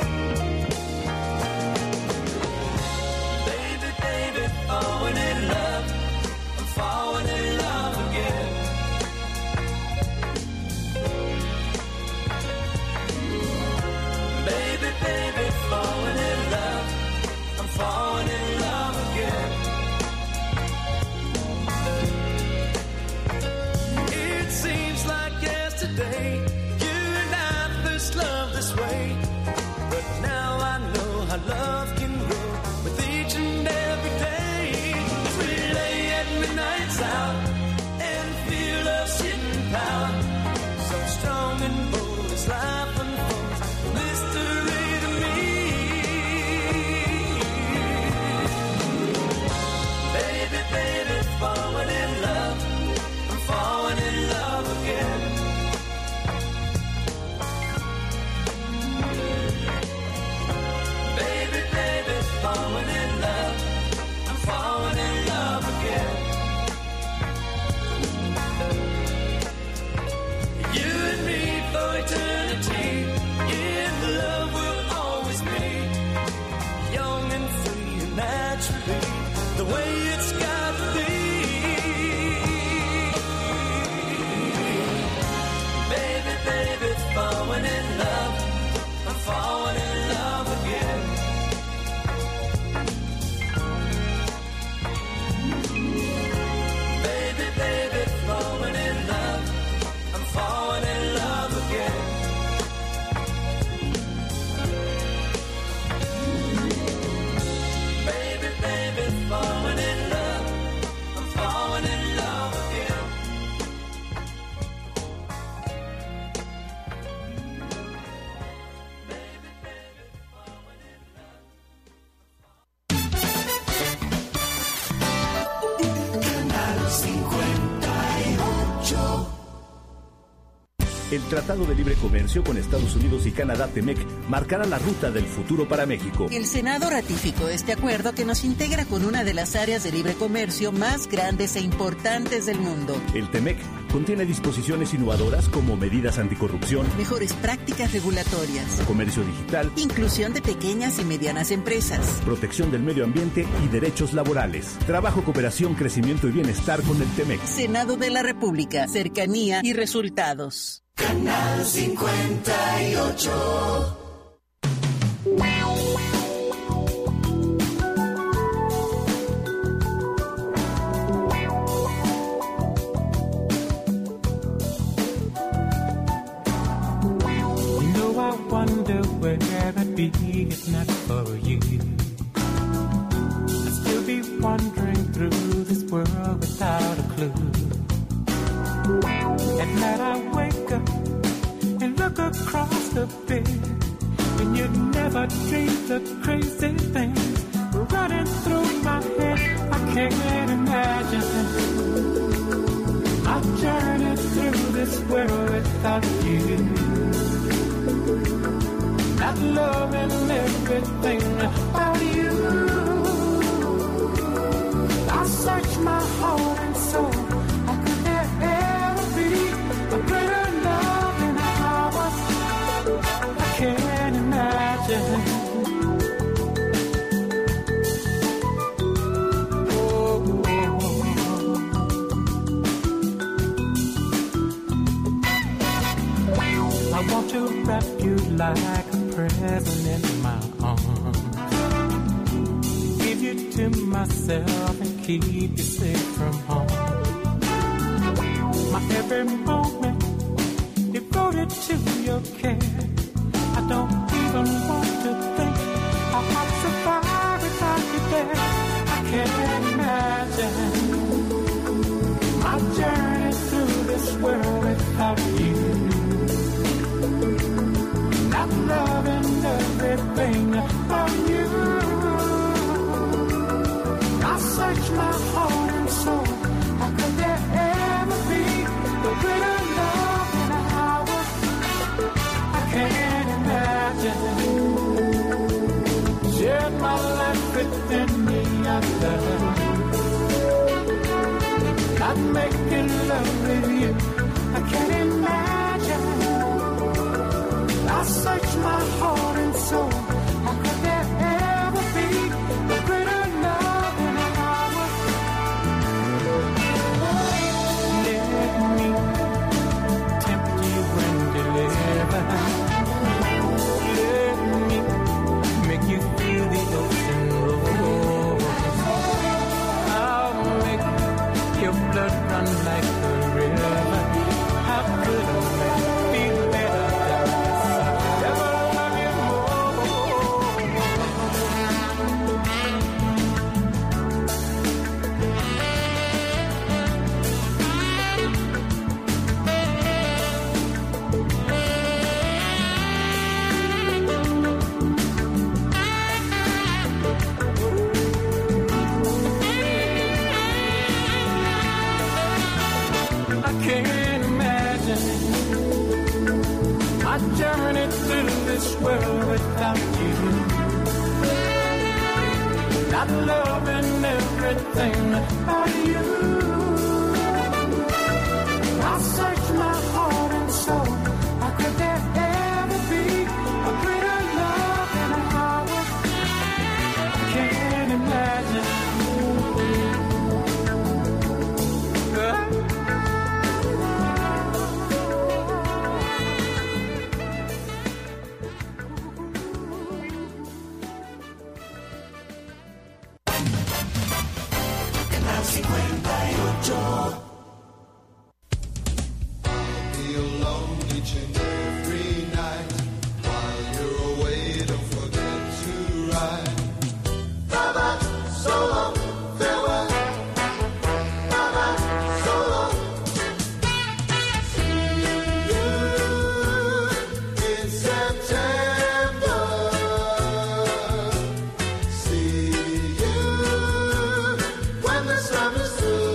Baby, baby, falling in love. I'm falling in love again. Baby, baby, falling in love. I'm falling in love again. It seems like yesterday you and I first loved this way, but now I know how love can grow with each and every day. As we lay at midnight's hour and feel love's hidden power, so strong and bold as life unfolds, mystery to me. Baby, baby, falling in love. I'm falling in love again. Baby, baby, falling in love. I'm falling in love again. You and me for eternity. In love we'll always be, young and free and naturally, the way it's got to be. Baby, baby, falling in love. I'm falling in love again. Baby, baby, falling in love. I'm falling in love again. Baby, baby, falling in love. I'm falling in love again. Canal cincuenta y ocho. El Tratado de Libre Comercio con Estados Unidos y Canadá, TEMEC, marcará la ruta del futuro para México. El Senado ratificó este acuerdo que nos integra con una de las áreas de libre comercio más grandes e importantes del mundo. El TEMEC contiene disposiciones innovadoras como medidas anticorrupción, Mejores prácticas regulatorias, comercio digital, inclusión de pequeñas y medianas empresas, protección del medio ambiente y derechos laborales. Trabajo, cooperación, crecimiento y bienestar con el TEMEC. Senado de la República, cercanía y resultados. Canal cincuenta y ocho. You know I wonder where I'd be if not for you. I'd still be wandering through this world without a clue. At night I wake up and look across the bed, and you'd never dream the crazy things running through my head. I can't imagine my journey through this world without you. Not loving everything about you. I search my heart and soul. How could there ever be a greater love than ours? I can't imagine. I want to wrap you like a present in my arms. you to myself and keep you safe from harm. My every moment devoted to your care. I don't even want to think how I'd survive without you there. I can't imagine my journey through this world without you. Not loving everything about you. I search my heart and soul. How could there ever be a greater love than ours? I can't imagine. Shared my life with any other. Not making love with you. I can't imagine. I search my heart and soul. How could there ever be a greater love than ours? Let me tempt you and deliver. Let me make you feel the ocean roar. I'll make your blood run like a river. How could a man feel better than this? Never love you I can't imagine my journey through this world without you. Not loving everything about you. I search my heart and soul. How could there ever be a greater love than ours? I can't imagine. Canal cincuenta y ocho. Feel lonely each and every night. While you're away, don't forget to write. Bye-bye, so long, farewell. Bye-bye, so long. See you in September. See you when the sun is through.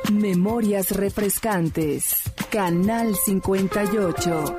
Memorias refrescantes. Canal cincuenta y ocho.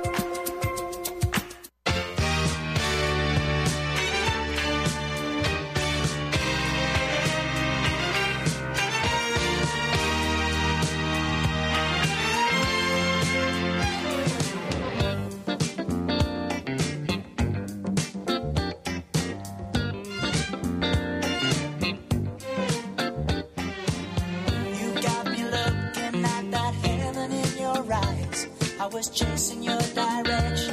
I was chasing your direction.